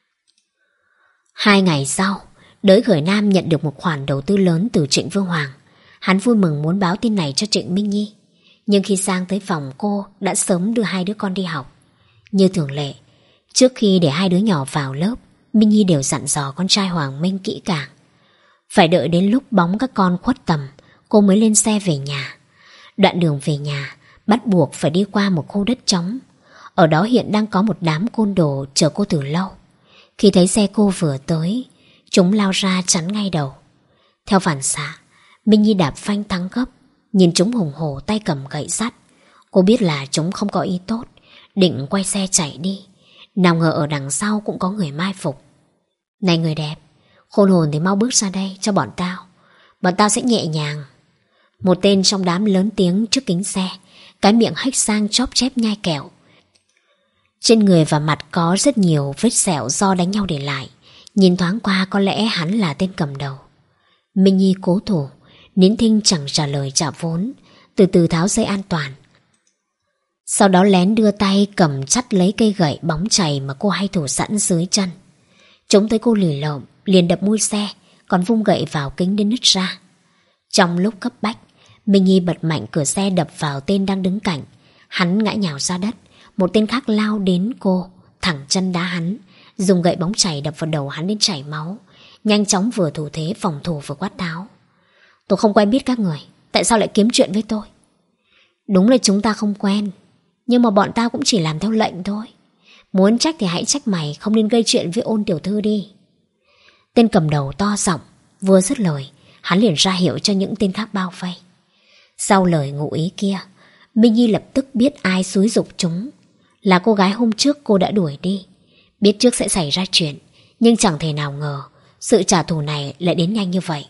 Hai ngày sau, Đới Khởi Nam nhận được một khoản đầu tư lớn từ Trịnh Vương Hoàng. Hắn vui mừng muốn báo tin này cho Trịnh Minh Nhi. Nhưng khi sang tới phòng, cô đã sớm đưa hai đứa con đi học. Như thường lệ, trước khi để hai đứa nhỏ vào lớp, Minh Nhi đều dặn dò con trai Hoàng Minh kỹ càng. Phải đợi đến lúc bóng các con khuất tầm, cô mới lên xe về nhà. Đoạn đường về nhà bắt buộc phải đi qua một khu đất trống. Ở đó hiện đang có một đám côn đồ chờ cô từ lâu. Khi thấy xe cô vừa tới, chúng lao ra chắn ngay đầu. Theo phản xạ, Minh Nhi đạp phanh thắng gấp, nhìn chúng hùng hổ tay cầm gậy sắt. Cô biết là chúng không có ý tốt, định quay xe chạy đi. Nào ngờ ở đằng sau cũng có người mai phục. Này người đẹp, khôn hồn thì mau bước ra đây cho bọn tao. Bọn tao sẽ nhẹ nhàng. Một tên trong đám lớn tiếng trước kính xe, cái miệng hách sang chóp chép nhai kẹo. Trên người và mặt có rất nhiều vết sẹo do đánh nhau để lại. Nhìn thoáng qua có lẽ hắn là tên cầm đầu. Minh Nhi cố thủ, nín thinh chẳng trả lời trả vốn, từ từ tháo dây an toàn. Sau đó lén đưa tay cầm chắt lấy cây gậy bóng chày mà cô hay thủ sẵn dưới chân. Chúng thấy cô lì lợm, liền đập mui xe, còn vung gậy vào kính đến nứt ra. Trong lúc cấp bách, Minh Nhi bật mạnh cửa xe đập vào tên đang đứng cạnh. Hắn ngã nhào ra đất. Một tên khác lao đến cô, thẳng chân đá hắn, dùng gậy bóng chày đập vào đầu hắn đến chảy máu. Nhanh chóng vừa thủ thế phòng thủ vừa quát tháo. Tôi không quen biết các người, tại sao lại kiếm chuyện với tôi? Đúng là chúng ta không quen, nhưng mà bọn tao cũng chỉ làm theo lệnh thôi. Muốn trách thì hãy trách mày, không nên gây chuyện với Ôn tiểu thư đi. Tên cầm đầu to giọng, vừa dứt lời, hắn liền ra hiệu cho những tên khác bao vây. Sau lời ngụ ý kia, Minh Nhi lập tức biết ai xúi giục chúng. Là cô gái hôm trước cô đã đuổi đi. Biết trước sẽ xảy ra chuyện, nhưng chẳng thể nào ngờ sự trả thù này lại đến nhanh như vậy.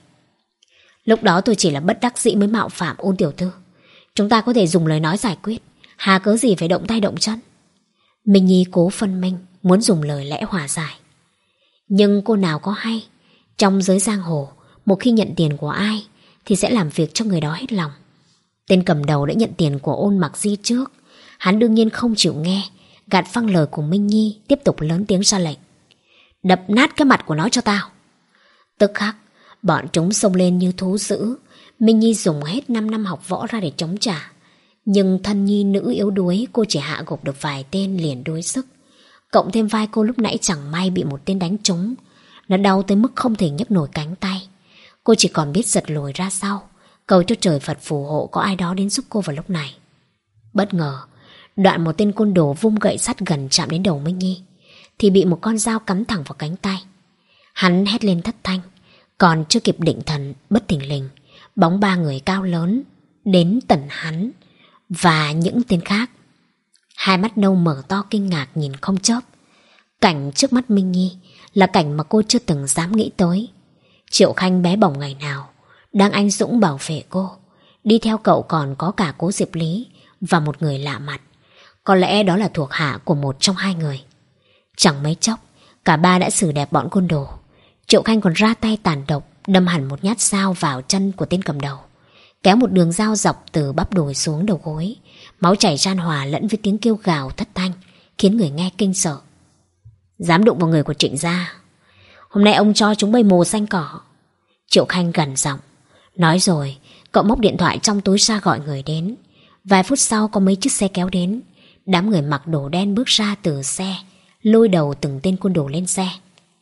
Lúc đó tôi chỉ là bất đắc dĩ mới mạo phạm Ôn tiểu thư. Chúng ta có thể dùng lời nói giải quyết, hà cớ gì phải động tay động chân. Minh Nhi cố phân minh, muốn dùng lời lẽ hòa giải. Nhưng cô nào có hay, trong giới giang hồ, một khi nhận tiền của ai thì sẽ làm việc cho người đó hết lòng. Tên cầm đầu đã nhận tiền của Ôn Mặc Di trước. Hắn đương nhiên không chịu nghe, gạt phăng lời của Minh Nhi, tiếp tục lớn tiếng ra lệnh. Đập nát cái mặt của nó cho tao. Tức khắc, bọn chúng xông lên như thú dữ. Minh Nhi dùng hết năm năm học võ ra để chống trả. Nhưng thân nhi nữ yếu đuối, cô chỉ hạ gục được vài tên liền đuối sức. Cộng thêm vai cô lúc nãy chẳng may bị một tên đánh trúng. Nó đau tới mức không thể nhấc nổi cánh tay. Cô chỉ còn biết giật lùi ra sau, cầu cho trời Phật phù hộ có ai đó đến giúp cô vào lúc này. Bất ngờ, đoạn một tên côn đồ vung gậy sắt gần chạm đến đầu Minh Nhi, thì bị một con dao cắm thẳng vào cánh tay. Hắn hét lên thất thanh, còn chưa kịp định thần, bất thình lình, bóng ba người cao lớn đến tận hắn và những tên khác. Hai mắt nâu mở to kinh ngạc nhìn không chớp. Cảnh trước mắt Minh Nhi là cảnh mà cô chưa từng dám nghĩ tới. Triệu Khanh bé bỏng ngày nào đang anh dũng bảo vệ cô. Đi theo cậu còn có cả Cố Diệp Lý và một người lạ mặt. Có lẽ đó là thuộc hạ của một trong hai người. Chẳng mấy chốc, cả ba đã xử đẹp bọn côn đồ. Triệu Khanh còn ra tay tàn độc, đâm hẳn một nhát dao vào chân của tên cầm đầu, kéo một đường dao dọc từ bắp đùi xuống đầu gối. Máu chảy ran hòa lẫn với tiếng kêu gào thất thanh, khiến người nghe kinh sợ. Dám đụng vào người của Trịnh gia, hôm nay ông cho chúng bay mồ xanh cỏ. Triệu Khanh gằn giọng. Nói rồi, cậu móc điện thoại trong túi ra gọi người đến. Vài phút sau có mấy chiếc xe kéo đến. Đám người mặc đồ đen bước ra từ xe, lôi đầu từng tên côn đồ lên xe.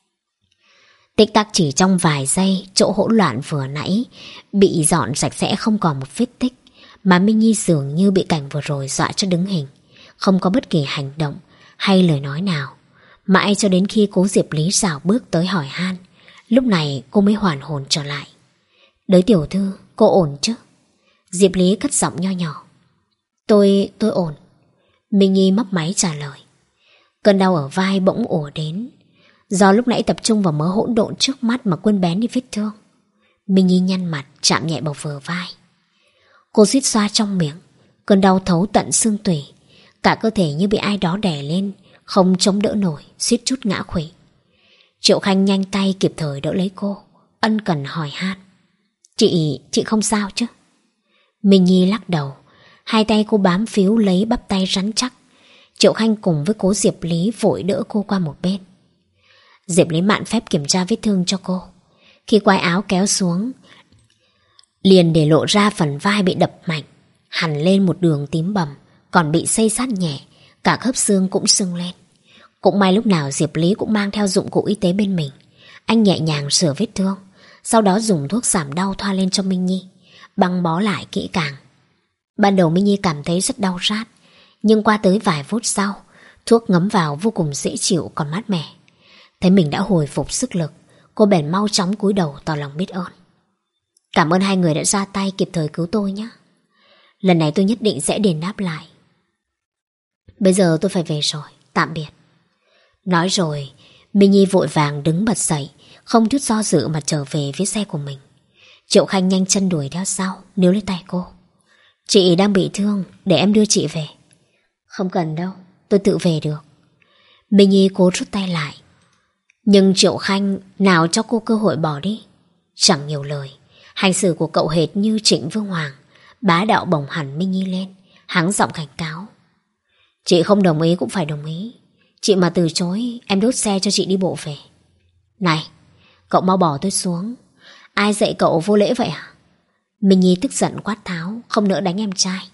Tích tắc chỉ trong vài giây, chỗ hỗn loạn vừa nãy bị dọn sạch sẽ không còn một vết tích. Mà Minh Nhi dường như bị cảnh vừa rồi dọa cho đứng hình, không có bất kỳ hành động hay lời nói nào. Mãi cho đến khi Cố Diệp Lý rảo bước tới hỏi han, lúc này cô mới hoàn hồn trở lại. Đới tiểu thư, cô ổn chứ? Diệp Lý cất giọng nho nhỏ. Tôi, tôi ổn. Minh Nhi mấp máy trả lời. Cơn đau ở vai bỗng ùa đến, do lúc nãy tập trung vào mớ hỗn độn trước mắt mà quên bén đi vết thương. Minh Nhi nhăn mặt chạm nhẹ vào vờ vai. Cô suýt xoa trong miệng, cơn đau thấu tận xương tủy, cả cơ thể như bị ai đó đè lên, không chống đỡ nổi, suýt chút ngã khuỵu. Triệu Khanh nhanh tay kịp thời đỡ lấy cô, ân cần hỏi han. Chị, chị không sao chứ? Minh Nhi lắc đầu. Hai tay cô bám phiếu lấy bắp tay rắn chắc. Triệu Khanh cùng với cố Diệp Lý vội đỡ cô qua một bên. Diệp Lý mạn phép kiểm tra vết thương cho cô. Khi quai áo kéo xuống, liền để lộ ra phần vai bị đập mạnh, hằn lên một đường tím bầm, còn bị xây sát nhẹ, cả khớp xương cũng sưng lên. Cũng may lúc nào Diệp Lý cũng mang theo dụng cụ y tế bên mình. Anh nhẹ nhàng sửa vết thương, sau đó dùng thuốc giảm đau thoa lên cho Minh Nhi, băng bó lại kỹ càng. Ban đầu Minh Nhi cảm thấy rất đau rát, nhưng qua tới vài phút sau, thuốc ngấm vào vô cùng dễ chịu còn mát mẻ. Thấy mình đã hồi phục sức lực, cô bèn mau chóng cúi đầu tỏ lòng biết ơn. Cảm ơn hai người đã ra tay kịp thời cứu tôi nhé. Lần này tôi nhất định sẽ đền đáp lại. Bây giờ tôi phải về rồi, tạm biệt. Nói rồi, Minh Nhi vội vàng đứng bật dậy, không chút do dự mà trở về phía xe của mình. Triệu Khanh nhanh chân đuổi theo sau, níu lấy tay cô. Chị đang bị thương, để em đưa chị về. Không cần đâu, tôi tự về được. Minh Nhi cố rút tay lại, nhưng Triệu Khanh nào cho cô cơ hội bỏ đi. Chẳng nhiều lời, hành xử của cậu hệt như Trịnh Vương Hoàng, bá đạo bồng hẳn Minh Nhi lên, hắng giọng cảnh cáo. Chị không đồng ý cũng phải đồng ý. Chị mà từ chối, em đốt xe cho chị đi bộ về. Này, cậu mau bỏ tôi xuống. Ai dạy cậu vô lễ vậy à? Minh Nhi tức giận quát tháo, không nỡ đánh em trai.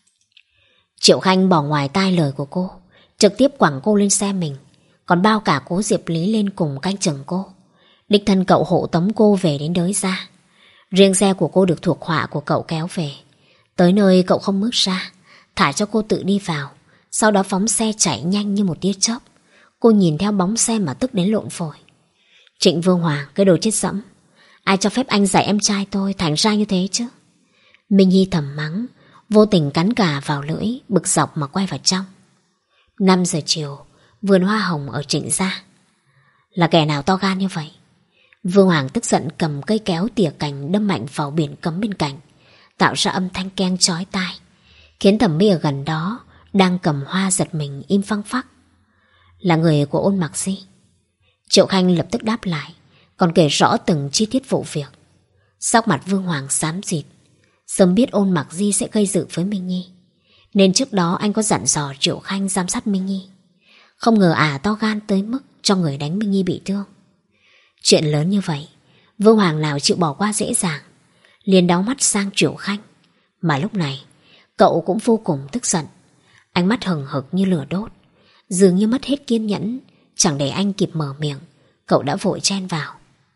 Triệu Khanh bỏ ngoài tai lời của cô, trực tiếp quẳng cô lên xe mình, còn bao cả cố Diệp Lý lên cùng canh chừng cô. Đích thân cậu hộ tống cô về đến đới ra. Riêng xe của cô được thuộc họa của cậu kéo về. Tới nơi cậu không bước ra, thả cho cô tự đi vào, sau đó phóng xe chạy nhanh như một tia chớp. Cô nhìn theo bóng xe mà tức đến lộn phổi. Trịnh Vương Hoàng, cái đồ chết dẫm, ai cho phép anh dạy em trai tôi thành ra như thế chứ? Minh Nhi thầm mắng, vô tình cắn cả vào lưỡi, bực dọc mà quay vào trong. Năm giờ chiều, vườn hoa hồng ở Trịnh gia. Là kẻ nào to gan như vậy? Vương Hoàng tức giận cầm cây kéo tỉa cành đâm mạnh vào biển cấm bên cạnh, tạo ra âm thanh keng chói tai, khiến Thẩm My ở gần đó đang cầm hoa giật mình im phăng phắc. Là người của Ôn Mặc Di. Triệu Khanh lập tức đáp lại, còn kể rõ từng chi tiết vụ việc. Sắc mặt Vương Hoàng xám xịt, sớm biết Ôn Mặc Di sẽ gây sự với Minh Nhi, nên trước đó anh có dặn dò Triệu Khanh giám sát Minh Nhi. Không ngờ ả to gan tới mức cho người đánh Minh Nhi bị thương. Chuyện lớn như vậy, Vương Hoàng nào chịu bỏ qua dễ dàng, liền đáo mắt sang Triệu Khanh. Mà lúc này cậu cũng vô cùng tức giận, ánh mắt hừng hực như lửa đốt, dường như mất hết kiên nhẫn. Chẳng để anh kịp mở miệng, cậu đã vội chen vào.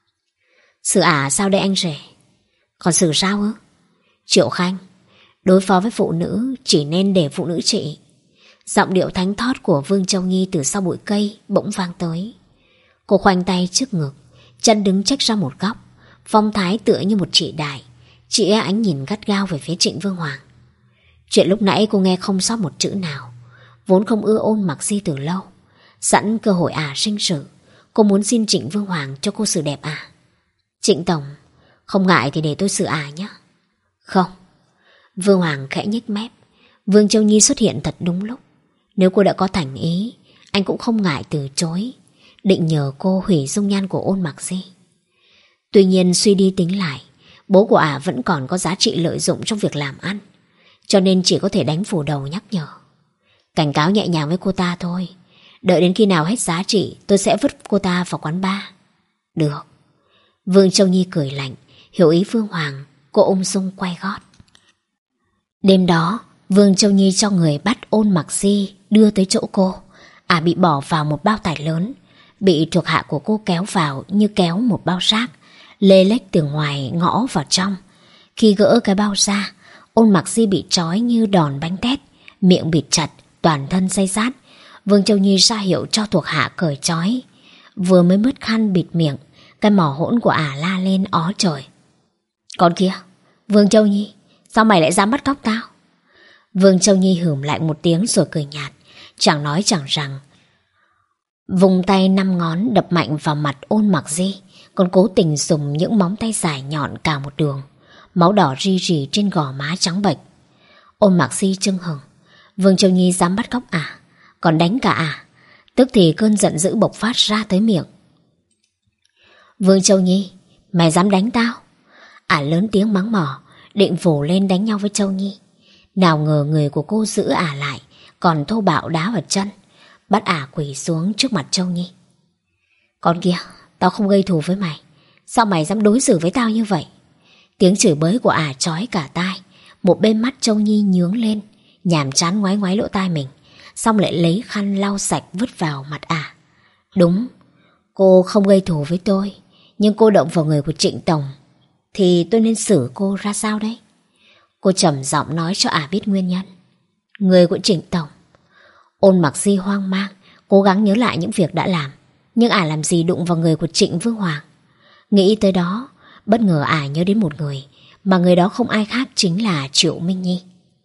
Xử ả sao đây anh rể? Còn xử sao ư? Triệu Khanh, đối phó với phụ nữ chỉ nên để phụ nữ trị. Giọng điệu thánh thót của Vương Châu Nhi từ sau bụi cây bỗng vang tới. Cô khoanh tay trước ngực, chân đứng chếch ra một góc, phong thái tựa như một chị đại. Chị ấy ánh nhìn gắt gao về phía Trịnh Vương Hoàng. Chuyện lúc nãy cô nghe không sót một chữ nào. Vốn không ưa Ôn Mặc Di từ lâu, sẵn cơ hội ả sinh sự, cô muốn xin Trịnh Vương Hoàng cho cô xử đẹp à? Trịnh Tổng, không ngại thì để tôi xử ả nhé. Không. Vương Hoàng khẽ nhếch mép. Vương Châu Nhi xuất hiện thật đúng lúc. Nếu cô đã có thành ý, anh cũng không ngại từ chối, định nhờ cô hủy dung nhan của Ôn Mặc Di. Tuy nhiên suy đi tính lại, bố của ả vẫn còn có giá trị lợi dụng trong việc làm ăn, cho nên chỉ có thể đánh phủ đầu nhắc nhở, cảnh cáo nhẹ nhàng với cô ta thôi. Đợi đến khi nào hết giá trị, tôi sẽ vứt cô ta vào quán bar. Được. Vương Châu Nhi cười lạnh, hiểu ý Vương Hoàng. Cô ung dung quay gót. Đêm đó, Vương Châu Nhi cho người bắt Ôn Mặc Di đưa tới chỗ cô. Ả à bị bỏ vào một bao tải lớn, bị thuộc hạ của cô kéo vào như kéo một bao rác, lê lếch từ ngoài ngõ vào trong. Khi gỡ cái bao ra, Ôn Mặc Di bị trói như đòn bánh tét, miệng bịt chặt, toàn thân xây sát. Vương Châu Nhi ra hiệu cho thuộc hạ cởi trói. Vừa mới mứt khăn bịt miệng, cái mỏ hỗn của ả la lên ó trời. Con kia, Vương Châu Nhi, sao mày lại dám bắt cóc tao? Vương Châu Nhi hửm lại một tiếng rồi cười nhạt, chẳng nói chẳng rằng, vùng tay năm ngón đập mạnh vào mặt Ôn Mặc Di, còn cố tình dùng những móng tay dài nhọn cào một đường. Máu đỏ ri rì trên gò má trắng bệch. Ôn Mặc Di chưng hừng. Vương Châu Nhi dám bắt cóc ả, còn đánh cả ả. Tức thì cơn giận dữ bộc phát ra tới miệng. Vương Châu Nhi, mày dám đánh tao? Ả lớn tiếng mắng mỏ, định vồ lên đánh nhau với Châu Nhi. Nào ngờ người của cô giữ ả lại, còn thô bạo đá vào chân, bắt ả quỳ xuống trước mặt Châu Nhi. Con kia, tao không gây thù với mày, sao mày dám đối xử với tao như vậy? Tiếng chửi bới của ả chói cả tai. Một bên mắt Châu Nhi nhướng lên, nhàm chán ngoái ngoái lỗ tai mình, xong lại lấy khăn lau sạch vứt vào mặt ả. Đúng, cô không gây thù với tôi, nhưng cô động vào người của Trịnh Tổng, thì tôi nên xử cô ra sao đấy? Cô trầm giọng nói cho ả biết nguyên nhân. Người của Trịnh Tổng. Ôn Mặc Di hoang mang, cố gắng nhớ lại những việc đã làm, nhưng ả làm gì đụng vào người của Trịnh Vương Hoàng. Nghĩ tới đó, bất ngờ ả nhớ đến một người, mà người đó không ai khác chính là Triệu Minh Nhi.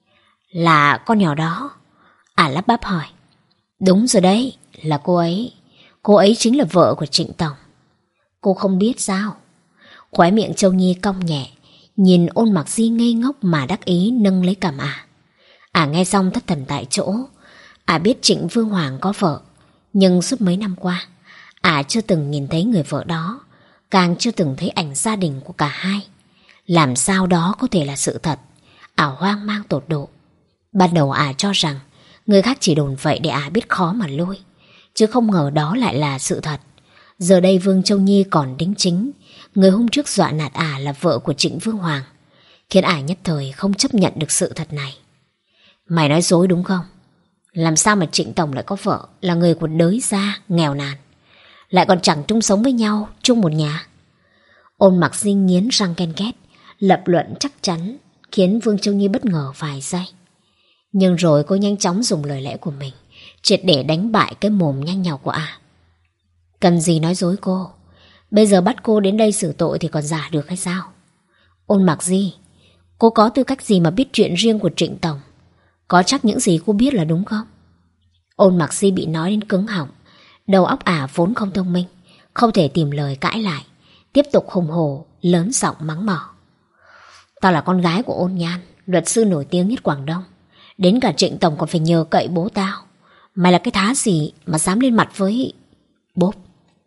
Là con nhỏ đó? Ả lắp bắp hỏi. Đúng rồi đấy, là cô ấy. Cô ấy chính là vợ của Trịnh Tổng. Cô không biết sao? Khóe miệng Châu Nhi cong nhẹ, nhìn Ôn Mặc Di ngây ngốc mà đắc ý nâng lấy cằm ả. Ả nghe xong thất thần tại chỗ. Ả biết Trịnh Vương Hoàng có vợ, nhưng suốt mấy năm qua ả chưa từng nhìn thấy người vợ đó, càng chưa từng thấy ảnh gia đình của cả hai. Làm sao đó có thể là sự thật? Ả hoang mang tột độ. Ban đầu ả cho rằng người khác chỉ đồn vậy để ả biết khó mà lui, chứ không ngờ đó lại là sự thật. Giờ đây Vương Châu Nhi còn đính chính người hôm trước dọa nạt ả là vợ của Trịnh Vương Hoàng, khiến ả nhất thời không chấp nhận được sự thật này. Mày nói dối đúng không? Làm sao mà Trịnh Tổng lại có vợ là người của đới gia nghèo nàn, lại còn chẳng chung sống với nhau chung một nhà? Ôn Mặc Di nghiến răng ken két, lập luận chắc chắn, khiến Vương Châu Nhi bất ngờ vài giây. Nhưng rồi cô nhanh chóng dùng lời lẽ của mình triệt để đánh bại cái mồm nhanh nhảu của ả. Cần gì nói dối cô? Bây giờ bắt cô đến đây xử tội thì còn giả được hay sao? Ôn Mặc Di, cô có tư cách gì mà biết chuyện riêng của Trịnh Tổng? Có chắc những gì cô biết là đúng không? Ôn Mặc Di bị nói đến cứng họng. Đầu óc ả vốn không thông minh, không thể tìm lời cãi lại, tiếp tục hùng hổ lớn giọng mắng mỏ. Tao là con gái của Ôn Nhan, luật sư nổi tiếng nhất Quảng Đông. Đến cả Trịnh Tổng còn phải nhờ cậy bố tao. Mày là cái thá gì mà dám lên mặt với... Bốp.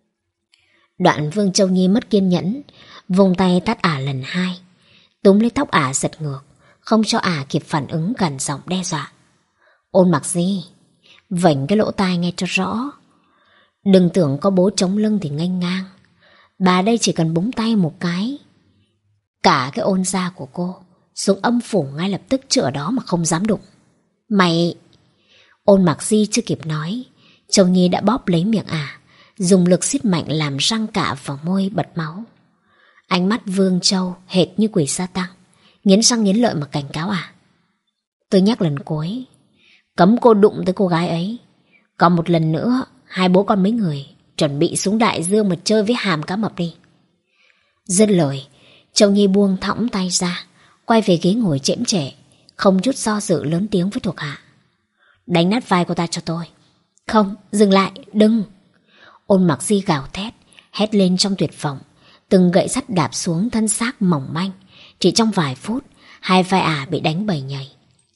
Đoạn Vương Châu Nhi mất kiên nhẫn, vùng tay tát ả lần hai, túm lấy tóc ả giật ngược, không cho ả kịp phản ứng, gần giọng đe dọa. Ôn Mặc Di, vảnh cái lỗ tai nghe cho rõ. Đừng tưởng có bố chống lưng thì nghênh ngang. Bà đây chỉ cần búng tay một cái, cả cái Ôn gia của cô xuống âm phủ ngay lập tức, chứ ở đó mà không dám đụng. Mày... Ôn Mặc Di chưa kịp nói, Châu Nhi đã bóp lấy miệng ả, dùng lực siết mạnh làm răng cạ vào môi bật máu. Ánh mắt Vương Châu hệt như quỷ sa tăng, nghiến răng nghiến lợi mà cảnh cáo ả. Tôi nhắc lần cuối, cấm cô đụng tới cô gái ấy. Còn một lần nữa, hai bố con mấy người chuẩn bị xuống đại dương mà chơi với hàm cá mập đi. Dứt lời, Châu Nhi buông thõng tay ra, quay về ghế ngồi chễm chệ, không chút do dự lớn tiếng với thuộc hạ. Đánh nát vai cô ta cho tôi. Không, dừng lại, đừng. Ôn Mặc Di gào thét, hét lên trong tuyệt vọng. Từng gậy sắt đạp xuống thân xác mỏng manh. Chỉ trong vài phút, hai vai ả bị đánh bầy nhầy.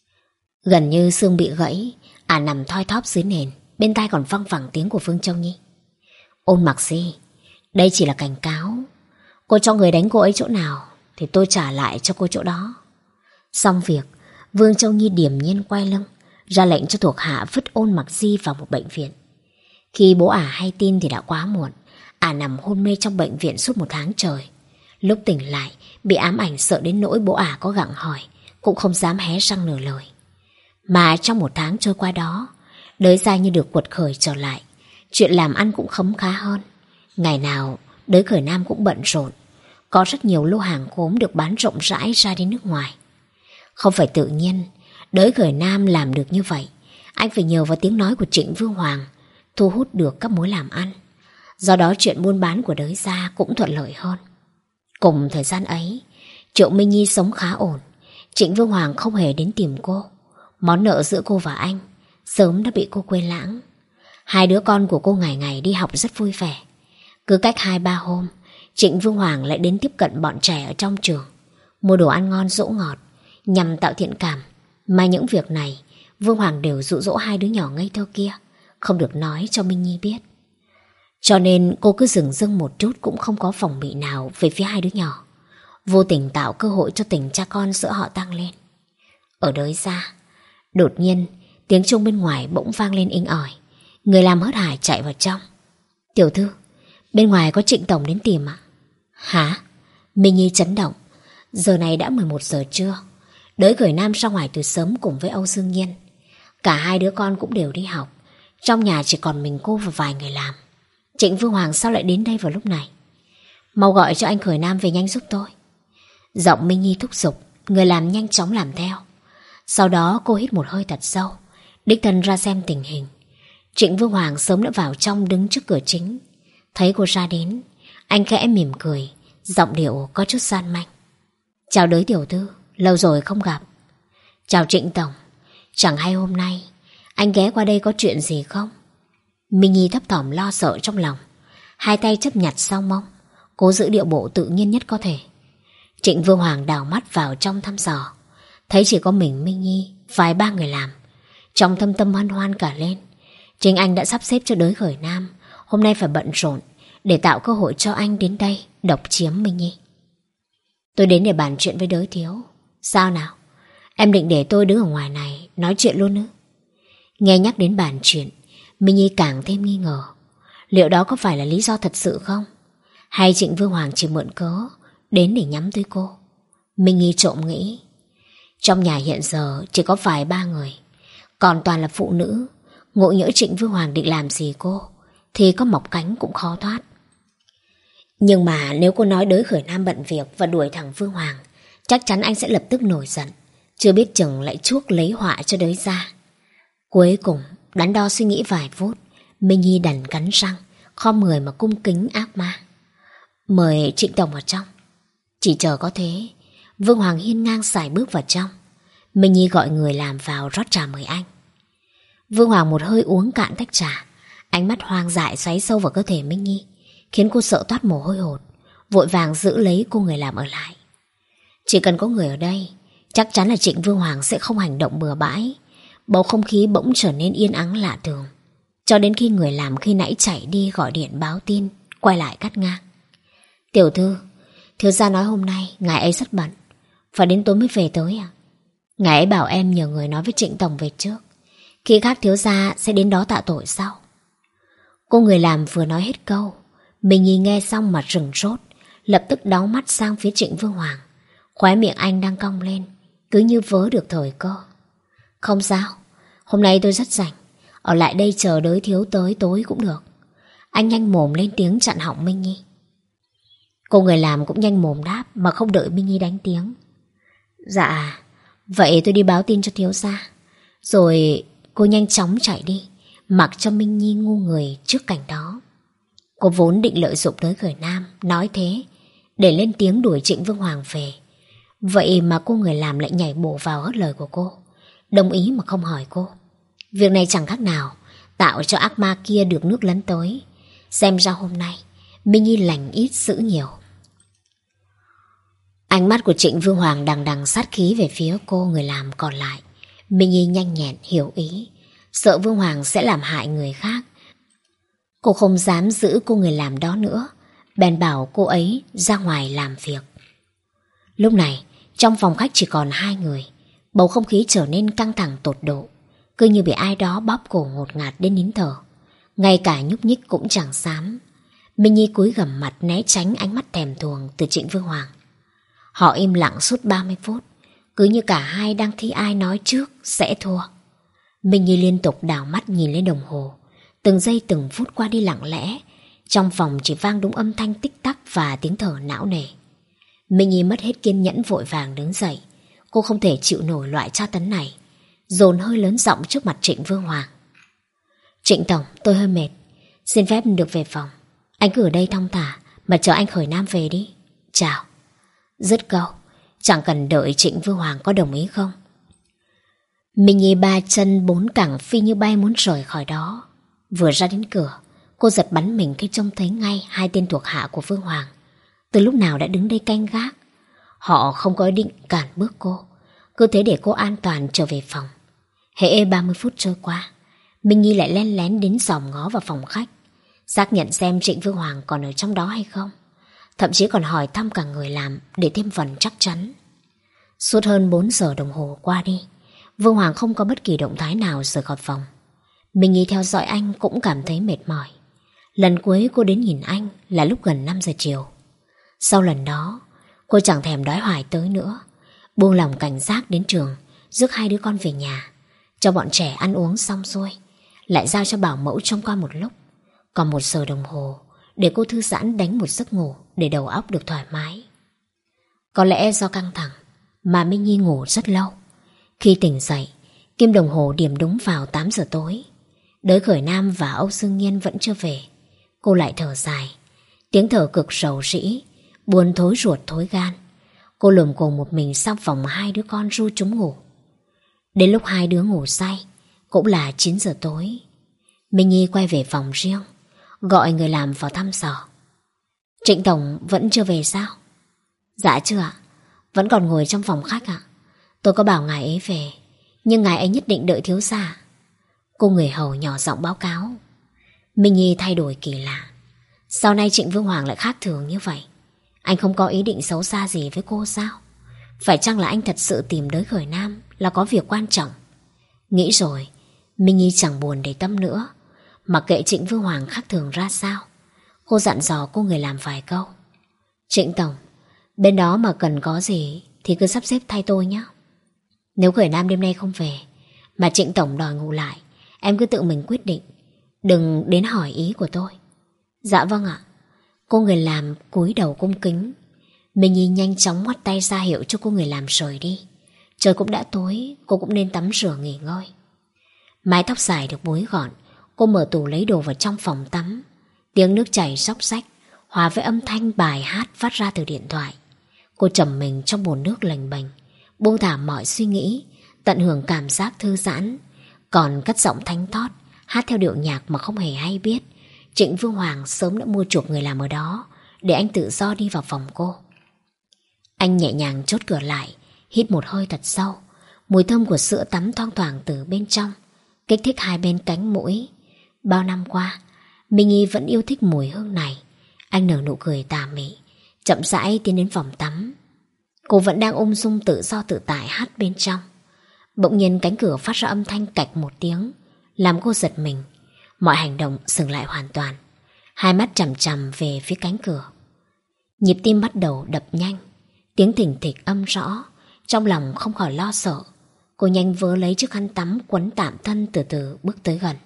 Gần như xương bị gãy, ả nằm thoi thóp dưới nền, bên tai còn văng vẳng tiếng của Vương Châu Nhi. Ôn Mặc Di, đây chỉ là cảnh cáo. Cô cho người đánh cô ấy chỗ nào thì tôi trả lại cho cô chỗ đó. Xong việc, Vương Châu Nhi điềm nhiên quay lưng, ra lệnh cho thuộc hạ vứt Ôn Mặc Di vào một bệnh viện. Khi bố ả hay tin thì đã quá muộn. Ả nằm hôn mê trong bệnh viện suốt một tháng trời. Lúc tỉnh lại, bị ám ảnh sợ đến nỗi bố ả có gặng hỏi cũng không dám hé răng nửa lời. Mà trong một tháng trôi qua đó, Đới gia như được quật khởi trở lại. Chuyện làm ăn cũng khấm khá hơn. Ngày nào Đới Khởi Nam cũng bận rộn. Có rất nhiều lô hàng gốm được bán rộng rãi ra đến nước ngoài. Không phải tự nhiên Đới Khởi Nam làm được như vậy. Anh phải nhờ vào tiếng nói của Trịnh Vương Hoàng thu hút được các mối làm ăn. Do đó chuyện buôn bán của Đới gia cũng thuận lợi hơn. Cùng thời gian ấy, Triệu Minh Nhi sống khá ổn. Trịnh Vương Hoàng không hề đến tìm cô. Món nợ giữa cô và anh sớm đã bị cô quên lãng. Hai đứa con của cô ngày ngày đi học rất vui vẻ. Cứ cách hai ba hôm, Trịnh Vương Hoàng lại đến tiếp cận bọn trẻ ở trong trường, mua đồ ăn ngon dỗ ngọt, nhằm tạo thiện cảm. Mà những việc này Vương Hoàng đều dụ dỗ hai đứa nhỏ ngây thơ kia không được nói cho Minh Nhi biết. Cho nên cô cứ dừng dưng một chút cũng không có phòng bị nào về phía hai đứa nhỏ, vô tình tạo cơ hội cho tình cha con giữa họ tăng lên. Ở đới xa, đột nhiên tiếng chuông bên ngoài bỗng vang lên inh ỏi. Người làm hớt hải chạy vào trong. Tiểu thư, bên ngoài có Trịnh tổng đến tìm ạ. Hả? Minh Nhi chấn động. Giờ này đã mười một giờ trưa. Đới Khởi Nam ra ngoài từ sớm cùng với Âu Dương Nhiên. Cả hai đứa con cũng đều đi học. Trong nhà chỉ còn mình cô và vài người làm. Trịnh Vương Hoàng sao lại đến đây vào lúc này? Mau gọi cho anh Khởi Nam về nhanh giúp tôi. Giọng Minh Nhi thúc giục. Người làm nhanh chóng làm theo. Sau đó cô hít một hơi thật sâu, đích thân ra xem tình hình. Trịnh Vương Hoàng sớm đã vào trong đứng trước cửa chính. Thấy cô ra đến, anh khẽ mỉm cười, giọng điệu có chút gian manh. Chào Đới tiểu thư, lâu rồi không gặp. Chào Trịnh tổng, chẳng hay hôm nay anh ghé qua đây có chuyện gì không? Minh Nhi thấp thỏm lo sợ trong lòng, hai tay chấp nhặt sau mông, cố giữ điệu bộ tự nhiên nhất có thể. Trịnh Vương Hoàng đào mắt vào trong thăm dò, thấy chỉ có mình Minh Nhi, vài ba người làm, trong thâm tâm hân hoan cả lên. Chính anh đã sắp xếp cho Đới Khởi Nam hôm nay phải bận rộn để tạo cơ hội cho anh đến đây độc chiếm Minh Nhi. Tôi đến để bàn chuyện với Đới thiếu. Sao nào? Em định để tôi đứng ở ngoài này nói chuyện luôn ư? Nghe nhắc đến bàn chuyện, Minh Nhi càng thêm nghi ngờ. Liệu đó có phải là lý do thật sự không? Hay Trịnh Vương Hoàng chỉ mượn cớ đến để nhắm tới cô? Minh Nhi trộm nghĩ. Trong nhà hiện giờ chỉ có vài ba người, còn toàn là phụ nữ. Ngộ nhỡ Trịnh Vương Hoàng định làm gì cô thì có mọc cánh cũng khó thoát. Nhưng mà nếu cô nói Đới Khởi Nam bận việc và đuổi thẳng Vương Hoàng, chắc chắn anh sẽ lập tức nổi giận, chưa biết chừng lại chuốc lấy họa cho Đới ra. Cuối cùng đắn đo suy nghĩ vài phút, Minh Nhi đành cắn răng, khom người mà cung kính ác ma. Mời Trịnh tổng vào trong. Chỉ chờ có thế, Vương Hoàng hiên ngang sải bước vào trong. Minh Nhi gọi người làm vào rót trà mời anh. Vương Hoàng một hơi uống cạn tách trà, ánh mắt hoang dại xoáy sâu vào cơ thể Minh Nhi, khiến cô sợ toát mồ hôi hột, vội vàng giữ lấy cô người làm ở lại. Chỉ cần có người ở đây, chắc chắn là Trịnh Vương Hoàng sẽ không hành động bừa bãi. Bầu không khí bỗng trở nên yên ắng lạ thường, cho đến khi người làm khi nãy chạy đi gọi điện báo tin quay lại cắt ngang. Tiểu thư, thiếu gia nói hôm nay ngài ấy rất bận, phải đến tối mới về tới à? Ngài ấy bảo em nhờ người nói với Trịnh tổng về trước, khi khác thiếu gia sẽ đến đó tạ tội sau. Cô người làm vừa nói hết câu, Minh Nhi nghe xong mặt rừng rốt, lập tức đáo mắt sang phía Trịnh Vương Hoàng. Khóe miệng anh đang cong lên, cứ như vớ được thời cơ. Không sao, hôm nay tôi rất rảnh, ở lại đây chờ Đới thiếu tới tối cũng được. Anh nhanh mồm lên tiếng chặn họng Minh Nhi. Cô người làm cũng nhanh mồm đáp mà không đợi Minh Nhi đánh tiếng. Dạ, vậy tôi đi báo tin cho thiếu gia. Rồi cô nhanh chóng chạy đi, mặc cho Minh Nhi ngu người trước cảnh đó. Cô vốn định lợi dụng Đới Khởi Nam nói thế để lên tiếng đuổi Trịnh Vương Hoàng về. Vậy mà cô người làm lại nhảy bổ vào hớt lời của cô, đồng ý mà không hỏi cô. Việc này chẳng khác nào tạo cho ác ma kia được nước lấn tới. Xem ra hôm nay Minh Nhi lành ít dữ nhiều. Ánh mắt của Trịnh Vương Hoàng đằng đằng sát khí về phía cô người làm còn lại. Minh Nhi nhanh nhẹn hiểu ý, sợ Vương Hoàng sẽ làm hại người khác. Cô không dám giữ cô người làm đó nữa, bèn bảo cô ấy ra ngoài làm việc. Lúc này trong phòng khách chỉ còn hai người, bầu không khí trở nên căng thẳng tột độ, cứ như bị ai đó bóp cổ ngột ngạt đến nín thở. Ngay cả nhúc nhích cũng chẳng dám. Minh Nhi cúi gằm mặt né tránh ánh mắt thèm thuồng từ Trịnh Vương Hoàng. Họ im lặng suốt ba mươi phút, cứ như cả hai đang thi ai nói trước sẽ thua. Minh Nhi liên tục đảo mắt nhìn lên đồng hồ, từng giây từng phút qua đi lặng lẽ. Trong phòng chỉ vang đúng âm thanh tích tắc và tiếng thở não nề. Minh Nhi mất hết kiên nhẫn vội vàng đứng dậy. Cô không thể chịu nổi loại tra tấn này, dồn hơi lớn giọng trước mặt Trịnh Vương Hoàng. Trịnh tổng, tôi hơi mệt, xin phép được về phòng. Anh cứ ở đây thong thả mà chờ anh Khởi Nam về đi. Chào. Dứt câu, chẳng cần đợi Trịnh Vương Hoàng có đồng ý không. Minh Nhi ba chân bốn cẳng phi như bay muốn rời khỏi đó. Vừa ra đến cửa, cô giật bắn mình khi trông thấy ngay hai tên thuộc hạ của Vương Hoàng. Từ lúc nào đã đứng đây canh gác. Họ không có ý định cản bước cô, cứ thế để cô an toàn trở về phòng. Hễ ba mươi phút trôi qua, Minh Nhi lại len lén đến dòm ngó vào phòng khách, xác nhận xem Trịnh Vương Hoàng còn ở trong đó hay không. Thậm chí còn hỏi thăm cả người làm để thêm phần chắc chắn. Suốt hơn bốn giờ đồng hồ qua đi, Vương Hoàng không có bất kỳ động thái nào rời khỏi phòng. Minh Nhi theo dõi anh cũng cảm thấy mệt mỏi. Lần cuối cô đến nhìn anh là lúc gần năm giờ chiều. Sau lần đó, cô chẳng thèm đói hoài tới nữa, buông lòng cảnh giác đến trường, rước hai đứa con về nhà, cho bọn trẻ ăn uống xong xuôi, lại giao cho bảo mẫu trông coi một lúc. Còn một giờ đồng hồ để cô thư giãn đánh một giấc ngủ để đầu óc được thoải mái. Có lẽ do căng thẳng mà Minh Nhi ngủ rất lâu. Khi tỉnh dậy, kim đồng hồ điểm đúng vào tám giờ tối. Đới Khởi Nam và Âu Dương Nhiên vẫn chưa về. Cô lại thở dài, tiếng thở cực sầu rĩ, buồn thối ruột thối gan. Cô lồm cồm một mình sang phòng hai đứa con ru chúng ngủ. Đến lúc hai đứa ngủ say, cũng là chín giờ tối. Minh Nhi quay về phòng riêng, gọi người làm vào thăm dò. Trịnh Tổng vẫn chưa về sao? Dạ chưa ạ, vẫn còn ngồi trong phòng khách ạ. Tôi có bảo ngài ấy về, nhưng ngài ấy nhất định đợi thiếu gia. Cô người hầu nhỏ giọng báo cáo. Minh Nhi thay đổi kỳ lạ. Sau này Trịnh Vương Hoàng lại khác thường như vậy. Anh không có ý định xấu xa gì với cô sao? Phải chăng là anh thật sự tìm Đới Khởi Nam là có việc quan trọng? Nghĩ rồi, Minh Nhi chẳng buồn để tâm nữa. Mặc kệ Trịnh Vương Hoàng khác thường ra sao, cô dặn dò cô người làm vài câu. Trịnh Tổng, bên đó mà cần có gì thì cứ sắp xếp thay tôi nhé. Nếu Khởi Nam đêm nay không về mà Trịnh Tổng đòi ngủ lại, em cứ tự mình quyết định, đừng đến hỏi ý của tôi. Dạ vâng ạ. Cô người làm cúi đầu cung kính. Minh Nhi nhanh chóng ngoắt tay ra hiệu cho cô người làm rời đi. Trời cũng đã tối, cô cũng nên tắm rửa nghỉ ngơi. Mái tóc dài được búi gọn, cô mở tủ lấy đồ vào trong phòng tắm. Tiếng nước chảy xóc xách hòa với âm thanh bài hát phát ra từ điện thoại. Cô trầm mình trong bồn nước lành bềnh, buông thả mọi suy nghĩ, tận hưởng cảm giác thư giãn. Còn cất giọng thánh thót, hát theo điệu nhạc mà không hề hay biết Trịnh Vương Hoàng sớm đã mua chuộc người làm ở đó, để anh tự do đi vào phòng cô. Anh nhẹ nhàng chốt cửa lại, hít một hơi thật sâu. Mùi thơm của sữa tắm thoang thoảng từ bên trong, kích thích hai bên cánh mũi. Bao năm qua, Minh Nhi vẫn yêu thích mùi hương này. Anh nở nụ cười tà mị, chậm rãi tiến đến phòng tắm. Cô vẫn đang ung dung tự do tự tại hát bên trong. Bỗng nhiên cánh cửa phát ra âm thanh cạch một tiếng, làm cô giật mình. Mọi hành động dừng lại hoàn toàn, hai mắt chằm chằm về phía cánh cửa. Nhịp tim bắt đầu đập nhanh, tiếng thình thịch âm rõ. Trong lòng không khỏi lo sợ, cô nhanh vớ lấy chiếc khăn tắm quấn tạm thân, từ từ bước tới gần.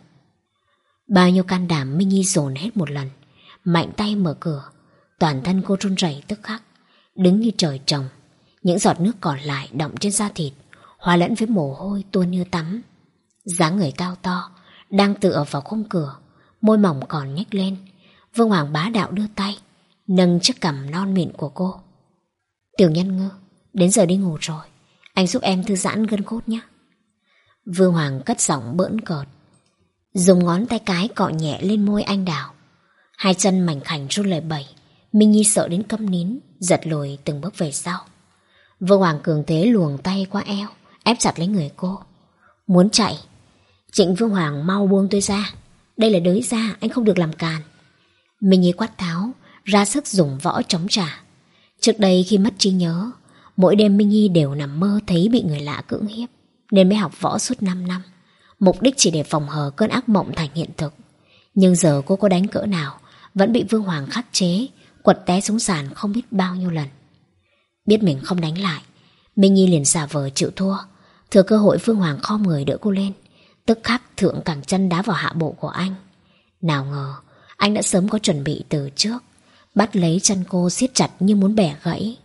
Bao nhiêu can đảm Minh Nhi dồn hết một lần, mạnh tay mở cửa. Toàn thân cô run rẩy tức khắc, đứng như trời trồng. Những giọt nước còn lại đọng trên da thịt, hòa lẫn với mồ hôi tuôn như tắm. Dáng người cao to đang tựa vào khung cửa, môi mỏng còn nhếch lên. Vương Hoàng bá đạo đưa tay nâng chiếc cằm non mịn của cô. Tiểu Nhân Ngư, đến giờ đi ngủ rồi, anh giúp em thư giãn gân cốt nhé. Vương Hoàng cất giọng bỡn cợt, dùng ngón tay cái cọ nhẹ lên môi anh đào. Hai chân mảnh khảnh run lẩy bẩy. Minh Nhi sợ đến câm nín, giật lùi từng bước về sau. Vương Hoàng cường thế luồng tay qua eo, ép chặt lấy người cô. Muốn chạy? Trịnh Vương Hoàng mau buông tôi ra, đây là Đới gia, anh không được làm càn. Minh Nhi quát tháo, ra sức dùng võ chống trả. Trước đây khi mất trí nhớ, mỗi đêm Minh Nhi đều nằm mơ thấy bị người lạ cưỡng hiếp, nên mới học võ suốt năm năm, mục đích chỉ để phòng hờ cơn ác mộng thành hiện thực. Nhưng giờ cô có đánh cỡ nào vẫn bị Vương Hoàng khắc chế, quật té xuống sàn không biết bao nhiêu lần. Biết mình không đánh lại, Minh Nhi liền giả vờ chịu thua. Thừa cơ hội Vương Hoàng khom người đỡ cô lên, tức khắc thượng cẳng chân đá vào hạ bộ của anh. Nào ngờ anh đã sớm có chuẩn bị từ trước, bắt lấy chân cô siết chặt như muốn bẻ gãy.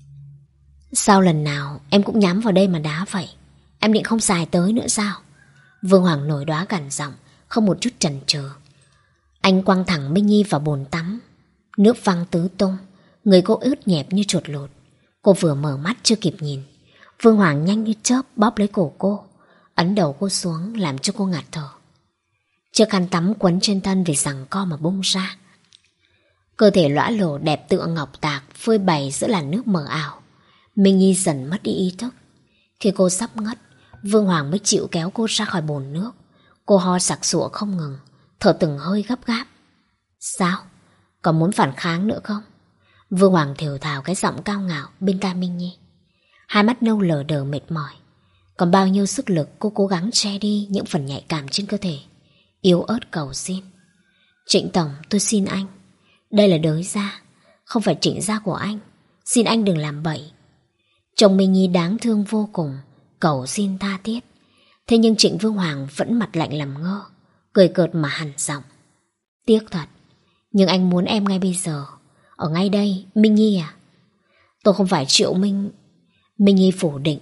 Sao lần nào em cũng nhắm vào đây mà đá vậy? Em định không xài tới nữa sao? Vương Hoàng nổi đoá gằn giọng, không một chút chần chừ. Anh quăng thẳng Minh Nhi vào bồn tắm. Nước văng tứ tung, người cô ướt nhẹp như chuột lột. Cô vừa mở mắt chưa kịp nhìn, Vương Hoàng nhanh như chớp bóp lấy cổ cô, ấn đầu cô xuống làm cho cô ngạt thở. Chiếc khăn tắm quấn trên thân vì giằng co mà bung ra. Cơ thể lõa lồ đẹp tựa ngọc tạc phơi bày giữa làn nước mờ ảo. Minh Nhi dần mất đi ý thức. Khi cô sắp ngất, Vương Hoàng mới chịu kéo cô ra khỏi bồn nước. Cô ho sặc sụa không ngừng, thở từng hơi gấp gáp. Sao? Còn muốn phản kháng nữa không? Vương Hoàng thều thào cái giọng cao ngạo bên tai Minh Nhi. Hai mắt nâu lờ đờ mệt mỏi. Còn bao nhiêu sức lực cô cố gắng che đi những phần nhạy cảm trên cơ thể, yếu ớt cầu xin. Trịnh tổng, tôi xin anh. Đây là đới gia, không phải Trịnh gia của anh. Xin anh đừng làm bậy. Chồng Minh Nhi đáng thương vô cùng, cầu xin tha thiết. Thế nhưng Trịnh Vương Hoàng vẫn mặt lạnh làm ngơ, cười cợt mà hằn giọng. Tiếc thật, nhưng anh muốn em ngay bây giờ. Ở ngay đây, Minh Nhi à? Tôi không phải Triệu Minh. Minh Nhi phủ định.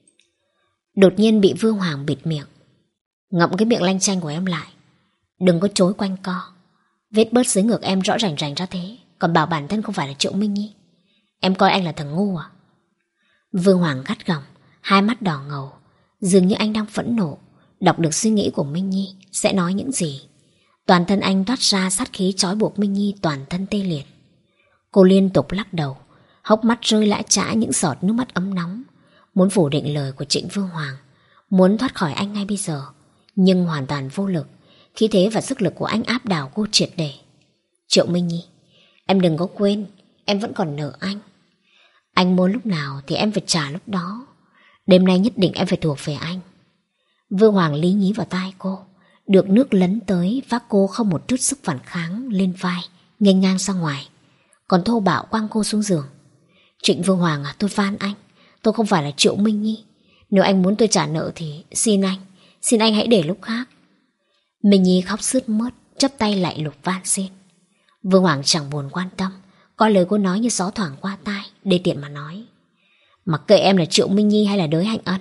Đột nhiên bị Vương Hoàng bịt miệng. Ngậm cái miệng lanh chanh của em lại. Đừng có chối quanh co. Vết bớt dưới ngực em rõ rành rành ra thế, còn bảo bản thân không phải là Triệu Minh Nhi. Em coi anh là thằng ngu à? Vương Hoàng gắt gỏng, hai mắt đỏ ngầu. Dường như anh đang phẫn nộ, đọc được suy nghĩ của Minh Nhi sẽ nói những gì. Toàn thân anh toát ra sát khí trói buộc Minh Nhi toàn thân tê liệt. Cô liên tục lắc đầu, hốc mắt rơi lã chã những giọt nước mắt ấm nóng, muốn phủ định lời của Trịnh Vương Hoàng, muốn thoát khỏi anh ngay bây giờ, nhưng hoàn toàn vô lực. Khí thế và sức lực của anh áp đảo cô triệt để. Triệu Minh Nhi, em đừng có quên, em vẫn còn nợ anh. Anh muốn lúc nào thì em phải trả lúc đó. Đêm nay nhất định em phải thuộc về anh. Vương Hoàng lý nhí vào tai cô, được nước lấn tới vác cô không một chút sức phản kháng lên vai, nghênh ngang ra ngoài, còn thô bạo quăng cô xuống giường. Trịnh Vương Hoàng à, tôi van anh, tôi không phải là Triệu Minh Nhi. Nếu anh muốn tôi trả nợ thì xin anh, xin anh hãy để lúc khác. Minh Nhi khóc sướt mướt, chắp tay lại lục van xin. Vương Hoàng chẳng buồn quan tâm, coi lời cô nói như gió thoảng qua tai, để tiện mà nói. Mặc kệ em là Triệu Minh Nhi hay là Đới Hạnh Ân.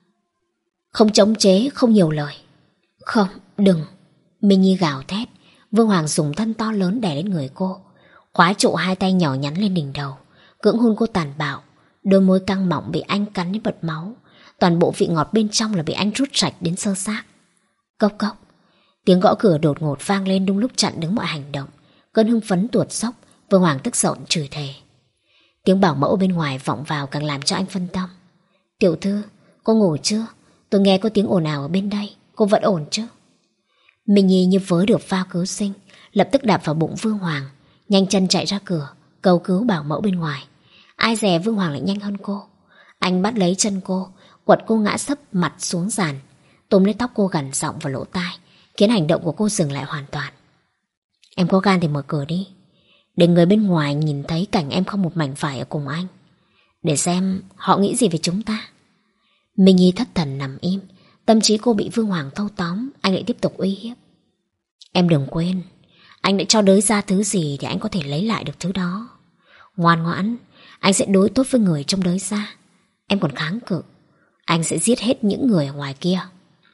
Không chống chế, không nhiều lời. Không, đừng. Minh Nhi gào thét. Vương Hoàng dùng thân to lớn đè lên người cô, khóa trụ hai tay nhỏ nhắn lên đỉnh đầu, cưỡng hôn cô tàn bạo. Đôi môi căng mọng bị anh cắn đến bật máu, toàn bộ vị ngọt bên trong là bị anh rút sạch đến sơ xác. Cốc cốc. Tiếng gõ cửa đột ngột vang lên đúng lúc chặn đứng mọi hành động. Cơn hưng phấn tuột dốc, Vương Hoàng tức giận chửi thề. Tiếng bảo mẫu bên ngoài vọng vào càng làm cho anh phân tâm. Tiểu thư, cô ngủ chưa? Tôi nghe có tiếng ồn ào ở bên đây, cô vẫn ổn chứ? Minh Nhi như vớ được phao cứu sinh, lập tức đạp vào bụng Vương Hoàng, nhanh chân chạy ra cửa, cầu cứu bảo mẫu bên ngoài. Ai dè Vương Hoàng lại nhanh hơn cô. Anh bắt lấy chân cô, quật cô ngã sấp mặt xuống sàn, túm lấy tóc cô gằn giọng vào lỗ tai, khiến hành động của cô dừng lại hoàn toàn. Em có gan thì mở cửa đi, để người bên ngoài nhìn thấy cảnh em không một mảnh vải ở cùng anh, để xem họ nghĩ gì về chúng ta. Minh Nhi thất thần nằm im, tâm trí cô bị Vương Hoàng thâu tóm. Anh lại tiếp tục uy hiếp. Em đừng quên, anh đã cho Đới ra thứ gì thì anh có thể lấy lại được thứ đó. Ngoan ngoãn, anh sẽ đối tốt với người trong Đới ra. Em còn kháng cự, anh sẽ giết hết những người ở ngoài kia.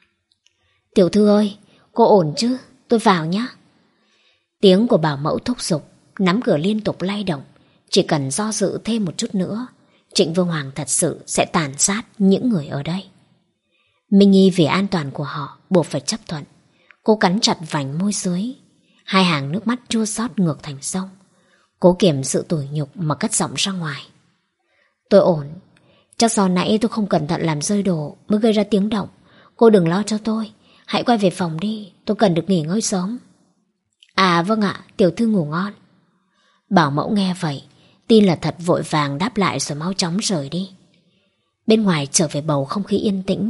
Tiểu thư ơi, cô ổn chứ? Tôi vào nhé. Tiếng của bảo mẫu thúc giục, nắm cửa liên tục lay động. Chỉ cần do dự thêm một chút nữa, Trịnh Vương Hoàng thật sự sẽ tàn sát những người ở đây. Minh Nhi vì an toàn của họ buộc phải chấp thuận. Cô cắn chặt vành môi dưới, hai hàng nước mắt chua xót ngược thành sông. Cố kiềm sự tủi nhục mà cất giọng ra ngoài. Tôi ổn, chắc do nãy tôi không cẩn thận làm rơi đồ mới gây ra tiếng động. Cô đừng lo cho tôi, hãy quay về phòng đi, tôi cần được nghỉ ngơi sớm. À vâng ạ, tiểu thư ngủ ngon. Bảo mẫu nghe vậy, tin là thật, vội vàng đáp lại rồi mau chóng rời đi. Bên ngoài trở về bầu không khí yên tĩnh.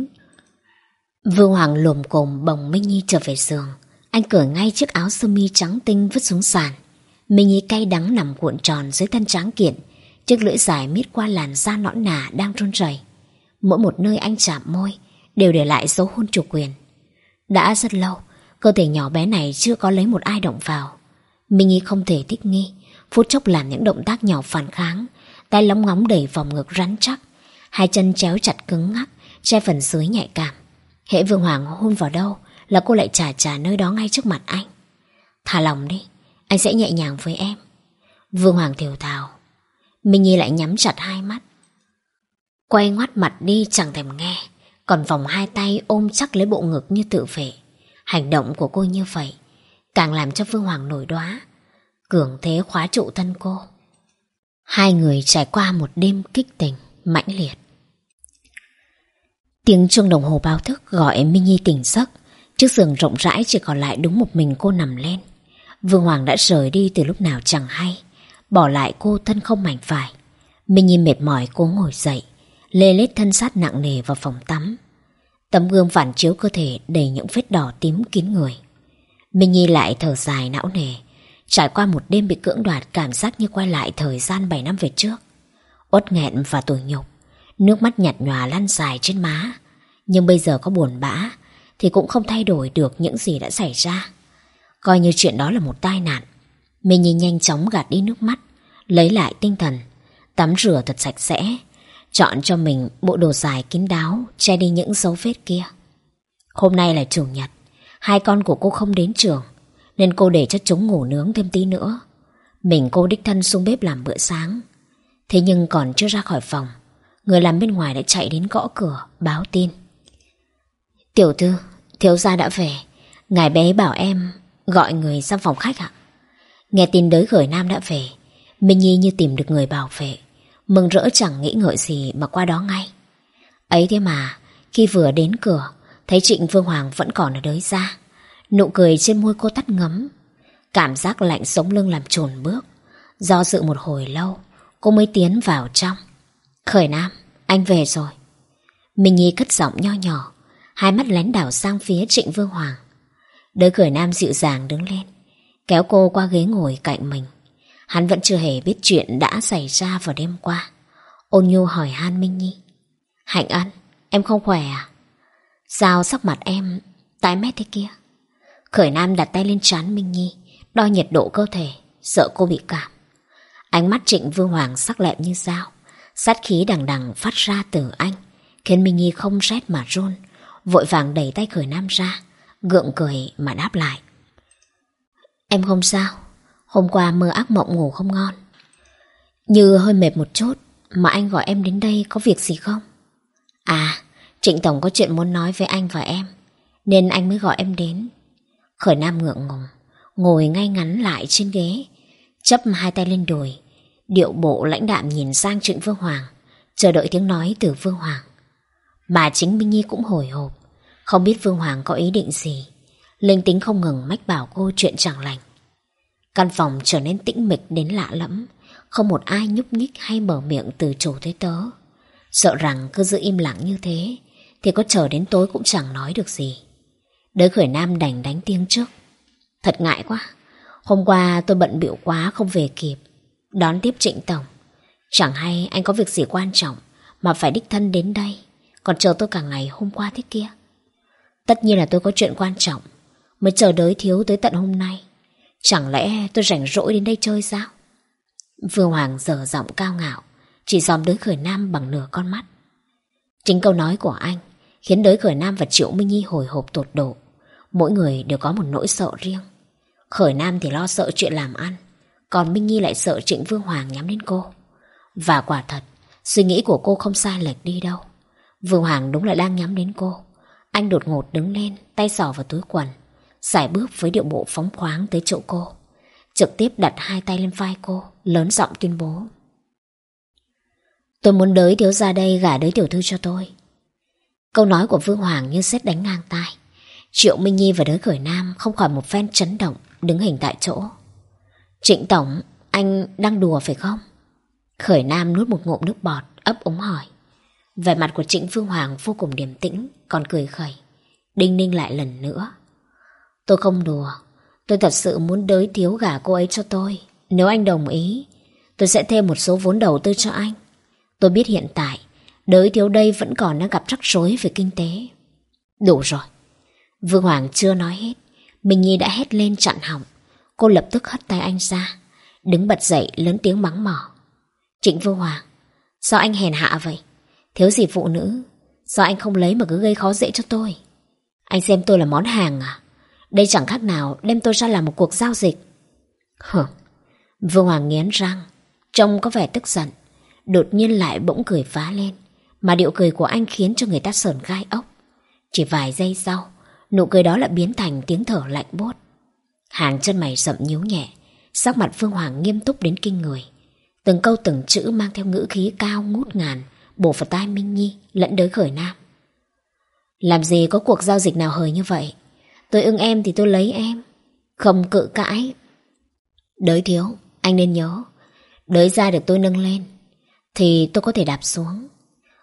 Vương Hoàng lồm cồm bồng Minh Nhi trở về giường. Anh cởi ngay chiếc áo sơ mi trắng tinh vứt xuống sàn. Minh Nhi cay đắng nằm cuộn tròn dưới thân tráng kiện, chiếc lưỡi dài miết qua làn da nõn nà đang run rẩy. Mỗi một nơi anh chạm môi đều để lại dấu hôn chủ quyền. Đã rất lâu, cơ thể nhỏ bé này chưa có lấy một ai động vào. Minh Nhi không thể thích nghi, phút chốc làm những động tác nhỏ phản kháng, tay lóng ngóng đẩy vòng ngực rắn chắc, hai chân chéo chặt cứng ngắc, che phần dưới nhạy cảm. Hễ Vương Hoàng hôn vào đâu là cô lại chà chà nơi đó ngay trước mặt anh. Thả lòng đi, anh sẽ nhẹ nhàng với em. Vương Hoàng thều thào. Minh Nhi lại nhắm chặt hai mắt, quay ngoắt mặt đi chẳng thèm nghe, còn vòng hai tay ôm chắc lấy bộ ngực như tự vệ. Hành động của cô như vậy càng làm cho Vương Hoàng nổi đoá, cường thế khóa trụ thân cô. Hai người trải qua một đêm kích tình mãnh liệt. Tiếng chuông đồng hồ báo thức gọi Minh Nhi tỉnh giấc. Chiếc giường rộng rãi chỉ còn lại đúng một mình cô nằm lên. Vương Hoàng đã rời đi từ lúc nào chẳng hay, bỏ lại cô thân không mảnh vải. Minh Nhi mệt mỏi cố ngồi dậy, lê lết thân xác nặng nề vào phòng tắm. Tấm gương phản chiếu cơ thể đầy những vết đỏ tím kín người. Minh Nhi lại thở dài não nề. Trải qua một đêm bị cưỡng đoạt, cảm giác như quay lại thời gian bảy năm về trước. Uất nghẹn và tủi nhục, nước mắt nhạt nhòa lăn dài trên má. Nhưng bây giờ có buồn bã thì cũng không thay đổi được những gì đã xảy ra. Coi như chuyện đó là một tai nạn. Minh Nhi nhanh chóng gạt đi nước mắt, lấy lại tinh thần, tắm rửa thật sạch sẽ, chọn cho mình bộ đồ dài kín đáo che đi những dấu vết kia. Hôm nay là chủ nhật, hai con của cô không đến trường, nên cô để cho chúng ngủ nướng thêm tí nữa. Mình cô đích thân xuống bếp làm bữa sáng. Thế nhưng còn chưa ra khỏi phòng, người làm bên ngoài đã chạy đến gõ cửa báo tin. Tiểu thư, thiếu gia đã về. Ngài bé bảo em gọi người sang phòng khách ạ. Nghe tin đới khởi nam đã về, Minh Nhi như tìm được người bảo vệ, mừng rỡ chẳng nghĩ ngợi gì mà qua đó ngay. Ấy thế mà khi vừa đến cửa, thấy Trịnh Vương Hoàng vẫn còn ở đới ra. Nụ cười trên môi cô tắt ngấm. Cảm giác lạnh sống lưng làm chồn bước. Do dự một hồi lâu, cô mới tiến vào trong. Khởi Nam, anh về rồi. Minh Nhi cất giọng nho nhỏ, hai mắt lén đảo sang phía Trịnh Vương Hoàng. Đới Khởi Nam dịu dàng đứng lên, kéo cô qua ghế ngồi cạnh mình. Hắn vẫn chưa hề biết chuyện đã xảy ra vào đêm qua. Ôn nhu hỏi han Minh Nhi. Hạnh Ân, em không khỏe à? Sao sắc mặt em tái mét thế kia? Khởi Nam đặt tay lên trán Minh Nhi, đo nhiệt độ cơ thể, sợ cô bị cảm. Ánh mắt Trịnh Vương Hoàng sắc lẹm như dao, sát khí đằng đằng phát ra từ anh, khiến Minh Nhi không rét mà run, vội vàng đẩy tay Khởi Nam ra, gượng cười mà đáp lại. Em không sao, hôm qua mơ ác mộng ngủ không ngon. Như hơi mệt một chút, mà anh gọi em đến đây có việc gì không? À, Trịnh Tổng có chuyện muốn nói với anh và em, nên anh mới gọi em đến. Khởi Nam ngượng ngùng, ngồi ngay ngắn lại trên ghế, chắp hai tay lên đùi, điệu bộ lãnh đạm nhìn sang Trịnh Vương Hoàng, chờ đợi tiếng nói từ Vương Hoàng. Mà chính Minh Nhi cũng hồi hộp, không biết Vương Hoàng có ý định gì. Linh tính không ngừng mách bảo cô chuyện chẳng lành. Căn phòng trở nên tĩnh mịch đến lạ lẫm, không một ai nhúc nhích hay mở miệng từ chối tới tớ. Sợ rằng cứ giữ im lặng như thế thì có chờ đến tối cũng chẳng nói được gì. Đới Khởi Nam đành đánh tiếng trước. Thật ngại quá, hôm qua tôi bận bịu quá không về kịp đón tiếp Trịnh Tổng. Chẳng hay anh có việc gì quan trọng mà phải đích thân đến đây, còn chờ tôi cả ngày hôm qua thế kia. Tất nhiên là tôi có chuyện quan trọng mới chờ đới thiếu tới tận hôm nay. Chẳng lẽ tôi rảnh rỗi đến đây chơi sao? Vương Hoàng dở giọng cao ngạo, chỉ dòm Đới Khởi Nam bằng nửa con mắt. Chính câu nói của anh khiến Đới Khởi Nam và Triệu Minh Nhi hồi hộp tột độ. Mỗi người đều có một nỗi sợ riêng. Khởi Nam thì lo sợ chuyện làm ăn, còn Minh Nhi lại sợ Trịnh Vương Hoàng nhắm đến cô. Và quả thật, suy nghĩ của cô không sai lệch đi đâu. Vương Hoàng đúng là đang nhắm đến cô. Anh đột ngột đứng lên, tay xỏ vào túi quần, sải bước với điệu bộ phóng khoáng tới chỗ cô, trực tiếp đặt hai tay lên vai cô, lớn giọng tuyên bố. Tôi muốn Đới thiếu gia đây gả Đới tiểu thư cho tôi. Câu nói của Vương Hoàng như sét đánh ngang tai. Triệu Minh Nhi và Đới Khởi Nam không khỏi một phen chấn động, đứng hình tại chỗ. Trịnh Tổng, anh đang đùa phải không? Khởi Nam nuốt một ngụm nước bọt, ấp úng hỏi. Vẻ mặt của Trịnh Vương Hoàng vô cùng điềm tĩnh, còn cười khẩy, đinh ninh lại lần nữa. Tôi không đùa, tôi thật sự muốn Đới thiếu gả cô ấy cho tôi. Nếu anh đồng ý, tôi sẽ thêm một số vốn đầu tư cho anh. Tôi biết hiện tại Đới thiếu đây vẫn còn đang gặp rắc rối về kinh tế. Đủ rồi. Vương Hoàng chưa nói hết, Minh Nhi đã hét lên chặn họng. Cô lập tức hất tay anh ra, đứng bật dậy lớn tiếng mắng mỏ. Trịnh Vương Hoàng, sao anh hèn hạ vậy? Thiếu gì phụ nữ, sao anh không lấy mà cứ gây khó dễ cho tôi? Anh xem tôi là món hàng à? Đây chẳng khác nào đem tôi ra làm một cuộc giao dịch. Hừ. Vương Hoàng nghiến răng, trông có vẻ tức giận, đột nhiên lại bỗng cười phá lên, mà điệu cười của anh khiến cho người ta sởn gai ốc. Chỉ vài giây sau, nụ cười đó lại biến thành tiếng thở lạnh buốt. Hàng chân mày rậm nhíu nhẹ, sắc mặt Vương Hoàng nghiêm túc đến kinh người. Từng câu từng chữ mang theo ngữ khí cao ngút ngàn bổ vào tai Minh Nhi lẫn Đới Khởi Nam. Làm gì có cuộc giao dịch nào hời như vậy? Tôi ưng em thì tôi lấy em, không cự cãi. Đới thiếu, anh nên nhớ, Đới ra được tôi nâng lên thì tôi có thể đạp xuống.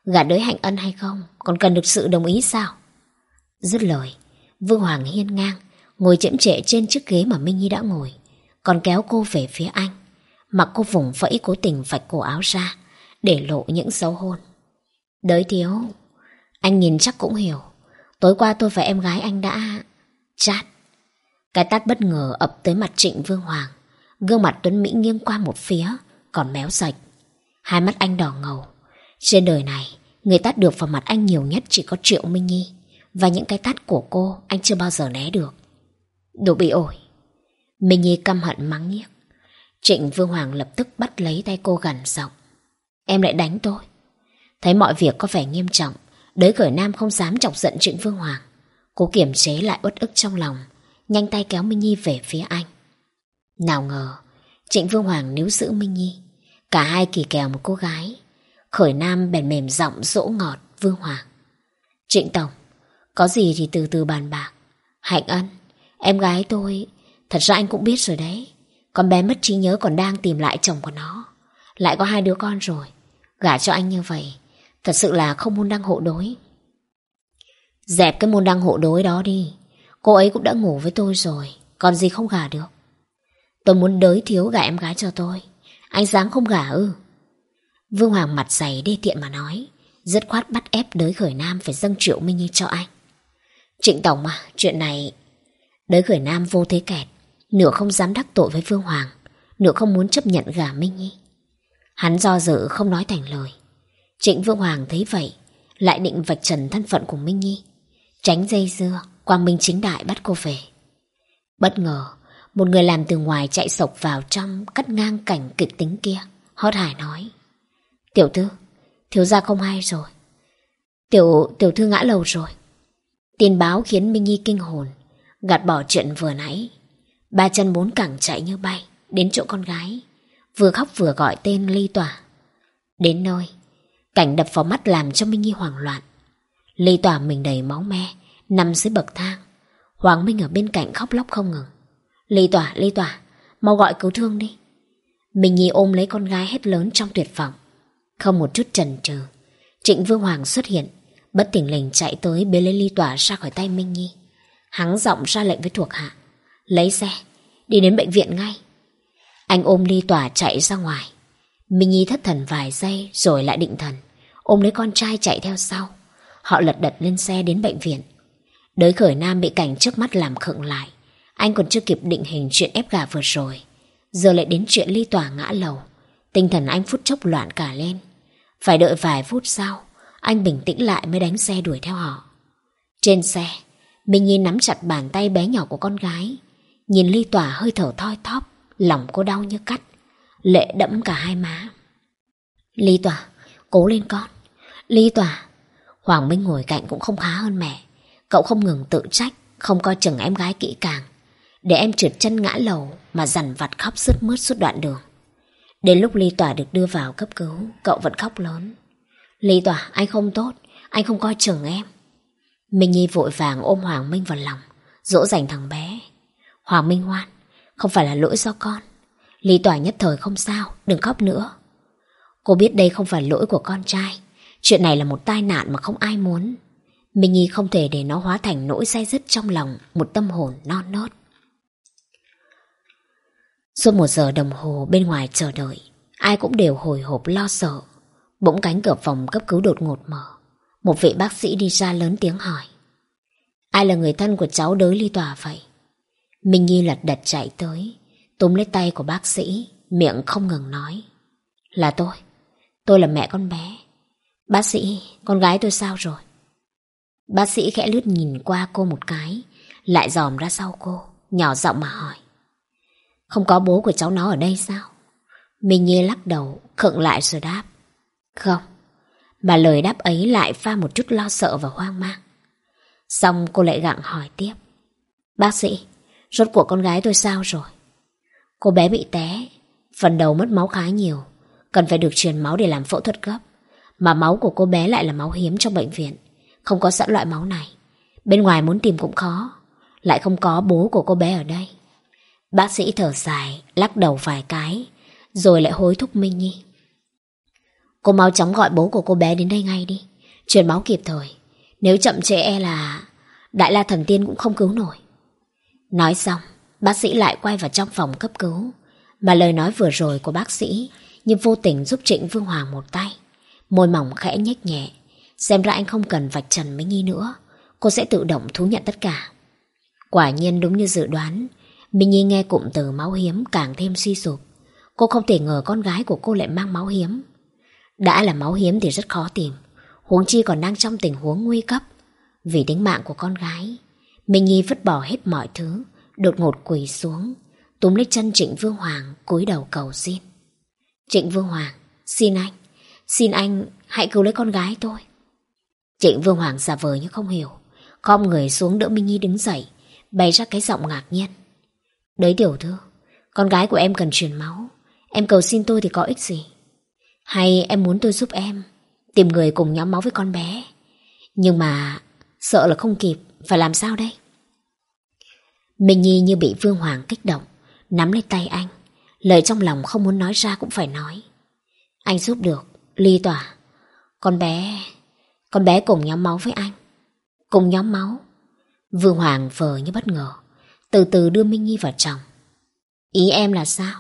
Gả đới Hạnh Ân hay không còn cần được sự đồng ý sao? Dứt lời, Vương Hoàng hiên ngang ngồi chễm chệ trên chiếc ghế mà Minh Nhi đã ngồi, còn kéo cô về phía anh, mặc cô vùng vẫy cố tình vạch cổ áo ra để lộ những dấu hôn. Đới thiếu, anh nhìn chắc cũng hiểu, tối qua tôi và em gái anh đã... Chát. Cái tát bất ngờ ập tới mặt Trịnh Vương Hoàng. Gương mặt Tuấn Mỹ nghiêng qua một phía, còn méo sạch. Hai mắt anh đỏ ngầu. Trên đời này, người tát được vào mặt anh nhiều nhất chỉ có Triệu Minh Nhi, và những cái tát của cô anh chưa bao giờ né được. Đồ bị ổi. Minh Nhi căm hận mắng nhiếc. Trịnh Vương Hoàng lập tức bắt lấy tay cô gằn giọng. Em lại đánh tôi. Thấy mọi việc có vẻ nghiêm trọng, Đới Khởi Nam không dám chọc giận Trịnh Vương Hoàng. Cô kiềm chế lại uất ức trong lòng, nhanh tay kéo Minh Nhi về phía anh. Nào ngờ Trịnh Vương Hoàng níu giữ Minh Nhi, cả hai kỳ kèo một cô gái. Khởi Nam bèn mềm giọng dỗ ngọt Vương Hoàng. Trịnh Tổng, có gì thì từ từ bàn bạc. Hạnh Ân, em gái tôi, thật ra anh cũng biết rồi đấy, con bé mất trí nhớ còn đang tìm lại chồng của nó, lại có hai đứa con rồi. Gả cho anh như vậy thật sự là không môn đăng hộ đối. Dẹp cái môn đăng hộ đối đó đi. Cô ấy cũng đã ngủ với tôi rồi, còn gì không gả được. Tôi muốn Đới thiếu gả em gái cho tôi, anh dám không gả ư? Vương Hoàng mặt dày đê tiện mà nói, dứt khoát bắt ép Đới Khởi Nam phải dâng Triệu Minh Nhi cho anh. Trịnh Tổng à, chuyện này... Đới Khởi Nam vô thế kẹt, nửa không dám đắc tội với Vương Hoàng, nửa không muốn chấp nhận gả Minh Nhi. Hắn do dự không nói thành lời. Trịnh Vương Hoàng thấy vậy, lại định vạch trần thân phận của Minh Nhi, tránh dây dưa, quang minh chính đại bắt cô về. Bất ngờ, một người làm từ ngoài chạy sộc vào trong, cắt ngang cảnh kịch tính kia, hót hải nói. Tiểu thư, thiếu gia không hay rồi. Tiểu tiểu thư ngã lầu rồi. Tin báo khiến Minh Nhi kinh hồn, gạt bỏ chuyện vừa nãy. Ba chân bốn cẳng chạy như bay đến chỗ con gái, vừa khóc vừa gọi tên Ly Tỏa. Đến nơi, cảnh đập vào mắt làm cho Minh Nhi hoảng loạn. Ly Tỏa mình đầy máu me, nằm dưới bậc thang. Hoàng Minh ở bên cạnh khóc lóc không ngừng. Ly Tỏa, Ly Tỏa, mau gọi cứu thương đi. Minh Nhi ôm lấy con gái hét lớn trong tuyệt vọng. Không một chút chần chừ, Trịnh Vương Hoàng xuất hiện, bất thình lình chạy tới bế lấy Ly Tỏa ra khỏi tay Minh Nhi. Hắn giọng ra lệnh với thuộc hạ. Lấy xe, đi đến bệnh viện ngay. Anh ôm Ly Tỏa chạy ra ngoài. Minh Nhi thất thần vài giây rồi lại định thần, ôm lấy con trai chạy theo sau. Họ lật đật lên xe đến bệnh viện. Đới Khởi Nam bị cảnh trước mắt làm khựng lại. Anh còn chưa kịp định hình chuyện ép gả vừa rồi, giờ lại đến chuyện Ly Tỏa ngã lầu. Tinh thần anh phút chốc loạn cả lên. Phải đợi vài phút sau, anh bình tĩnh lại mới đánh xe đuổi theo họ. Trên xe, Minh Nhi nắm chặt bàn tay bé nhỏ của con gái, nhìn Ly Tỏa hơi thở thoi thóp, lòng cô đau như cắt, lệ đẫm cả hai má. Ly Tỏa, cố lên con. Ly Tỏa. Hoàng Minh ngồi cạnh cũng không khá hơn mẹ. Cậu không ngừng tự trách, không coi chừng em gái kỹ càng, để em trượt chân ngã lầu mà dằn vặt khóc sướt mướt suốt đoạn đường. Đến lúc Ly Tỏa được đưa vào cấp cứu, cậu vẫn khóc lớn. Ly Tỏa, anh không tốt, anh không coi chừng em. Minh Nhi vội vàng ôm Hoàng Minh vào lòng, dỗ dành thằng bé. Hoàng Minh ngoan, không phải là lỗi do con. Ly Tỏa nhất thời không sao, đừng khóc nữa. Cô biết đây không phải lỗi của con trai, chuyện này là một tai nạn mà không ai muốn. Minh Nhi không thể để nó hóa thành nỗi day dứt trong lòng một tâm hồn non nớt. Suốt một giờ đồng hồ bên ngoài chờ đợi, ai cũng đều hồi hộp lo sợ. Bỗng cánh cửa phòng cấp cứu đột ngột mở. Một vị bác sĩ đi ra lớn tiếng hỏi. Ai là người thân của cháu Đới Ly Tỏa vậy? Minh Nhi lật đật chạy tới, túm lấy tay của bác sĩ, miệng không ngừng nói. Là tôi, tôi là mẹ con bé. Bác sĩ, con gái tôi sao rồi? Bác sĩ khẽ lướt nhìn qua cô một cái, lại dòm ra sau cô, nhỏ giọng mà hỏi. Không có bố của cháu nó ở đây sao? Minh Nhi lắc đầu, khựng lại rồi đáp. Không. Mà lời đáp ấy lại pha một chút lo sợ và hoang mang. Xong cô lại gặng hỏi tiếp. Bác sĩ, rốt cuộc con gái tôi sao rồi? Cô bé bị té, phần đầu mất máu khá nhiều, cần phải được truyền máu để làm phẫu thuật gấp. Mà máu của cô bé lại là máu hiếm trong bệnh viện, không có sẵn loại máu này. Bên ngoài muốn tìm cũng khó, lại không có bố của cô bé ở đây. Bác sĩ thở dài, lắc đầu vài cái, rồi lại hối thúc Minh Nhi. Cô mau chóng gọi bố của cô bé đến đây ngay đi, truyền máu kịp thời. Nếu chậm trễ e là Đại La Thần Tiên cũng không cứu nổi. Nói xong, bác sĩ lại quay vào trong phòng cấp cứu. Mà lời nói vừa rồi của bác sĩ như vô tình giúp Trịnh Vương Hoàng một tay. Môi mỏng khẽ nhếch nhẹ. Xem ra anh không cần vạch trần Minh Nhi nữa, cô sẽ tự động thú nhận tất cả. Quả nhiên đúng như dự đoán, Minh Nhi nghe cụm từ máu hiếm càng thêm suy sụp. Cô không thể ngờ con gái của cô lại mang máu hiếm. Đã là máu hiếm thì rất khó tìm, huống chi còn đang trong tình huống nguy cấp. Vì tính mạng của con gái, Minh Nhi vứt bỏ hết mọi thứ, đột ngột quỳ xuống, túm lấy chân Trịnh Vương Hoàng, cúi đầu cầu xin. Trịnh Vương Hoàng, xin anh, xin anh hãy cứu lấy con gái tôi. Trịnh Vương Hoàng giả vờ như không hiểu, khom người xuống đỡ Minh Nhi đứng dậy, bày ra cái giọng ngạc nhiên. Đấy tiểu thư, con gái của em cần truyền máu, em cầu xin tôi thì có ích gì? Hay em muốn tôi giúp em tìm người cùng nhóm máu với con bé? Nhưng mà sợ là không kịp, phải làm sao đây? Minh Nhi như bị Vương Hoàng kích động, nắm lấy tay anh, lời trong lòng không muốn nói ra cũng phải nói. Anh giúp được, Ly Tỏa. Con bé, con bé cùng nhóm máu với anh. Cùng nhóm máu? Vương Hoàng vờ như bất ngờ, từ từ đưa Minh Nhi vào chồng. Ý em là sao?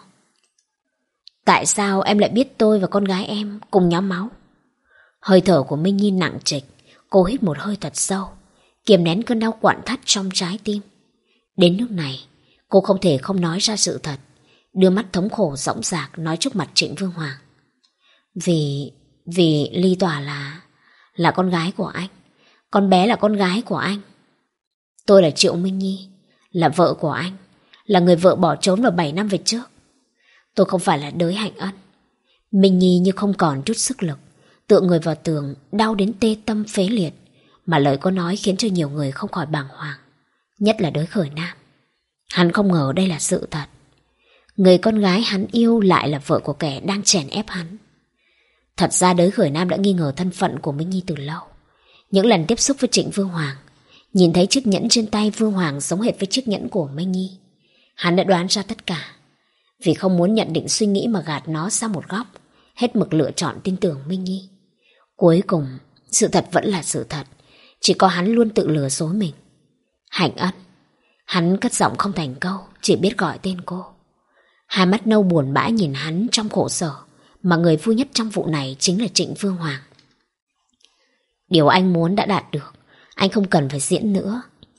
Tại sao em lại biết tôi và con gái em cùng nhóm máu? Hơi thở của Minh Nhi nặng trịch, cô hít một hơi thật sâu, kiềm nén cơn đau quặn thắt trong trái tim. Đến nước này, cô không thể không nói ra sự thật, đưa mắt thống khổ dõng dạc nói trước mặt Trịnh Vương Hoàng. Vì, vì Ly Tỏa là, là con gái của anh. Con bé là con gái của anh. Tôi là Triệu Minh Nhi, là vợ của anh, là người vợ bỏ trốn vào bảy năm về trước. Tôi không phải là đới Hạnh Ân. Minh Nhi như không còn chút sức lực, tựa người vào tường, đau đến tê tâm phế liệt, mà lời cô nói khiến cho nhiều người không khỏi bàng hoàng, nhất là Đới Khởi Nam. Hắn không ngờ đây là sự thật. Người con gái hắn yêu lại là vợ của kẻ đang chèn ép hắn. Thật ra Đới Khởi Nam đã nghi ngờ thân phận của Minh Nhi từ lâu. Những lần tiếp xúc với Trịnh Vương Hoàng, nhìn thấy chiếc nhẫn trên tay Vương Hoàng giống hệt với chiếc nhẫn của Minh Nhi, hắn đã đoán ra tất cả. Vì không muốn nhận định suy nghĩ mà gạt nó sang một góc, hết mực lựa chọn tin tưởng Minh Nhi. Cuối cùng, sự thật vẫn là sự thật, chỉ có hắn luôn tự lừa dối mình. Hạnh Ân. Hắn cất giọng không thành câu, chỉ biết gọi tên cô. Hai mắt nâu buồn bã nhìn hắn trong khổ sở, mà người vui nhất trong vụ này chính là Trịnh Vương Hoàng. Điều anh muốn đã đạt được, anh không cần phải diễn nữa.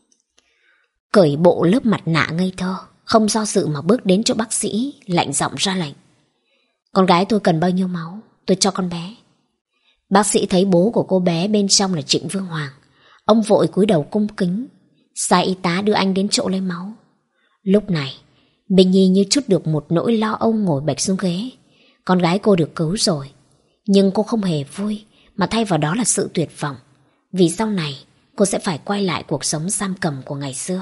Cởi bộ lớp mặt nạ ngây thơ, không do dự mà bước đến chỗ bác sĩ, lạnh giọng ra lệnh. Con gái tôi cần bao nhiêu máu, tôi cho con bé. Bác sĩ thấy bố của cô bé bên trong là Trịnh Vương Hoàng, ông vội cúi đầu cung kính, sai y tá đưa anh đến chỗ lấy máu. Lúc này, Minh Nhi như trút được một nỗi lo âu ngồi bệt xuống ghế. Con gái cô được cứu rồi, nhưng cô không hề vui, mà thay vào đó là sự tuyệt vọng, vì sau này cô sẽ phải quay lại cuộc sống giam cầm của ngày xưa.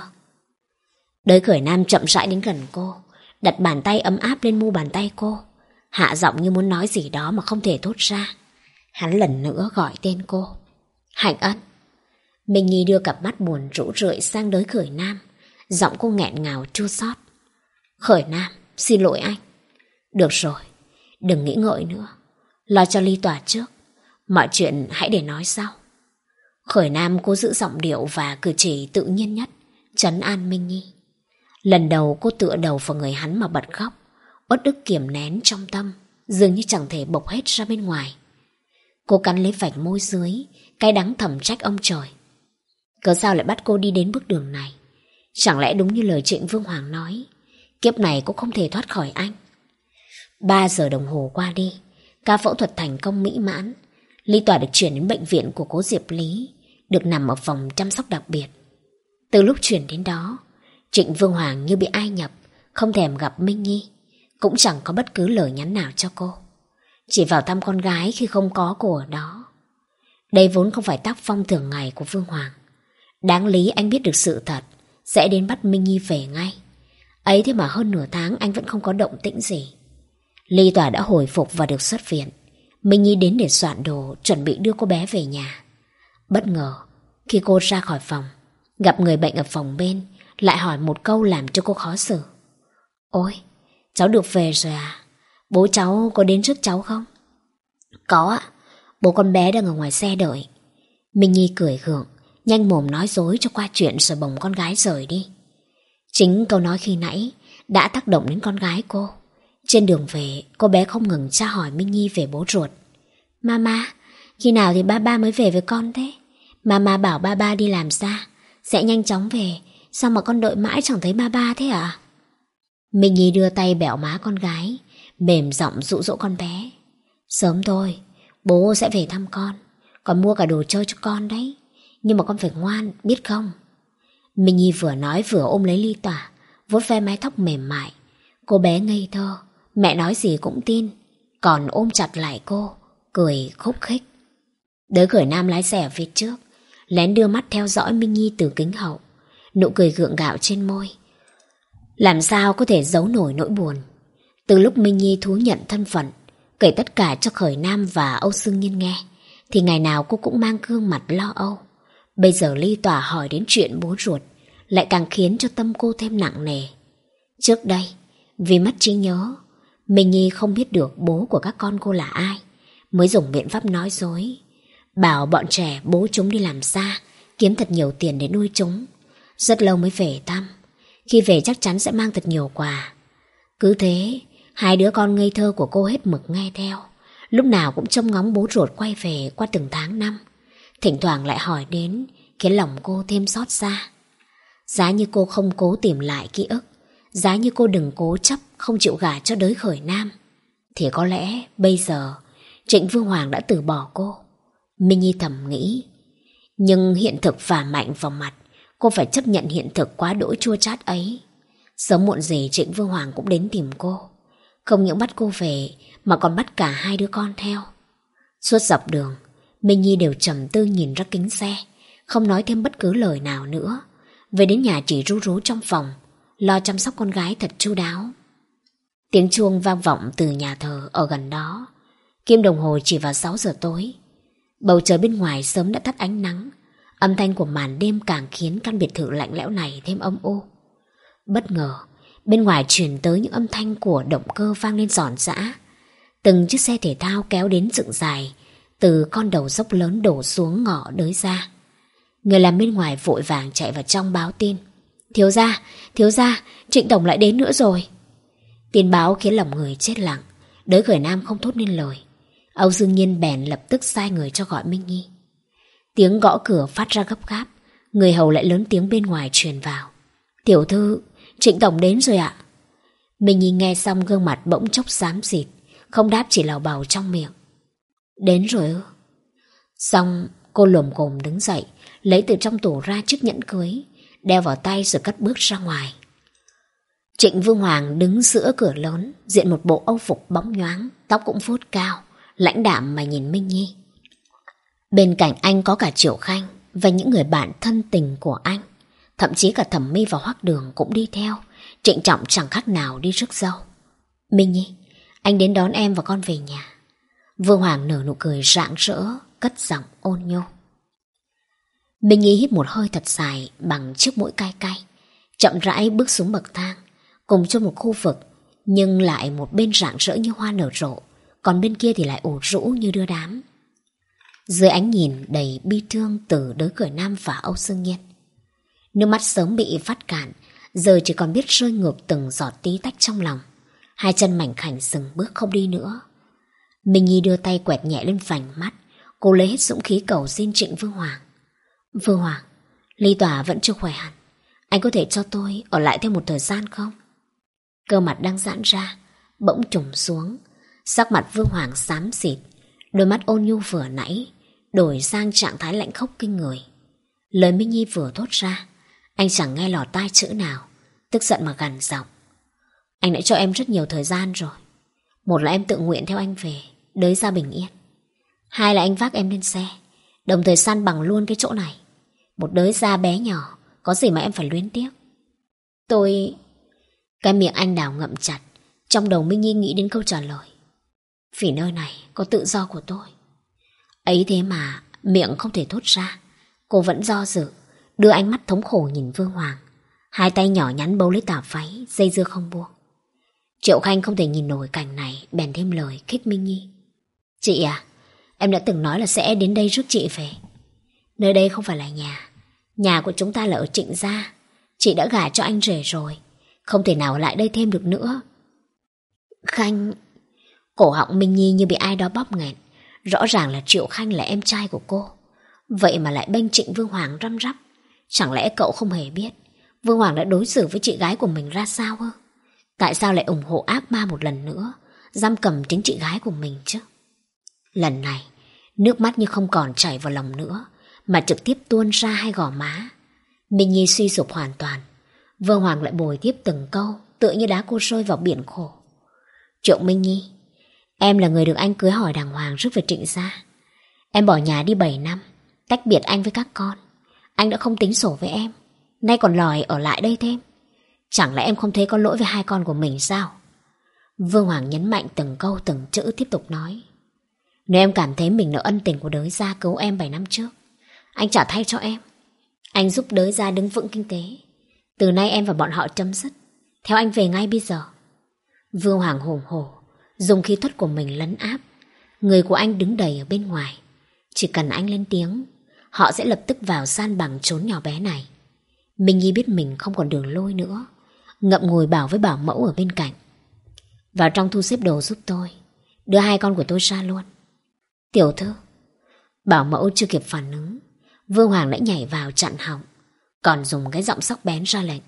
Đới Khởi Nam chậm rãi đến gần cô, đặt bàn tay ấm áp lên mu bàn tay cô, hạ giọng như muốn nói gì đó mà không thể thốt ra. Hắn lần nữa gọi tên cô. Hạnh Ân. Minh Nhi đưa cặp mắt buồn rũ rượi sang Đới Khởi Nam, giọng cô nghẹn ngào chua xót. Khởi Nam, xin lỗi anh. Được rồi, đừng nghĩ ngợi nữa, lo cho Ly Tỏa trước, mọi chuyện hãy để nói sau. Khởi Nam cố giữ giọng điệu và cử chỉ tự nhiên nhất, trấn an Minh Nhi. Lần đầu cô tựa đầu vào người hắn mà bật khóc, uất ức kiềm nén trong tâm, dường như chẳng thể bộc hết ra bên ngoài. Cô cắn lấy vành môi dưới, cay đắng thầm trách ông trời. Cớ sao lại bắt cô đi đến bước đường này? Chẳng lẽ đúng như lời Trịnh Vương Hoàng nói, kiếp này cũng không thể thoát khỏi anh? Ba giờ đồng hồ qua đi, ca phẫu thuật thành công mỹ mãn. Ly Tỏa được chuyển đến bệnh viện của cố Diệp Lý, được nằm ở phòng chăm sóc đặc biệt. Từ lúc chuyển đến đó, Trịnh Vương Hoàng như bị ai nhập, không thèm gặp Minh Nhi, cũng chẳng có bất cứ lời nhắn nào cho cô, chỉ vào thăm con gái khi không có cô ở đó. Đây vốn không phải tác phong thường ngày của Vương Hoàng. Đáng lý anh biết được sự thật, sẽ đến bắt Minh Nhi về ngay. Ấy thế mà hơn nửa tháng anh vẫn không có động tĩnh gì. Ly Tỏa đã hồi phục và được xuất viện. Minh Nhi đến để soạn đồ, chuẩn bị đưa cô bé về nhà. Bất ngờ, khi cô ra khỏi phòng, gặp người bệnh ở phòng bên, lại hỏi một câu làm cho cô khó xử. Ôi, cháu được về rồi à? Bố cháu có đến trước cháu không? Có ạ, bố con bé đang ở ngoài xe đợi. Minh Nhi cười gượng, nhanh mồm nói dối cho qua chuyện rồi bồng con gái rời đi. Chính câu nói khi nãy đã tác động đến con gái cô. Trên đường về, cô bé không ngừng tra hỏi Minh Nhi về bố ruột. Mama, khi nào thì ba ba mới về với con thế? Mama bảo ba ba đi làm xa, sẽ nhanh chóng về. Sao mà con đợi mãi chẳng thấy ba ba thế ạ? Minh Nhi đưa tay bẹo má con gái, mềm giọng dụ dỗ con bé. Sớm thôi, bố sẽ về thăm con. Còn mua cả đồ chơi cho con đấy. Nhưng mà con phải ngoan, biết không? Minh Nhi vừa nói vừa ôm lấy Ly Tỏa, vuốt ve mái tóc mềm mại. Cô bé ngây thơ, mẹ nói gì cũng tin, còn ôm chặt lại cô, cười khúc khích. Đới Khởi Nam lái xe ở phía trước, lén đưa mắt theo dõi Minh Nhi từ kính hậu. Nụ cười gượng gạo trên môi, làm sao có thể giấu nổi nỗi buồn. Từ lúc Minh Nhi thú nhận thân phận, kể tất cả cho Khởi Nam và Âu Sương Nhiên nghe, thì ngày nào cô cũng mang gương mặt lo âu. Bây giờ Ly Tỏa hỏi đến chuyện bố ruột, lại càng khiến cho tâm cô thêm nặng nề. Trước đây, vì mất trí nhớ, Minh Nhi không biết được bố của các con cô là ai, mới dùng biện pháp nói dối, bảo bọn trẻ bố chúng đi làm xa, kiếm thật nhiều tiền để nuôi chúng. Rất lâu mới về thăm, khi về chắc chắn sẽ mang thật nhiều quà. Cứ thế, hai đứa con ngây thơ của cô hết mực nghe theo, lúc nào cũng trông ngóng bố ruột quay về qua từng tháng năm. Thỉnh thoảng lại hỏi đến, khiến lòng cô thêm xót xa. Giá như cô không cố tìm lại ký ức, giá như cô đừng cố chấp không chịu gả cho Đới Khởi Nam, thì có lẽ bây giờ Trịnh Vương Hoàng đã từ bỏ cô. Minh Nhi thầm nghĩ. Nhưng hiện thực phả mạnh vào mặt, cô phải chấp nhận hiện thực quá đỗi chua chát ấy. Sớm muộn gì Trịnh Vương Hoàng cũng đến tìm cô, không những bắt cô về mà còn bắt cả hai đứa con theo. Suốt dọc đường, Minh Nhi đều trầm tư nhìn ra kính xe, không nói thêm bất cứ lời nào nữa. Về đến nhà chỉ ru rú trong phòng, lo chăm sóc con gái thật chu đáo. Tiếng chuông vang vọng từ nhà thờ ở gần đó. Kim đồng hồ chỉ vào sáu giờ tối. Bầu trời bên ngoài sớm đã tắt ánh nắng. Âm thanh của màn đêm càng khiến căn biệt thự lạnh lẽo này thêm âm u. Bất ngờ, bên ngoài truyền tới những âm thanh của động cơ vang lên ròn rã. Từng chiếc xe thể thao kéo đến dựng dài, từ con đầu dốc lớn đổ xuống ngõ Đới ra. Người làm bên ngoài vội vàng chạy vào trong báo tin. Thiếu gia, thiếu gia, Trịnh tổng lại đến nữa rồi. Tin báo khiến lòng người chết lặng. Đới Khởi Nam không thốt nên lời. Âu Dương Nhiên bèn lập tức sai người cho gọi Minh Nhi. Tiếng gõ cửa phát ra gấp gáp. Người hầu lại lớn tiếng bên ngoài truyền vào. Tiểu thư, Trịnh tổng đến rồi ạ. Minh Nhi nghe xong gương mặt bỗng chốc xám xịt, không đáp chỉ lào bào trong miệng. Đến rồi ư? Xong cô lồm cồm đứng dậy, lấy từ trong tủ ra chiếc nhẫn cưới, đeo vào tay rồi cất bước ra ngoài. Trịnh Vương Hoàng đứng giữa cửa lớn, diện một bộ âu phục bóng nhoáng, tóc cũng vuốt cao, lãnh đạm mà nhìn Minh Nhi. Bên cạnh anh có cả Triệu Khanh và những người bạn thân tình của anh, thậm chí cả Thẩm My và Hoắc Đường cũng đi theo, trịnh trọng chẳng khác nào đi rước dâu. Minh Nhi, anh đến đón em và con về nhà. Vương Hoàng nở nụ cười rạng rỡ, cất giọng ôn nhô. Minh Nhi hít một hơi thật dài bằng chiếc mũi cay cay, chậm rãi bước xuống bậc thang, cùng trong một khu vực, nhưng lại một bên rạng rỡ như hoa nở rộ, còn bên kia thì lại ủ rũ như đưa đám. Dưới ánh nhìn đầy bi thương từ Đới Khởi Nam và Âu Sương Nhiên, nước mắt sớm bị phát cạn, giờ chỉ còn biết rơi ngược từng giọt tí tách trong lòng. Hai chân mảnh khảnh dừng bước không đi nữa. Minh Nhi đưa tay quẹt nhẹ lên vành mắt, cô lấy hết dũng khí cầu xin Trịnh Vương Hoàng. Vương Hoàng, Ly Tỏa vẫn chưa khỏe hẳn, anh có thể cho tôi ở lại thêm một thời gian không? Cơ mặt đang giãn ra bỗng trùng xuống, sắc mặt Vương Hoàng xám xịt, đôi mắt ôn nhu vừa nãy đổi sang trạng thái lạnh khốc kinh người. Lời Minh Nhi vừa thốt ra, anh chẳng nghe lọt tai chữ nào, tức giận mà gằn giọng. Anh đã cho em rất nhiều thời gian rồi. Một là em tự nguyện theo anh về Đới ra bình yên, hai là anh vác em lên xe, đồng thời san bằng luôn cái chỗ này. Một Đới ra bé nhỏ, có gì mà em phải luyến tiếc. Tôi... Cái miệng anh đào ngậm chặt, trong đầu Minh Nhi nghĩ đến câu trả lời. Vì nơi này có tự do của tôi. Ấy thế mà miệng không thể thốt ra. Cô vẫn do dự, đưa ánh mắt thống khổ nhìn Vương Hoàng, hai tay nhỏ nhắn bấu lấy tà váy, dây dưa không buông. Triệu Khanh không thể nhìn nổi cảnh này, bèn thêm lời khích Minh Nhi. Chị à, Em đã từng nói là sẽ đến đây rước chị về. Nơi đây không phải là nhà. Nhà của chúng ta là ở Trịnh gia. Chị đã gả cho anh rể rồi, không thể nào lại đây thêm được nữa. Khanh... Cổ họng Minh Nhi như bị ai đó bóp nghẹn. Rõ ràng là Triệu Khanh là em trai của cô, vậy mà lại bênh Trịnh Vương Hoàng răm rắp. Chẳng lẽ cậu không hề biết Vương Hoàng đã đối xử với chị gái của mình ra sao ư? Tại sao lại ủng hộ ác ma một lần nữa, giam cầm chính chị gái của mình chứ? Lần này nước mắt như không còn chảy vào lòng nữa, mà trực tiếp tuôn ra hai gò má. Minh Nhi suy sụp hoàn toàn. Vương Hoàng lại bồi tiếp từng câu, tựa như đá cô rơi vào biển khổ. Triệu Minh Nhi, em là người được anh cưới hỏi đàng hoàng rước về Trịnh gia. Em bỏ nhà đi bảy năm, tách biệt anh với các con. Anh đã không tính sổ với em, nay còn lòi ở lại đây thêm. Chẳng lẽ em không thấy có lỗi với hai con của mình sao? Vương Hoàng nhấn mạnh từng câu từng chữ, tiếp tục nói. Nếu em cảm thấy mình nợ ân tình của Đới gia cứu em bảy năm trước, anh trả thay cho em. Anh giúp Đới gia đứng vững kinh tế. Từ nay em và bọn họ chấm dứt. Theo anh về ngay bây giờ. Vương Hoàng hùng hổ, dùng khí thuật của mình lấn áp. Người của anh đứng đầy ở bên ngoài. Chỉ cần anh lên tiếng, họ sẽ lập tức vào san bằng chốn nhỏ bé này. Minh Nhi biết mình không còn đường lui nữa, ngậm ngùi bảo với bảo mẫu ở bên cạnh. Vào trong thu xếp đồ giúp tôi, đưa hai con của tôi ra luôn. Tiểu thư. Bảo mẫu chưa kịp phản ứng, Vương Hoàng đã nhảy vào chặn họng, còn dùng cái giọng sắc bén ra lệnh.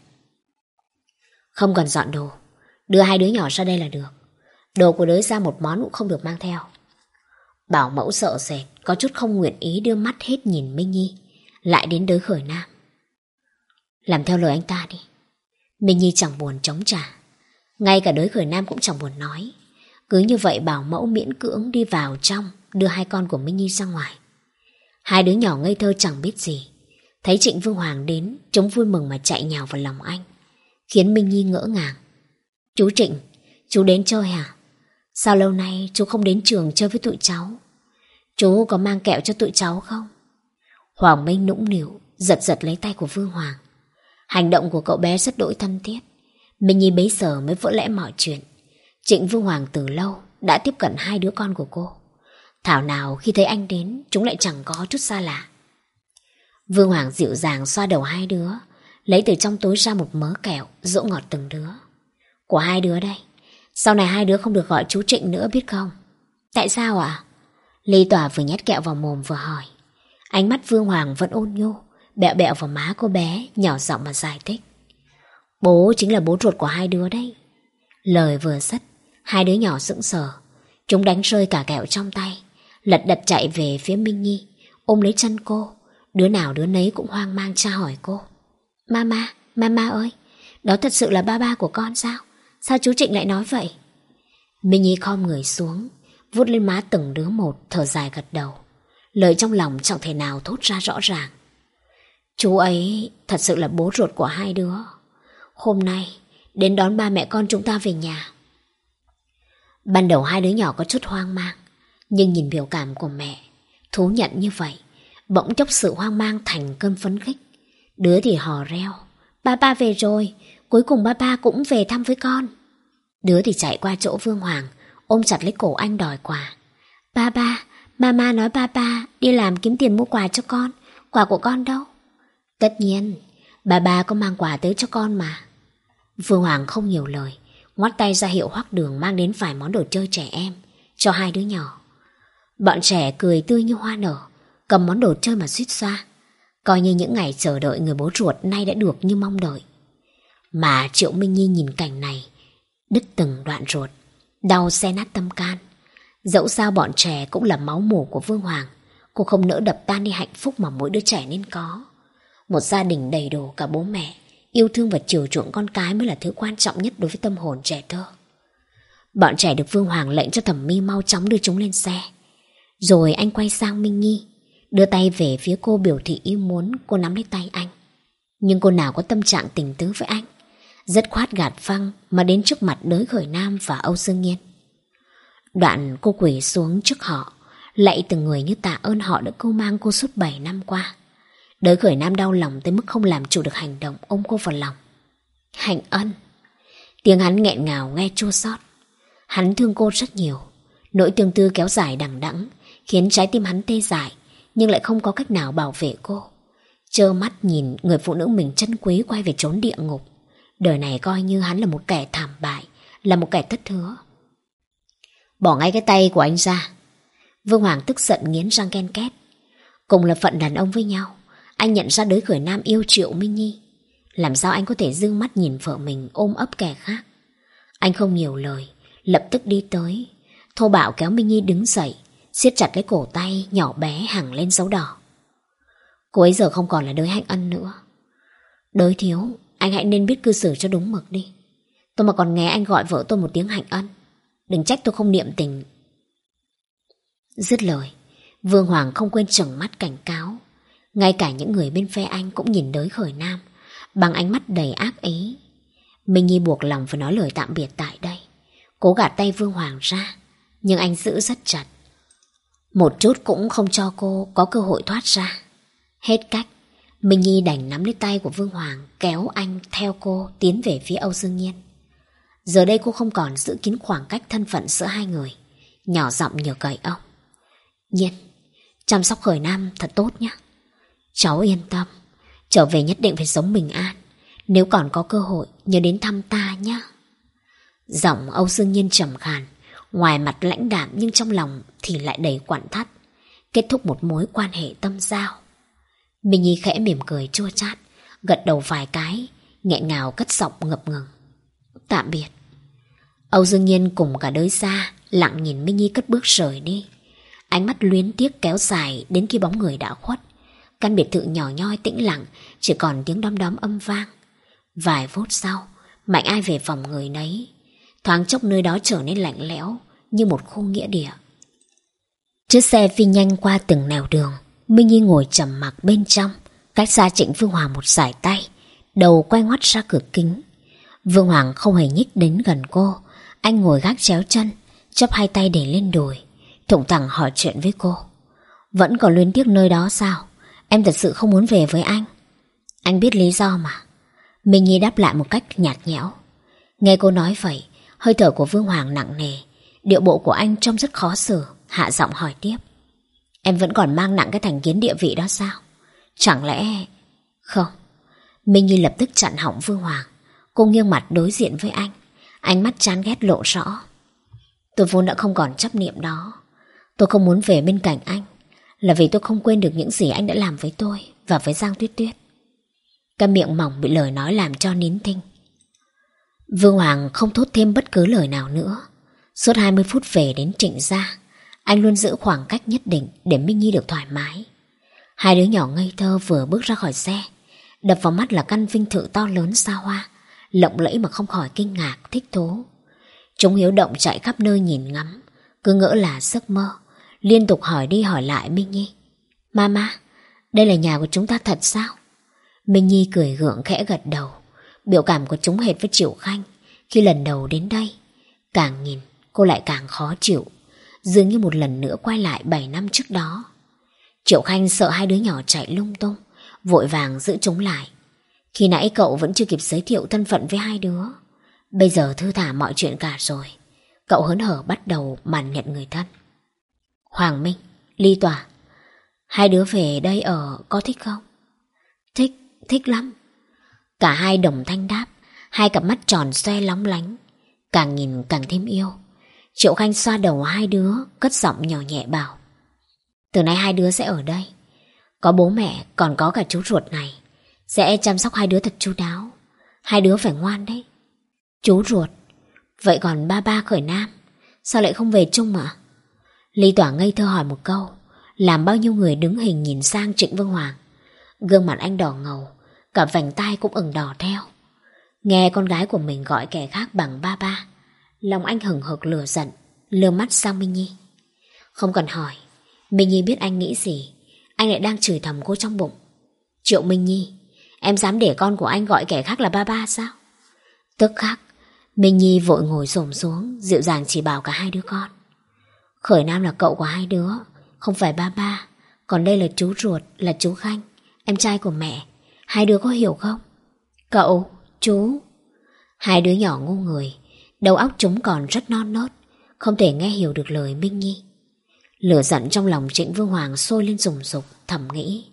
Không cần dọn đồ, đưa hai đứa nhỏ ra đây là được. Đồ của Đới gia một món cũng không được mang theo. Bảo mẫu sợ sệt, có chút không nguyện ý đưa mắt hết nhìn Minh Nhi, lại đến Đới Khởi Nam. Làm theo lời anh ta đi. Minh Nhi chẳng buồn chống trả, ngay cả Đới Khởi Nam cũng chẳng buồn nói. Cứ như vậy bảo mẫu miễn cưỡng đi vào trong, đưa hai con của Minh Nhi ra ngoài. Hai đứa nhỏ ngây thơ chẳng biết gì, thấy Trịnh Vương Hoàng đến, chúng vui mừng mà chạy nhào vào lòng anh, khiến Minh Nhi ngỡ ngàng. Chú Trịnh, chú đến chơi hả? Sao lâu nay chú không đến trường chơi với tụi cháu? Chú có mang kẹo cho tụi cháu không? Hoàng Minh nũng nịu giật giật lấy tay của Vương Hoàng. Hành động của cậu bé rất đỗi thân thiết. Minh Nhi bấy giờ mới vỡ lẽ mọi chuyện. Trịnh Vương Hoàng từ lâu đã tiếp cận hai đứa con của cô. Thảo nào khi thấy anh đến, chúng lại chẳng có chút xa lạ. Vương Hoàng dịu dàng xoa đầu hai đứa, lấy từ trong túi ra một mớ kẹo, dỗ ngọt từng đứa. Của hai đứa đây, sau này hai đứa không được gọi chú Trịnh nữa biết không? Tại sao ạ? À? Ly Tỏa vừa nhét kẹo vào mồm vừa hỏi. Ánh mắt Vương Hoàng vẫn ôn nhu, bẹo bẹo vào má cô bé, nhỏ giọng mà giải thích. Bố chính là bố ruột của hai đứa đấy. Lời vừa dứt, hai đứa nhỏ sững sờ. Chúng đánh rơi cả kẹo trong tay, lật đật chạy về phía Minh Nhi, ôm lấy chân cô. Đứa nào đứa nấy cũng hoang mang tra hỏi cô. Mama, mama ơi, đó thật sự là ba ba của con sao? Sao chú Trịnh lại nói vậy? Minh Nhi khom người xuống, vuốt lên má từng đứa một, thở dài gật đầu. Lời trong lòng chẳng thể nào thốt ra rõ ràng. Chú ấy thật sự là bố ruột của hai đứa. Hôm nay đến đón ba mẹ con chúng ta về nhà. Ban đầu hai đứa nhỏ có chút hoang mang, nhưng nhìn biểu cảm của mẹ thú nhận như vậy, bỗng chốc sự hoang mang thành cơn phấn khích. Đứa thì hò reo, ba ba về rồi, cuối cùng ba ba cũng về thăm với con. Đứa thì chạy qua chỗ Vương Hoàng, ôm chặt lấy cổ anh đòi quà. Ba ba, mama nói ba ba đi làm kiếm tiền mua quà cho con, quà của con đâu? Tất nhiên, ba ba có mang quà tới cho con mà. Vương Hoàng không nhiều lời, ngoắt tay ra hiệu Hoắc Đường mang đến vài món đồ chơi trẻ em cho hai đứa nhỏ. Bọn trẻ cười tươi như hoa nở, cầm món đồ chơi mà suýt xoa, coi như những ngày chờ đợi người bố ruột nay đã được như mong đợi. Mà Triệu Minh Nhi nhìn cảnh này, đứt từng đoạn ruột, đau xé nát tâm can. Dẫu sao bọn trẻ cũng là máu mủ của Vương Hoàng, cô không nỡ đập tan đi hạnh phúc mà mỗi đứa trẻ nên có. Một gia đình đầy đủ cả bố mẹ, yêu thương và chiều chuộng con cái mới là thứ quan trọng nhất đối với tâm hồn trẻ thơ. Bọn trẻ được Vương Hoàng lệnh cho Thẩm Mi mau chóng đưa chúng lên xe. Rồi anh quay sang Minh Nhi, đưa tay về phía cô biểu thị ý muốn cô nắm lấy tay anh. Nhưng cô nào có tâm trạng tình tứ với anh, dứt khoát gạt phăng mà đến trước mặt Đới Khởi Nam và Âu Dương Nghiên. Đoạn cô quỳ xuống trước họ, lạy từng người như tạ ơn họ đã cưu mang cô suốt bảy năm qua. Đới Khởi Nam đau lòng tới mức không làm chủ được hành động ôm cô vào lòng. Hạnh Ân. Tiếng hắn nghẹn ngào nghe chua xót. Hắn thương cô rất nhiều, nỗi tương tư kéo dài đằng đẵng khiến trái tim hắn tê dại, nhưng lại không có cách nào bảo vệ cô. Trơ mắt nhìn người phụ nữ mình trân quý quay về chốn địa ngục. Đời này coi như hắn là một kẻ thảm bại, là một kẻ thất hứa. Bỏ ngay cái tay của anh ra. Vương Hoàng tức giận nghiến răng ken két. Cùng là phận đàn ông với nhau, anh nhận ra Đới Khởi Nam yêu Triệu Minh Nhi. Làm sao anh có thể dương mắt nhìn vợ mình ôm ấp kẻ khác? Anh không nhiều lời, lập tức đi tới, thô bạo kéo Minh Nhi đứng dậy, siết chặt lấy cổ tay nhỏ bé hằng lên dấu đỏ. Cô ấy giờ không còn là Đới Hạnh Ân nữa. Đới thiếu, anh hãy nên biết cư xử cho đúng mực đi. Tôi mà còn nghe anh gọi vợ tôi một tiếng Hạnh Ân, đừng trách tôi không niệm tình. Dứt lời, Vương Hoàng không quên trừng mắt cảnh cáo. Ngay cả những người bên phe anh cũng nhìn Đới Khởi Nam bằng ánh mắt đầy ác ý. Minh Nhi buộc lòng phải nói lời tạm biệt tại đây, cố gạt tay Vương Hoàng ra, nhưng anh giữ rất chặt, một chút cũng không cho cô có cơ hội thoát ra. Hết cách, Minh Nhi đành nắm lấy tay của Vương Hoàng, kéo anh theo cô tiến về phía Âu Dương Nhiên. Giờ đây cô không còn giữ kín khoảng cách thân phận giữa hai người, nhỏ giọng nhờ cậy ông: Nhiên, chăm sóc Khởi Nam thật tốt nhé. Cháu yên tâm, trở về nhất định phải sống bình an. Nếu còn có cơ hội nhớ đến thăm ta nhé. Giọng Âu Dương Nhiên trầm khàn, ngoài mặt lãnh đạm nhưng trong lòng thì lại đầy quặn thắt. Kết thúc một mối quan hệ tâm giao. Minh Nhi khẽ mỉm cười chua chát, gật đầu vài cái, nghẹn ngào cất giọng ngập ngừng: Tạm biệt. Âu Dương Nhiên cùng cả Đới Sa lặng nhìn Minh Nhi cất bước rời đi. Ánh mắt luyến tiếc kéo dài đến khi bóng người đã khuất. Căn biệt thự nhỏ nhoi tĩnh lặng, chỉ còn tiếng đom đóm âm vang. Vài phút sau, Mạnh Ai về phòng người nấy. Thoáng chốc nơi đó trở nên lạnh lẽo như một khu nghĩa địa. Chiếc xe phi nhanh qua từng nẻo đường. Minh Nhi ngồi trầm mặc bên trong, cách xa Trịnh Vương Hoàng một sải tay, đầu quay ngoắt ra cửa kính. Vương Hoàng không hề nhích đến gần cô. Anh ngồi gác chéo chân, chắp hai tay để lên đùi, thủng thẳng hỏi chuyện với cô: Vẫn còn luyến tiếc nơi đó sao? Em thật sự không muốn về với anh? Anh biết lý do mà. Minh Nhi đáp lại một cách nhạt nhẽo. Nghe cô nói vậy, hơi thở của Vương Hoàng nặng nề, điệu bộ của anh trông rất khó xử, hạ giọng hỏi tiếp: Em vẫn còn mang nặng cái thành kiến địa vị đó sao? Chẳng lẽ... Không. Minh Nhi lập tức chặn họng Vương Hoàng. Cô nghiêng mặt đối diện với anh, ánh mắt chán ghét lộ rõ. Tôi vốn đã không còn chấp niệm đó. Tôi không muốn về bên cạnh anh là vì tôi không quên được những gì anh đã làm với tôi và với Giang Tuyết Tuyết. Cái miệng mỏng bị lời nói làm cho nín thinh. Vương Hoàng không thốt thêm bất cứ lời nào nữa. Suốt hai mươi phút về đến Trịnh gia, anh luôn giữ khoảng cách nhất định để Minh Nhi được thoải mái. Hai đứa nhỏ ngây thơ vừa bước ra khỏi xe, đập vào mắt là căn vinh thự to lớn xa hoa, lộng lẫy mà không khỏi kinh ngạc, thích thú. Chúng hiếu động chạy khắp nơi nhìn ngắm, cứ ngỡ là giấc mơ, liên tục hỏi đi hỏi lại Minh Nhi: Mama, đây là nhà của chúng ta thật sao? Minh Nhi cười gượng khẽ gật đầu. Biểu cảm của chúng hệt với Triệu Khanh khi lần đầu đến đây. Càng nhìn cô lại càng khó chịu, dường như một lần nữa quay lại bảy năm trước đó. Triệu Khanh sợ hai đứa nhỏ chạy lung tung, vội vàng giữ chúng lại. Khi nãy cậu vẫn chưa kịp giới thiệu thân phận với hai đứa, bây giờ thư thả mọi chuyện cả rồi. Cậu hớn hở bắt đầu màn nhận người thân. Hoàng Minh, Ly Tỏa, hai đứa về đây ở có thích không? Thích, thích lắm. Cả hai đồng thanh đáp, hai cặp mắt tròn xoe lóng lánh, càng nhìn càng thêm yêu. Triệu Khanh xoa đầu hai đứa, cất giọng nhỏ nhẹ bảo: Từ nay hai đứa sẽ ở đây. Có bố mẹ, còn có cả chú ruột này, sẽ chăm sóc hai đứa thật chu đáo. Hai đứa phải ngoan đấy. Chú ruột? Vậy còn ba ba Khởi Nam, sao lại không về chung ạ? Ly Tỏa ngây thơ hỏi một câu, làm bao nhiêu người đứng hình nhìn sang Trịnh Vương Hoàng. Gương mặt anh đỏ ngầu, cả vành tai cũng ửng đỏ theo. Nghe con gái của mình gọi kẻ khác bằng ba ba, lòng anh hừng hực lửa giận, lừa mắt sang Minh Nhi. Không cần hỏi, Minh Nhi biết anh nghĩ gì. Anh lại đang chửi thầm cô trong bụng. Triệu Minh Nhi, em dám để con của anh gọi kẻ khác là ba ba sao? Tức khắc, Minh Nhi vội ngồi xổm xuống, dịu dàng chỉ bảo cả hai đứa con: Khởi Nam là cậu của hai đứa, không phải ba ba. Còn đây là chú ruột, là chú Khanh, em trai của mẹ. Hai đứa có hiểu không? Cậu, chú. Hai đứa nhỏ ngu người, đầu óc chúng còn rất non nớt, không thể nghe hiểu được lời Minh Nhi. Lửa giận trong lòng Trịnh Vương Hoàng sôi lên rùng rục, thầm nghĩ.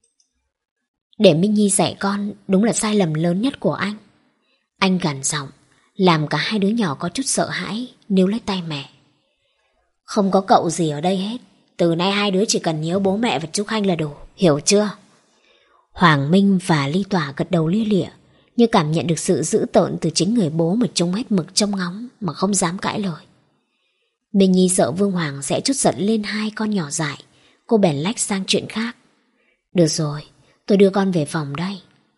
Để Minh Nhi dạy con đúng là sai lầm lớn nhất của anh. Anh gằn giọng, làm cả hai đứa nhỏ có chút sợ hãi, níu lấy tay mẹ. Không có cậu gì ở đây hết. Từ nay hai đứa chỉ cần nhớ bố mẹ và Trúc Khanh là đủ, hiểu chưa? Hoàng Minh và Ly Tỏa gật đầu lia lịa, như cảm nhận được sự dữ tợn từ chính người bố mà trông hết mực trông ngóng mà không dám cãi lời. Minh Nhi sợ Vương Hoàng sẽ chút giận lên hai con nhỏ dại, cô bèn lách sang chuyện khác. Được rồi, tôi đưa con về phòng đây.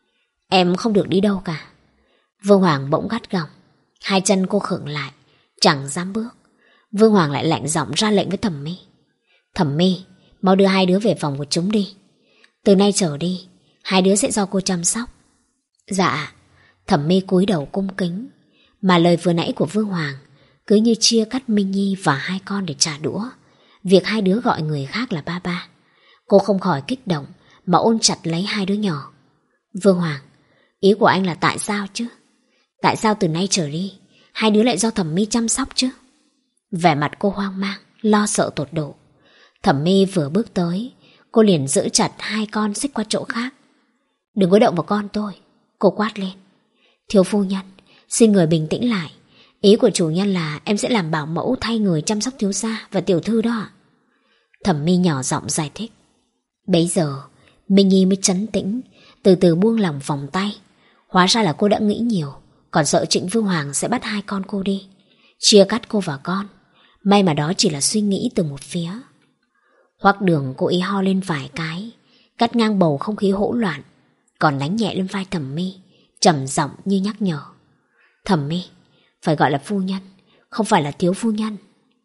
Em không được đi đâu cả. Vương Hoàng bỗng gắt gỏng, hai chân cô khựng lại, chẳng dám bước. Vương Hoàng lại lạnh giọng ra lệnh với Thẩm My. Thẩm My, mau đưa hai đứa về phòng của chúng đi. Từ nay trở đi, hai đứa sẽ do cô chăm sóc. Dạ. Thẩm My cúi đầu cung kính, mà lời vừa nãy của Vương Hoàng cứ như chia cắt Minh Nhi và hai con để trả đũa việc hai đứa gọi người khác là ba ba. Cô không khỏi kích động mà ôm chặt lấy hai đứa nhỏ. Vương Hoàng, ý của anh là tại sao chứ? Tại sao từ nay trở đi hai đứa lại do Thẩm My chăm sóc chứ? Vẻ mặt cô hoang mang, lo sợ tột độ. Thẩm My vừa bước tới, cô liền giữ chặt hai con xích qua chỗ khác. Đừng có động vào con tôi, cô quát lên. Thiếu phu nhân, xin người bình tĩnh lại. Ý của chủ nhân là em sẽ làm bảo mẫu thay người chăm sóc thiếu gia và tiểu thư đó. Thẩm My nhỏ giọng giải thích. Bấy giờ Minh Nhi mới trấn tĩnh, từ từ buông lỏng vòng tay. Hóa ra là cô đã nghĩ nhiều, còn sợ Trịnh Vương Hoàng sẽ bắt hai con cô đi, chia cắt cô và con. May mà đó chỉ là suy nghĩ từ một phía. Hoắc Đường cố ý ho lên vài cái, cắt ngang bầu không khí hỗn loạn, còn đánh nhẹ lên vai Thẩm My, trầm giọng như nhắc nhở. Thẩm My, phải gọi là phu nhân, không phải là thiếu phu nhân.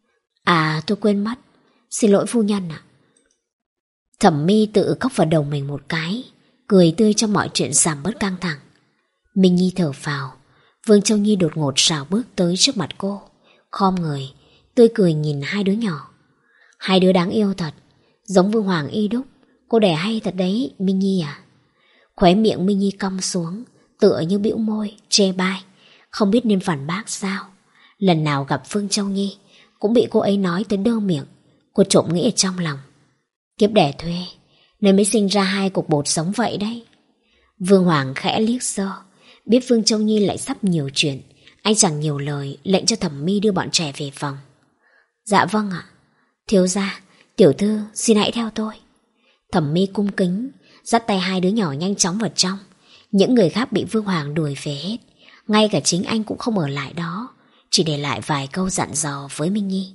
À, tôi quên mất, xin lỗi phu nhân ạ. Thẩm My tự cốc vào đầu mình một cái, cười tươi cho mọi chuyện giảm bớt căng thẳng. Minh Nhi thở phào. Vương Châu Nhi đột ngột sào bước tới trước mặt cô, khom người, tươi cười nhìn hai đứa nhỏ. Hai đứa đáng yêu thật, giống Vương Hoàng y đúc. Cô đẻ hay thật đấy, Minh Nhi à? Khóe miệng Minh Nhi cong xuống, tựa như bĩu môi, chê bai, không biết nên phản bác sao. Lần nào gặp Vương Châu Nhi cũng bị cô ấy nói tới đơ miệng. Cô trộm nghĩ ở trong lòng, kiếp đẻ thuê nên mới sinh ra hai cục bột sống vậy đấy. Vương Hoàng khẽ liếc xơ, biết Vương Châu Nhi lại sắp nhiều chuyện, anh chẳng nhiều lời, lệnh cho Thẩm My đưa bọn trẻ về phòng. Dạ vâng ạ. Thiếu gia, tiểu thư, xin hãy theo tôi. Thẩm My cung kính dắt tay hai đứa nhỏ nhanh chóng vào trong. Những người khác bị Vương Hoàng đuổi về hết, ngay cả chính anh cũng không ở lại đó, chỉ để lại vài câu dặn dò với Minh Nhi.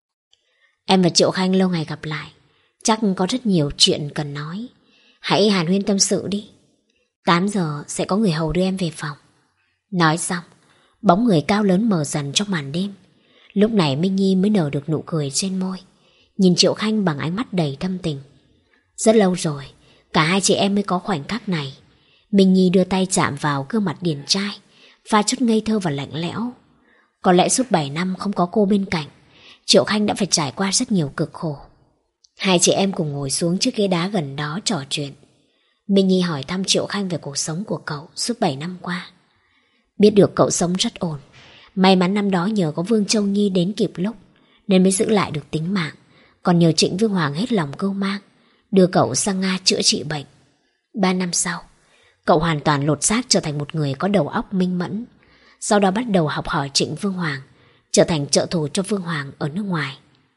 Em và Triệu Khanh lâu ngày gặp lại, chắc có rất nhiều chuyện cần nói. Hãy hàn huyên tâm sự đi. Tám giờ sẽ có người hầu đưa em về phòng. Nói xong, bóng người cao lớn mờ dần trong màn đêm. Lúc này Minh Nhi mới nở được nụ cười trên môi, nhìn Triệu Khanh bằng ánh mắt đầy thâm tình. Rất lâu rồi cả hai chị em mới có khoảnh khắc này. Minh Nhi đưa tay chạm vào gương mặt điển trai, pha chút ngây thơ và lạnh lẽo. Có lẽ suốt bảy năm không có cô bên cạnh, Triệu Khanh đã phải trải qua rất nhiều cực khổ. Hai chị em cùng ngồi xuống chiếc ghế đá gần đó trò chuyện. Minh Nhi hỏi thăm Triệu Khanh về cuộc sống của cậu suốt bảy năm qua. Biết được cậu sống rất ổn, may mắn năm đó nhờ có Vương Châu Nhi đến kịp lúc nên mới giữ lại được tính mạng, còn nhờ Trịnh Vương Hoàng hết lòng cưu mang, đưa cậu sang Nga chữa trị bệnh. Ba năm sau, cậu hoàn toàn lột xác trở thành một người có đầu óc minh mẫn. Sau đó bắt đầu học hỏi Trịnh Vương Hoàng, trở thành trợ thủ cho Vương Hoàng ở nước ngoài.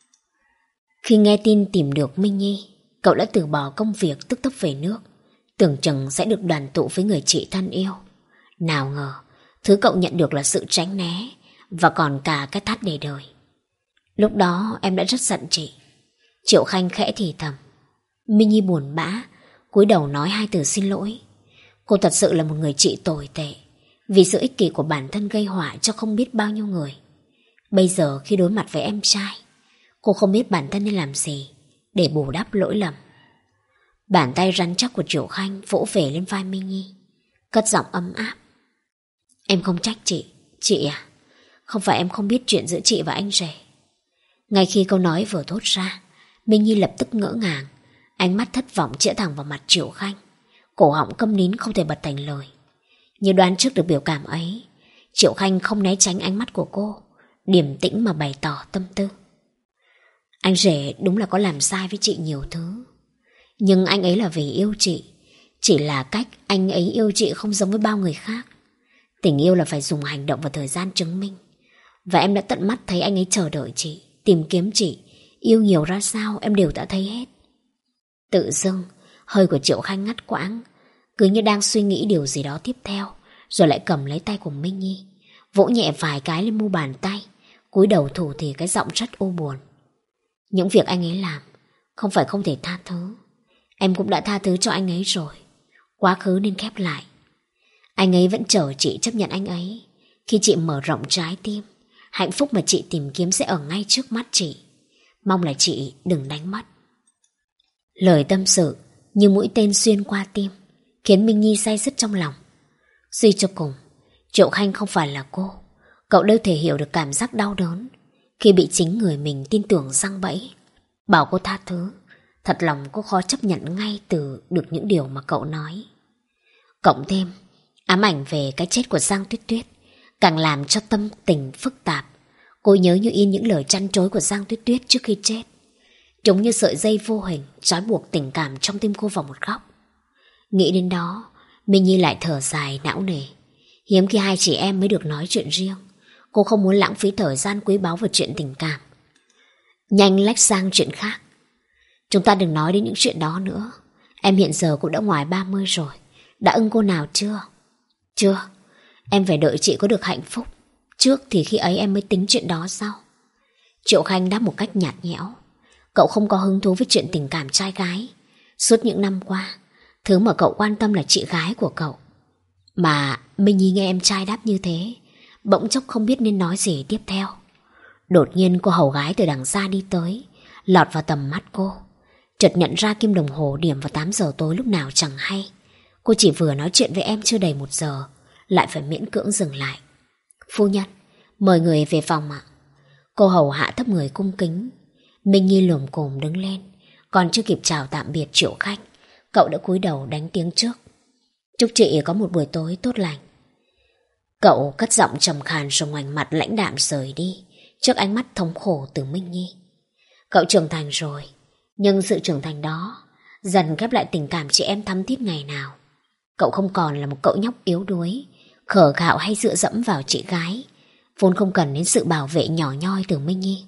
Khi nghe tin tìm được Minh Nhi, cậu đã từ bỏ công việc tức tốc về nước, tưởng chừng sẽ được đoàn tụ với người chị thân yêu. Nào ngờ, thứ cậu nhận được là sự tránh né và còn cả cái tát để đời. Lúc đó em đã rất giận chị. Triệu Khanh khẽ thì thầm. Minh Nhi buồn bã, cúi đầu nói hai từ xin lỗi. Cô thật sự là một người chị tồi tệ, vì sự ích kỷ của bản thân gây họa cho không biết bao nhiêu người. Bây giờ khi đối mặt với em trai, cô không biết bản thân nên làm gì để bù đắp lỗi lầm. Bàn tay rắn chắc của Triệu Khanh vỗ về lên vai Minh Nhi, cất giọng ấm áp. Em không trách chị. Chị à, không phải em không biết chuyện giữa chị và anh rể. Ngay khi câu nói vừa thốt ra, Minh Nhi lập tức ngỡ ngàng, ánh mắt thất vọng chĩa thẳng vào mặt Triệu Khanh, cổ họng câm nín không thể bật thành lời. Như đoán trước được biểu cảm ấy, Triệu Khanh không né tránh ánh mắt của cô, điềm tĩnh mà bày tỏ tâm tư. Anh rể đúng là có làm sai với chị nhiều thứ, nhưng anh ấy là vì yêu chị. Chỉ là cách anh ấy yêu chị không giống với bao người khác. Tình yêu là phải dùng hành động và thời gian chứng minh. Và em đã tận mắt thấy anh ấy chờ đợi chị, tìm kiếm chị. Yêu nhiều ra sao em đều đã thấy hết. Tự dưng hơi của Triệu Khanh ngắt quãng, cứ như đang suy nghĩ điều gì đó tiếp theo, rồi lại cầm lấy tay của Minh Nhi, vỗ nhẹ vài cái lên mu bàn tay, cúi đầu thủ thì cái giọng rất u buồn. Những việc anh ấy làm không phải không thể tha thứ. Em cũng đã tha thứ cho anh ấy rồi. Quá khứ nên khép lại. Anh ấy vẫn chờ chị chấp nhận anh ấy. Khi chị mở rộng trái tim, hạnh phúc mà chị tìm kiếm sẽ ở ngay trước mắt chị. Mong là chị đừng đánh mất. Lời tâm sự như mũi tên xuyên qua tim, khiến Minh Nhi day dứt trong lòng. Suy cho cùng, Triệu Khanh không phải là cô. Cậu đâu thể hiểu được cảm giác đau đớn khi bị chính người mình tin tưởng giăng bẫy. Bảo cô tha thứ, thật lòng cô khó chấp nhận ngay từ được những điều mà cậu nói. Cộng thêm ám ảnh về cái chết của Giang Tuyết Tuyết càng làm cho tâm tình phức tạp. Cô nhớ như in những lời trăn trối của Giang Tuyết Tuyết trước khi chết. Chúng như sợi dây vô hình trói buộc tình cảm trong tim cô vào một góc. Nghĩ đến đó, Minh Nhi lại thở dài não nề. Hiếm khi hai chị em mới được nói chuyện riêng. Cô không muốn lãng phí thời gian quý báu vào chuyện tình cảm. Nhanh lách sang chuyện khác. Chúng ta đừng nói đến những chuyện đó nữa. Em hiện giờ cũng đã ngoài ba mươi rồi. Đã ưng cô nào chưa? Chưa. Em phải đợi chị có được hạnh phúc trước thì khi ấy em mới tính chuyện đó sau. Triệu Khanh đáp một cách nhạt nhẽo. Cậu không có hứng thú với chuyện tình cảm trai gái. Suốt những năm qua, thứ mà cậu quan tâm là chị gái của cậu. Mà Minh Nhi nghe em trai đáp như thế, bỗng chốc không biết nên nói gì tiếp theo. Đột nhiên cô hầu gái từ đằng xa đi tới, lọt vào tầm mắt cô. Chợt nhận ra kim đồng hồ điểm vào tám giờ tối lúc nào chẳng hay. Cô chỉ vừa nói chuyện với em chưa đầy một giờ, lại phải miễn cưỡng dừng lại. Phu nhân, mời người về phòng ạ. Cô hầu hạ thấp người cung kính. Minh Nhi lồm cồm đứng lên, còn chưa kịp chào tạm biệt Triệu Khanh, cậu đã cúi đầu đánh tiếng trước. Chúc chị có một buổi tối tốt lành. Cậu cất giọng trầm khàn rồi ngoảnh mặt lãnh đạm rời đi trước ánh mắt thống khổ từ Minh Nhi. Cậu trưởng thành rồi, nhưng sự trưởng thành đó dần khép lại tình cảm chị em thắm thiết ngày nào. Cậu không còn là một cậu nhóc yếu đuối, khờ khạo hay dựa dẫm vào chị gái, vốn không cần đến sự bảo vệ nhỏ nhoi từ Minh Nhi.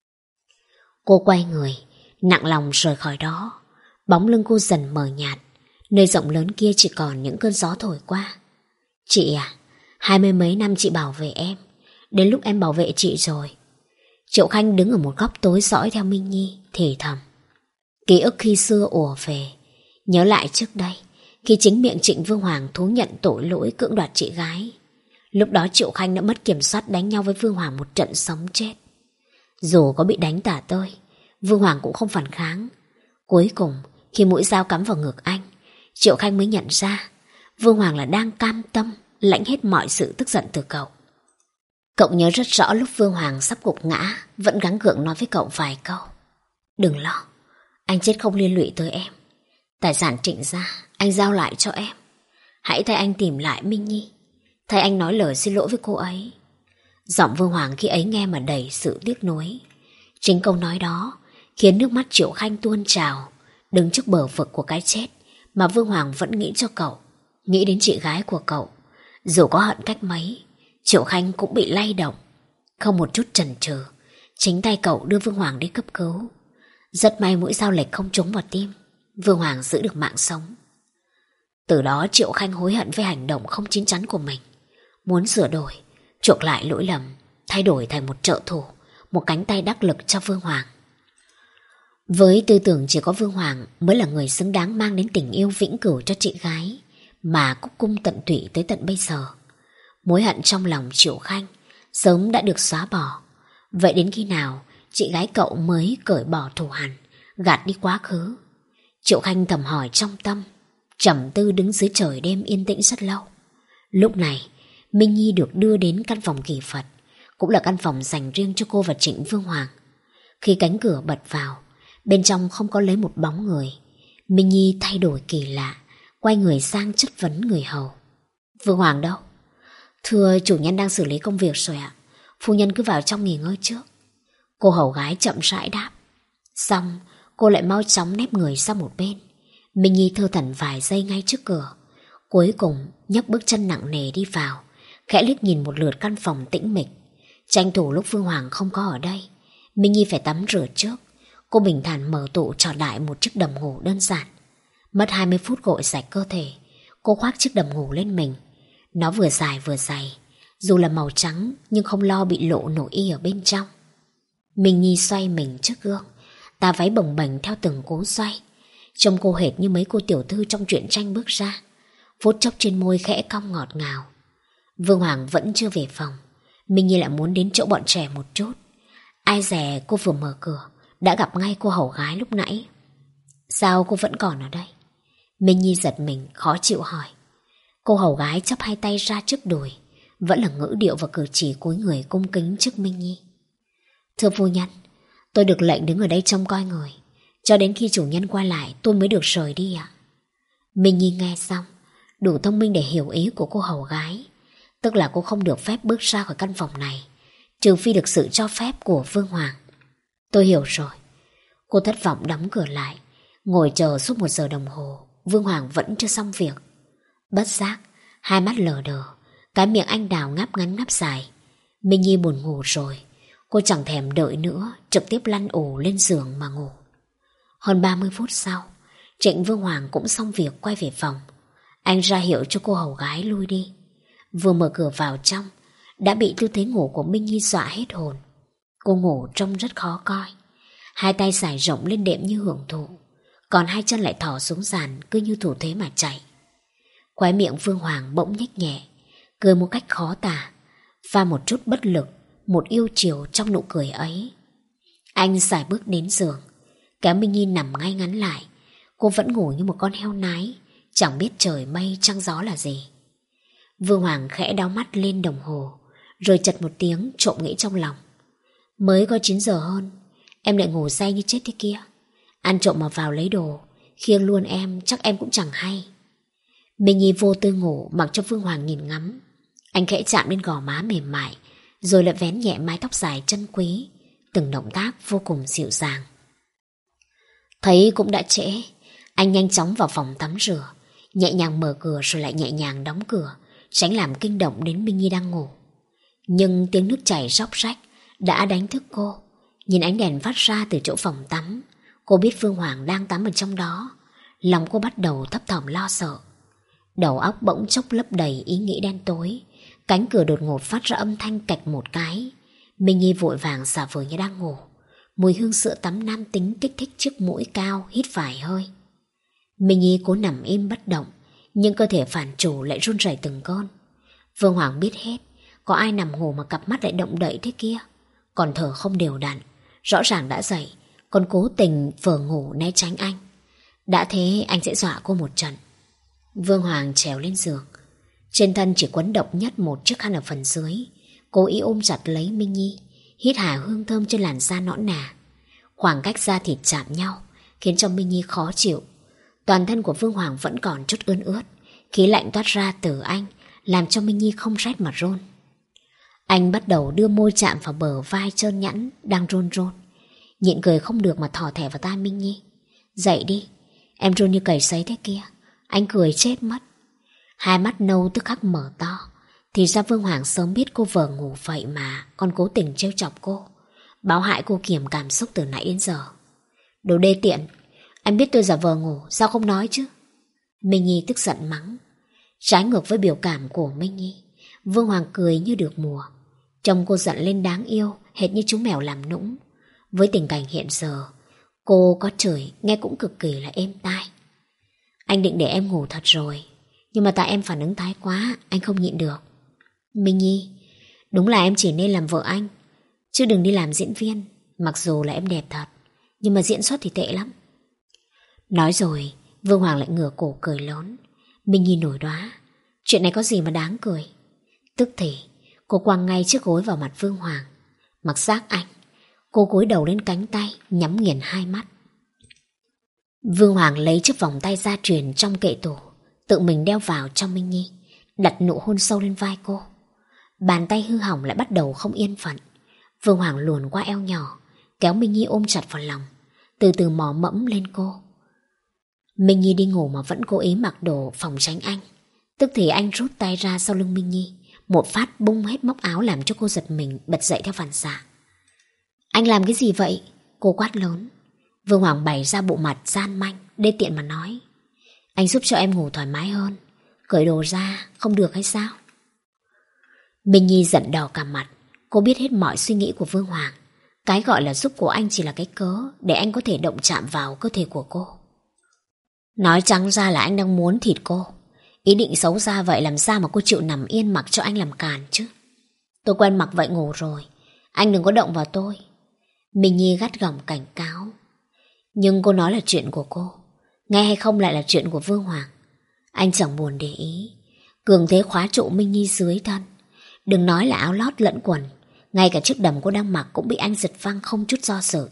Cô quay người, nặng lòng rời khỏi đó. Bóng lưng cô dần mờ nhạt, nơi rộng lớn kia chỉ còn những cơn gió thổi qua. Chị à, hai mươi mấy năm chị bảo vệ em, đến lúc em bảo vệ chị rồi. Triệu Khanh đứng ở một góc tối dõi theo Minh Nhi, thì thầm. Ký ức khi xưa ùa về, nhớ lại trước đây, khi chính miệng Trịnh Vương Hoàng thú nhận tội lỗi cưỡng đoạt chị gái. Lúc đó Triệu Khanh đã mất kiểm soát đánh nhau với Vương Hoàng một trận sống chết. Dù có bị đánh tả tơi, Vương Hoàng cũng không phản kháng. Cuối cùng, khi mũi dao cắm vào ngực anh, Triệu Khanh mới nhận ra Vương Hoàng là đang cam tâm lãnh hết mọi sự tức giận từ cậu. Cậu nhớ rất rõ lúc Vương Hoàng sắp gục ngã, vẫn gắng gượng nói với cậu vài câu. Đừng lo, anh chết không liên lụy tới em. Tài sản Trịnh gia anh giao lại cho em. Hãy thay anh tìm lại Minh Nhi, thay anh nói lời xin lỗi với cô ấy. Giọng Vương Hoàng khi ấy nghe mà đầy sự tiếc nuối. Chính câu nói đó khiến nước mắt Triệu Khanh tuôn trào. Đứng trước bờ vực của cái chết mà Vương Hoàng vẫn nghĩ cho cậu, nghĩ đến chị gái của cậu. Dù có hận cách mấy, Triệu Khanh cũng bị lay động. Không một chút chần chừ, chính tay cậu đưa Vương Hoàng đi cấp cứu. Rất may mũi dao lệch không trúng vào tim, Vương Hoàng giữ được mạng sống. Từ đó Triệu Khanh hối hận với hành động không chín chắn của mình, muốn sửa đổi, chuộc lại lỗi lầm, thay đổi thành một trợ thủ, một cánh tay đắc lực cho Vương Hoàng. Với tư tưởng chỉ có Vương Hoàng mới là người xứng đáng mang đến tình yêu vĩnh cửu cho chị gái mà Cúc Cung tận tụy tới tận bây giờ, mối hận trong lòng Triệu Khanh sớm đã được xóa bỏ. Vậy đến khi nào chị gái cậu mới cởi bỏ thù hằn, gạt đi quá khứ? Triệu Khanh thầm hỏi trong tâm, trầm tư đứng dưới trời đêm yên tĩnh rất lâu. Lúc này Minh Nhi được đưa đến căn phòng kỳ Phật, cũng là căn phòng dành riêng cho cô và Trịnh Vương Hoàng. Khi cánh cửa bật vào, bên trong không có lấy một bóng người. Minh Nhi thay đổi kỳ lạ, quay người sang chất vấn người hầu. Vương Hoàng đâu? Thưa chủ nhân đang xử lý công việc rồi ạ. Phu nhân cứ vào trong nghỉ ngơi trước. Cô hầu gái chậm rãi đáp. Xong cô lại mau chóng nép người sang một bên. Minh Nhi thơ thẩn vài giây ngay trước cửa, cuối cùng nhấc bước chân nặng nề đi vào, khẽ liếc nhìn một lượt căn phòng tĩnh mịch. Tranh thủ lúc Phương Hoàng không có ở đây, Minh Nhi phải tắm rửa trước. Cô bình thản mở tủ trò đại một chiếc đầm ngủ đơn giản. Mất hai mươi phút gội sạch cơ thể, cô khoác chiếc đầm ngủ lên mình. Nó vừa dài vừa dày, dù là màu trắng nhưng không lo bị lộ nội y ở bên trong. Minh Nhi xoay mình trước gương, tà váy bồng bềnh theo từng cú xoay, trông cô hệt như mấy cô tiểu thư trong truyện tranh bước ra. Phút chốc trên môi khẽ cong ngọt ngào. Vương Hoàng vẫn chưa về phòng, Minh Nhi lại muốn đến chỗ bọn trẻ một chút. Ai dè cô vừa mở cửa đã gặp ngay cô hầu gái lúc nãy. Sao cô vẫn còn ở đây? Minh Nhi giật mình khó chịu hỏi. Cô hầu gái chắp hai tay ra trước đùi, vẫn là ngữ điệu và cử chỉ cúi người cung kính trước Minh Nhi. Thưa phu nhân, tôi được lệnh đứng ở đây trông coi người, cho đến khi chủ nhân quay lại tôi mới được rời đi ạ. Minh Nhi nghe xong, đủ thông minh để hiểu ý của cô hầu gái. Tức là cô không được phép bước ra khỏi căn phòng này, trừ phi được sự cho phép của Vương Hoàng. Tôi hiểu rồi. Cô thất vọng đóng cửa lại, ngồi chờ suốt một giờ đồng hồ. Vương Hoàng vẫn chưa xong việc. Bất giác, hai mắt lờ đờ, cái miệng anh đào ngáp ngắn ngáp dài. Minh Nhi buồn ngủ rồi, cô chẳng thèm đợi nữa, trực tiếp lăn ổ lên giường mà ngủ. Hơn ba mươi phút sau, Trịnh Vương Hoàng cũng xong việc quay về phòng. Anh ra hiệu cho cô hầu gái lui đi. Vừa mở cửa vào trong, đã bị tư thế ngủ của Minh Nhi dọa hết hồn. Cô ngủ trông rất khó coi, hai tay xải rộng lên đệm như hưởng thụ, còn hai chân lại thỏ xuống sàn cứ như thủ thế mà chạy. Khóe miệng Vương Hoàng bỗng nhếch nhẹ, cười một cách khó tả, pha một chút bất lực, một yêu chiều trong nụ cười ấy. Anh sải bước đến giường, kéo Minh Nhi nằm ngay ngắn lại. Cô vẫn ngủ như một con heo nái, chẳng biết trời mây trăng gió là gì. Vương Hoàng khẽ đau mắt lên đồng hồ, rồi chật một tiếng trộm nghĩ trong lòng. Mới có chín giờ hơn, em lại ngủ say như chết thế kia. Ăn trộm mà vào lấy đồ, khiêng luôn em chắc em cũng chẳng hay. Minh Nhi vô tư ngủ mặc cho Vương Hoàng nhìn ngắm. Anh khẽ chạm lên gò má mềm mại, rồi lại vén nhẹ mái tóc dài chân quý, từng động tác vô cùng dịu dàng. Thấy cũng đã trễ, anh nhanh chóng vào phòng tắm rửa, nhẹ nhàng mở cửa rồi lại nhẹ nhàng đóng cửa, tránh làm kinh động đến Minh Nhi đang ngủ. Nhưng tiếng nước chảy róc rách đã đánh thức cô. Nhìn ánh đèn phát ra từ chỗ phòng tắm, cô biết Vương Hoàng đang tắm ở trong đó. Lòng cô bắt đầu thấp thỏm lo sợ. Đầu óc bỗng chốc lấp đầy ý nghĩ đen tối. Cánh cửa đột ngột phát ra âm thanh cạch một cái. Minh Nhi vội vàng xả vờ như đang ngủ. Mùi hương sữa tắm nam tính kích thích trước mũi cao, hít vài hơi. Minh Nhi cố nằm im bất động, nhưng cơ thể phản chủ lại run rẩy từng cơn. Vương Hoàng biết hết, có ai nằm ngủ mà cặp mắt lại động đậy thế kia, còn thở không đều đặn, rõ ràng đã dậy, còn cố tình vờ ngủ né tránh anh. Đã thế anh sẽ dọa cô một trận. Vương Hoàng trèo lên giường, trên thân chỉ quấn độc nhất một chiếc khăn ở phần dưới, cố ý ôm chặt lấy Minh Nhi, hít hà hương thơm trên làn da nõn nà. Khoảng cách da thịt chạm nhau khiến cho Minh Nhi khó chịu. Toàn thân của Vương Hoàng vẫn còn chút ươn ướt, khí lạnh toát ra từ anh làm cho Minh Nhi không rét mà run. Anh bắt đầu đưa môi chạm vào bờ vai trơn nhẵn đang run run. Nhịn cười không được mà thò thẻ vào tai Minh Nhi. Dậy đi, em run như cầy sấy thế kia. Anh cười chết mất. Hai mắt nâu tức khắc mở to. Thì ra Vương Hoàng sớm biết cô vờ ngủ vậy mà còn cố tình trêu chọc cô, báo hại cô kiềm cảm xúc từ nãy đến giờ. Đồ đê tiện, anh biết tôi giả vờ ngủ, sao không nói chứ? Minh Nhi tức giận mắng. Trái ngược với biểu cảm của Minh Nhi, Vương Hoàng cười như được mùa. Trông cô giận lên đáng yêu, hệt như chú mèo làm nũng. Với tình cảnh hiện giờ, cô có chửi nghe cũng cực kỳ là êm tai. Anh định để em ngủ thật rồi, nhưng mà tại em phản ứng thái quá, anh không nhịn được. Minh Nhi, đúng là em chỉ nên làm vợ anh, chứ đừng đi làm diễn viên. Mặc dù là em đẹp thật, nhưng mà diễn xuất thì tệ lắm. Nói rồi, Vương Hoàng lại ngửa cổ cười lớn. Minh Nhi nổi đoá. Chuyện này có gì mà đáng cười? Tức thì cô quăng ngay chiếc gối vào mặt Vương Hoàng. Mặc xác anh, cô cúi đầu lên cánh tay, nhắm nghiền hai mắt. Vương Hoàng lấy chiếc vòng tay gia truyền trong kệ tủ, tự mình đeo vào cho Minh Nhi, đặt nụ hôn sâu lên vai cô. Bàn tay hư hỏng lại bắt đầu không yên phận. Vương Hoàng luồn qua eo nhỏ, kéo Minh Nhi ôm chặt vào lòng, từ từ mò mẫm lên cô. Minh Nhi đi ngủ mà vẫn cố ý mặc đồ phòng tránh anh. Tức thì anh rút tay ra sau lưng Minh Nhi, một phát bung hết móc áo làm cho cô giật mình bật dậy theo phản xạ. Anh làm cái gì vậy? Cô quát lớn. Vương Hoàng bày ra bộ mặt gian manh, đê tiện mà nói. Anh giúp cho em ngủ thoải mái hơn, cởi đồ ra không được hay sao? Minh Nhi giận đỏ cả mặt. Cô biết hết mọi suy nghĩ của Vương Hoàng. Cái gọi là giúp của anh chỉ là cái cớ để anh có thể động chạm vào cơ thể của cô. Nói trắng ra là anh đang muốn thịt cô. Ý định xấu xa vậy làm sao mà cô chịu nằm yên mặc cho anh làm càn chứ? Tôi quen mặc vậy ngủ rồi, anh đừng có động vào tôi. Minh Nhi gắt gỏng cảnh cáo. Nhưng cô nói là chuyện của cô, nghe hay không lại là chuyện của Vương Hoàng. Anh chẳng buồn để ý. Cường thế khóa trụ Minh Nhi dưới thân. Đừng nói là áo lót lẫn quần, ngay cả chiếc đầm cô đang mặc cũng bị anh giật văng không chút do dự.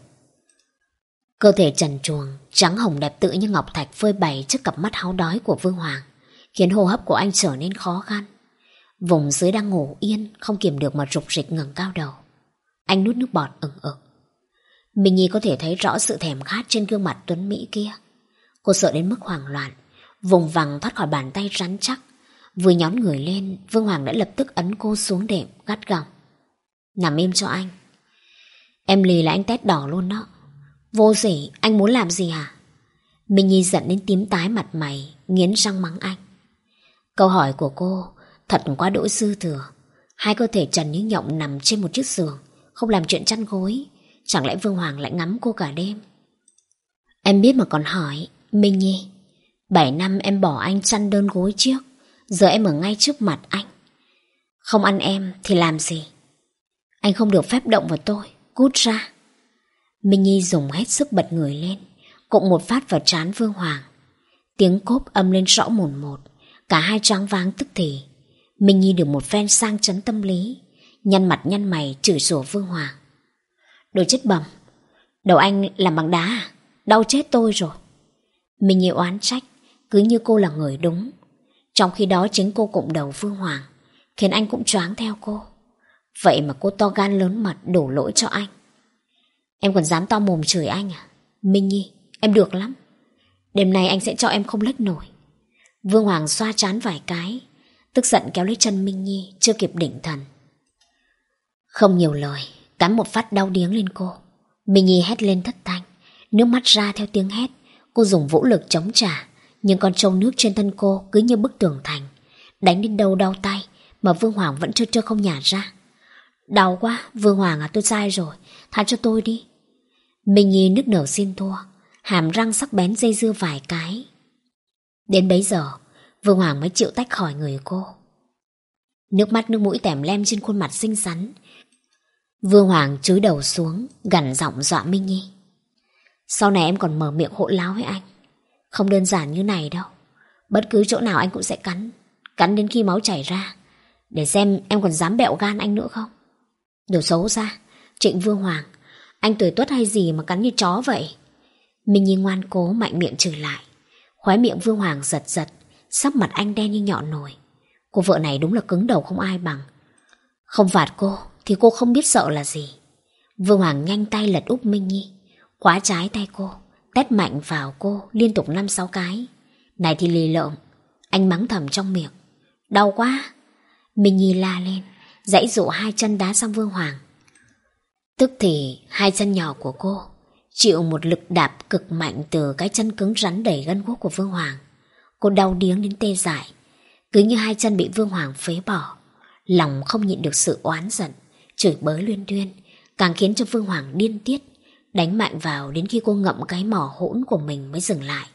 Cơ thể trần truồng, trắng hồng đẹp tự như ngọc thạch phơi bày trước cặp mắt háo đói của Vương Hoàng, khiến hô hấp của anh trở nên khó khăn. Vùng dưới đang ngủ yên, không kiềm được mà rục rịch ngẩng cao đầu. Anh nuốt nước bọt ừng ực. Minh Nhi có thể thấy rõ sự thèm khát trên gương mặt tuấn mỹ kia. Cô sợ đến mức hoảng loạn, vùng vằng thoát khỏi bàn tay rắn chắc. Vừa nhón người lên, Vương Hoàng đã lập tức ấn cô xuống đệm, gắt gỏng. Nằm im cho anh. Em lì là anh tét đỏ luôn đó. Vô sỉ, anh muốn làm gì hả? Minh Nhi giận đến tím tái mặt mày, nghiến răng mắng anh. Câu hỏi của cô thật quá đỗi dư thừa. Hai cơ thể trần như nhộng nằm trên một chiếc giường, không làm chuyện chăn gối. Chẳng lẽ Vương Hoàng lại ngắm cô cả đêm? Em biết mà còn hỏi. Minh Nhi, bảy năm em bỏ anh chăn đơn gối trước, giờ em ở ngay trước mặt anh. Không ăn em thì làm gì? Anh không được phép động vào tôi, cút ra. Minh Nhi dùng hết sức bật người lên, cụng một phát vào trán Vương Hoàng. Tiếng cốp âm lên rõ mồn một. Cả hai choáng váng tức thì. Minh Nhi được một phen sang chấn tâm lý, nhăn mặt nhăn mày chửi rủa Vương Hoàng. Đồ chết bầm, đầu anh làm bằng đá à? Đau chết tôi rồi. Minh Nhi oán trách, cứ như cô là người đúng. Trong khi đó chính cô cụng đầu Vương Hoàng, khiến anh cũng choáng theo cô. Vậy mà cô to gan lớn mật đổ lỗi cho anh. Em còn dám to mồm chửi anh à? Minh Nhi, em được lắm. Đêm nay anh sẽ cho em không lếch nổi. Vương Hoàng xoa trán vài cái, tức giận kéo lấy chân Minh Nhi, chưa kịp định thần. Không nhiều lời, cắn một phát đau điếng lên cô. Minh Nhi hét lên thất thanh, nước mắt ra theo tiếng hét. Cô dùng vũ lực chống trả, nhưng con trâu nước trên thân cô cứ như bức tường thành, đánh đến đâu đau tay mà Vương Hoàng vẫn trơ trơ không nhả ra. Đau quá, Vương Hoàng à, tôi sai rồi, tha cho tôi đi. Minh Nhi nức nở xin thua, hàm răng sắc bén dây dưa vài cái. Đến bấy giờ Vương Hoàng mới chịu tách khỏi người cô. Nước mắt nước mũi tèm lem trên khuôn mặt xinh xắn. Vương Hoàng chúi đầu xuống, gằn giọng dọa Minh Nhi. Sau này em còn mở miệng hỗn láo với anh, không đơn giản như này đâu. Bất cứ chỗ nào anh cũng sẽ cắn, cắn đến khi máu chảy ra, để xem em còn dám bẹo gan anh nữa không. Đồ xấu xa, Trịnh Vương Hoàng, anh tuổi tuất hay gì mà cắn như chó vậy? Minh Nhi ngoan cố mạnh miệng chửi lại. Khóe miệng Vương Hoàng giật giật, sắc mặt anh đen như nhọn nồi. Cô vợ này đúng là cứng đầu không ai bằng. Không phạt cô thì cô không biết sợ là gì. Vương Hoàng nhanh tay lật úp Minh Nhi, khóa trái tay cô, tét mạnh vào cô liên tục năm sáu cái. Này thì lì lợm, anh mắng thầm trong miệng. Đau quá. Minh Nhi la lên, giãy giụa hai chân đá sang Vương Hoàng. Tức thì hai chân nhỏ của cô chịu một lực đạp cực mạnh từ cái chân cứng rắn đầy gân guốc của Vương Hoàng. Cô đau điếng đến tê dại, cứ như hai chân bị Vương Hoàng phế bỏ. Lòng không nhịn được sự oán giận, chửi bới luyên thuyên, càng khiến cho Vương Hoàng điên tiết, đánh mạnh vào đến khi cô ngậm cái mỏ hỗn của mình mới dừng lại.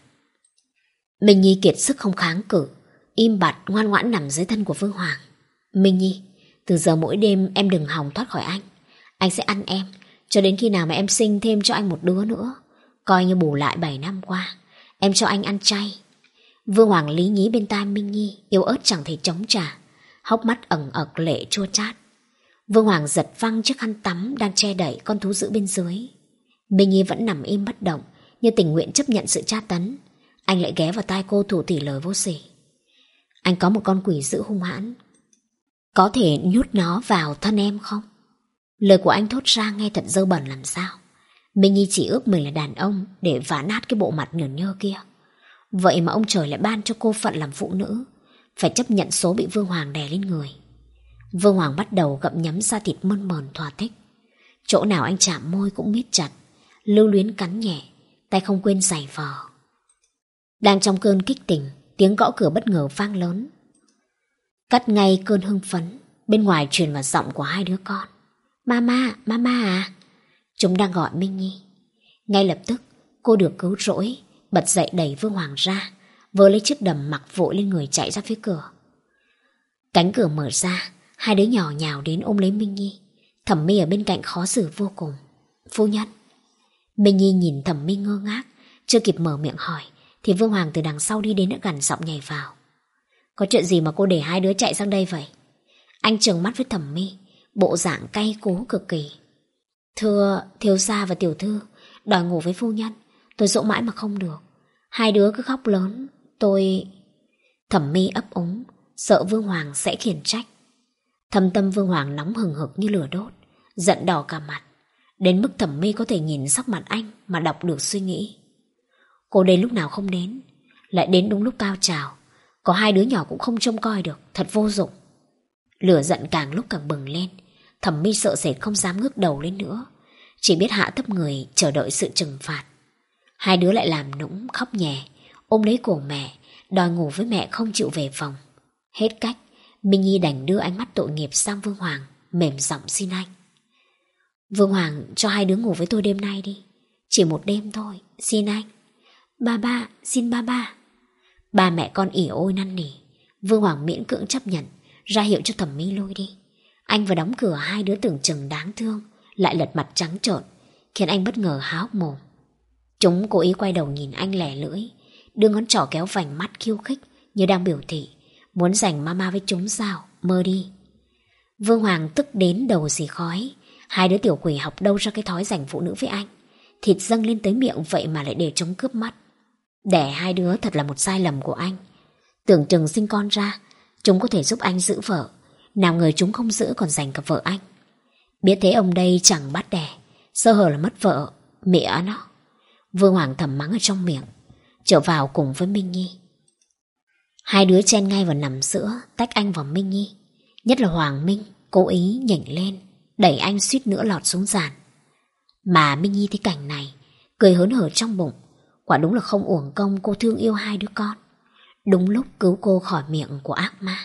Minh Nhi kiệt sức không kháng cự, im bặt ngoan ngoãn nằm dưới thân của Vương Hoàng. Minh Nhi, từ giờ mỗi đêm em đừng hòng thoát khỏi anh. Anh sẽ ăn em cho đến khi nào mà em sinh thêm cho anh một đứa nữa, coi như bù lại bảy năm qua em cho anh ăn chay. Vương Hoàng lý nhí bên tai Minh Nhi, yếu ớt chẳng thể chống trả, hốc mắt ẩn ực lệ chua chát. Vương Hoàng giật văng chiếc khăn tắm đang che đậy con thú dữ bên dưới. Minh Nhi vẫn nằm im bất động, như tình nguyện chấp nhận sự tra tấn. Anh lại ghé vào tai cô thủ thỉ lời vô sỉ. Anh có một con quỷ dữ hung hãn, có thể nhốt nó vào thân em không? Lời của anh thốt ra nghe thật dơ bẩn làm sao. Minh Nhi chỉ ước mình là đàn ông để vả nát cái bộ mặt nhởn nhơ kia. Vậy mà ông trời lại ban cho cô phận làm phụ nữ, phải chấp nhận số bị Vương Hoàng đè lên người. Vương Hoàng bắt đầu gặm nhấm da thịt mơn mờn thỏa thích. Chỗ nào anh chạm môi cũng miết chặt, lưu luyến cắn nhẹ, tay không quên giày vò. Đang trong cơn kích tình, tiếng gõ cửa bất ngờ vang lớn, cắt ngay cơn hưng phấn. Bên ngoài truyền vào giọng của hai đứa con. Mama, mama à? Chúng đang gọi Minh Nhi. Ngay lập tức cô được cứu rỗi, bật dậy đẩy Vương Hoàng ra, vừa lấy chiếc đầm mặc vội lên người chạy ra phía cửa. Cánh cửa mở ra, hai đứa nhỏ nhào đến ôm lấy Minh Nhi. Thẩm My ở bên cạnh khó xử vô cùng. Phu nhân. Minh Nhi nhìn Thẩm My ngơ ngác, chưa kịp mở miệng hỏi thì Vương Hoàng từ đằng sau đi đến đã gằn giọng nhảy vào. Có chuyện gì mà cô để hai đứa chạy sang đây vậy? Anh trừng mắt với Thẩm My, bộ dạng cay cú cực kỳ. Thưa thiếu gia và tiểu thư, đòi ngủ với phu nhân, tôi dỗ mãi mà không được. Hai đứa cứ khóc lớn, tôi... Thẩm My ấp úng, sợ Vương Hoàng sẽ khiển trách. Thâm tâm Vương Hoàng nóng hừng hực như lửa đốt, giận đỏ cả mặt, đến mức Thẩm My có thể nhìn sắc mặt anh mà đọc được suy nghĩ. Cô đến lúc nào không đến, lại đến đúng lúc cao trào, có hai đứa nhỏ cũng không trông coi được, thật vô dụng. Lửa giận càng lúc càng bừng lên, Thẩm My sợ sệt không dám ngước đầu lên nữa, chỉ biết hạ thấp người chờ đợi sự trừng phạt. Hai đứa lại làm nũng khóc nhè, ôm lấy cổ mẹ, đòi ngủ với mẹ không chịu về phòng. Hết cách, Minh Nhi đành đưa ánh mắt tội nghiệp sang Vương Hoàng, mềm giọng xin anh. Vương Hoàng, cho hai đứa ngủ với tôi đêm nay đi, chỉ một đêm thôi, xin anh. Ba ba, xin ba ba. Ba mẹ con ỉ ôi năn nỉ. Vương Hoàng miễn cưỡng chấp nhận, ra hiệu cho Thẩm My lôi đi. Anh vừa đóng cửa, hai đứa tưởng chừng đáng thương lại lật mặt trắng trợn, khiến anh bất ngờ há hốc mồm. Chúng cố ý quay đầu nhìn anh lẻ lưỡi, đưa ngón trỏ kéo vành mắt khiêu khích như đang biểu thị muốn giành mama với chúng sao, mơ đi. Vương Hoàng tức đến đầu xì khói. Hai đứa tiểu quỷ học đâu ra cái thói giành phụ nữ với anh. Thịt dâng lên tới miệng vậy mà lại để chúng cướp mất. Đẻ hai đứa thật là một sai lầm của anh. Tưởng chừng sinh con ra chúng có thể giúp anh giữ vợ, nào ngờ chúng không giữ còn giành cả vợ anh. Biết thế ông đây chẳng bắt đẻ, sơ hở là mất vợ, mẹ nó. Vương Hoàng thầm mắng ở trong miệng, trở vào cùng với Minh Nhi. Hai đứa chen ngay vào nằm sữa, tách anh vào Minh Nhi. Nhất là Hoàng Minh cố ý nhảy lên, đẩy anh suýt nữa lọt xuống giàn. Mà Minh Nhi thấy cảnh này, cười hớn hở trong bụng. Quả đúng là không uổng công cô thương yêu hai đứa con, đúng lúc cứu cô khỏi miệng của ác ma.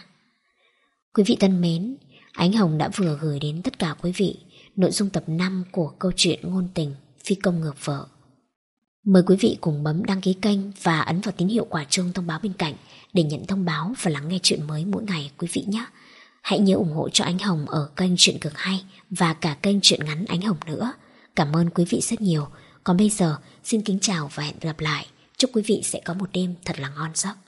Quý vị thân mến, Ánh Hồng đã vừa gửi đến tất cả quý vị nội dung tập năm của câu chuyện ngôn tình Phi công ngược vợ. Mời quý vị cùng bấm đăng ký kênh và ấn vào tín hiệu quả chuông thông báo bên cạnh để nhận thông báo và lắng nghe chuyện mới mỗi ngày quý vị nhé. Hãy nhớ ủng hộ cho Ánh Hồng ở kênh Chuyện Cực Hay và cả kênh Chuyện Ngắn Ánh Hồng nữa. Cảm ơn quý vị rất nhiều. Còn bây giờ, xin kính chào và hẹn gặp lại. Chúc quý vị sẽ có một đêm thật là ngon giấc.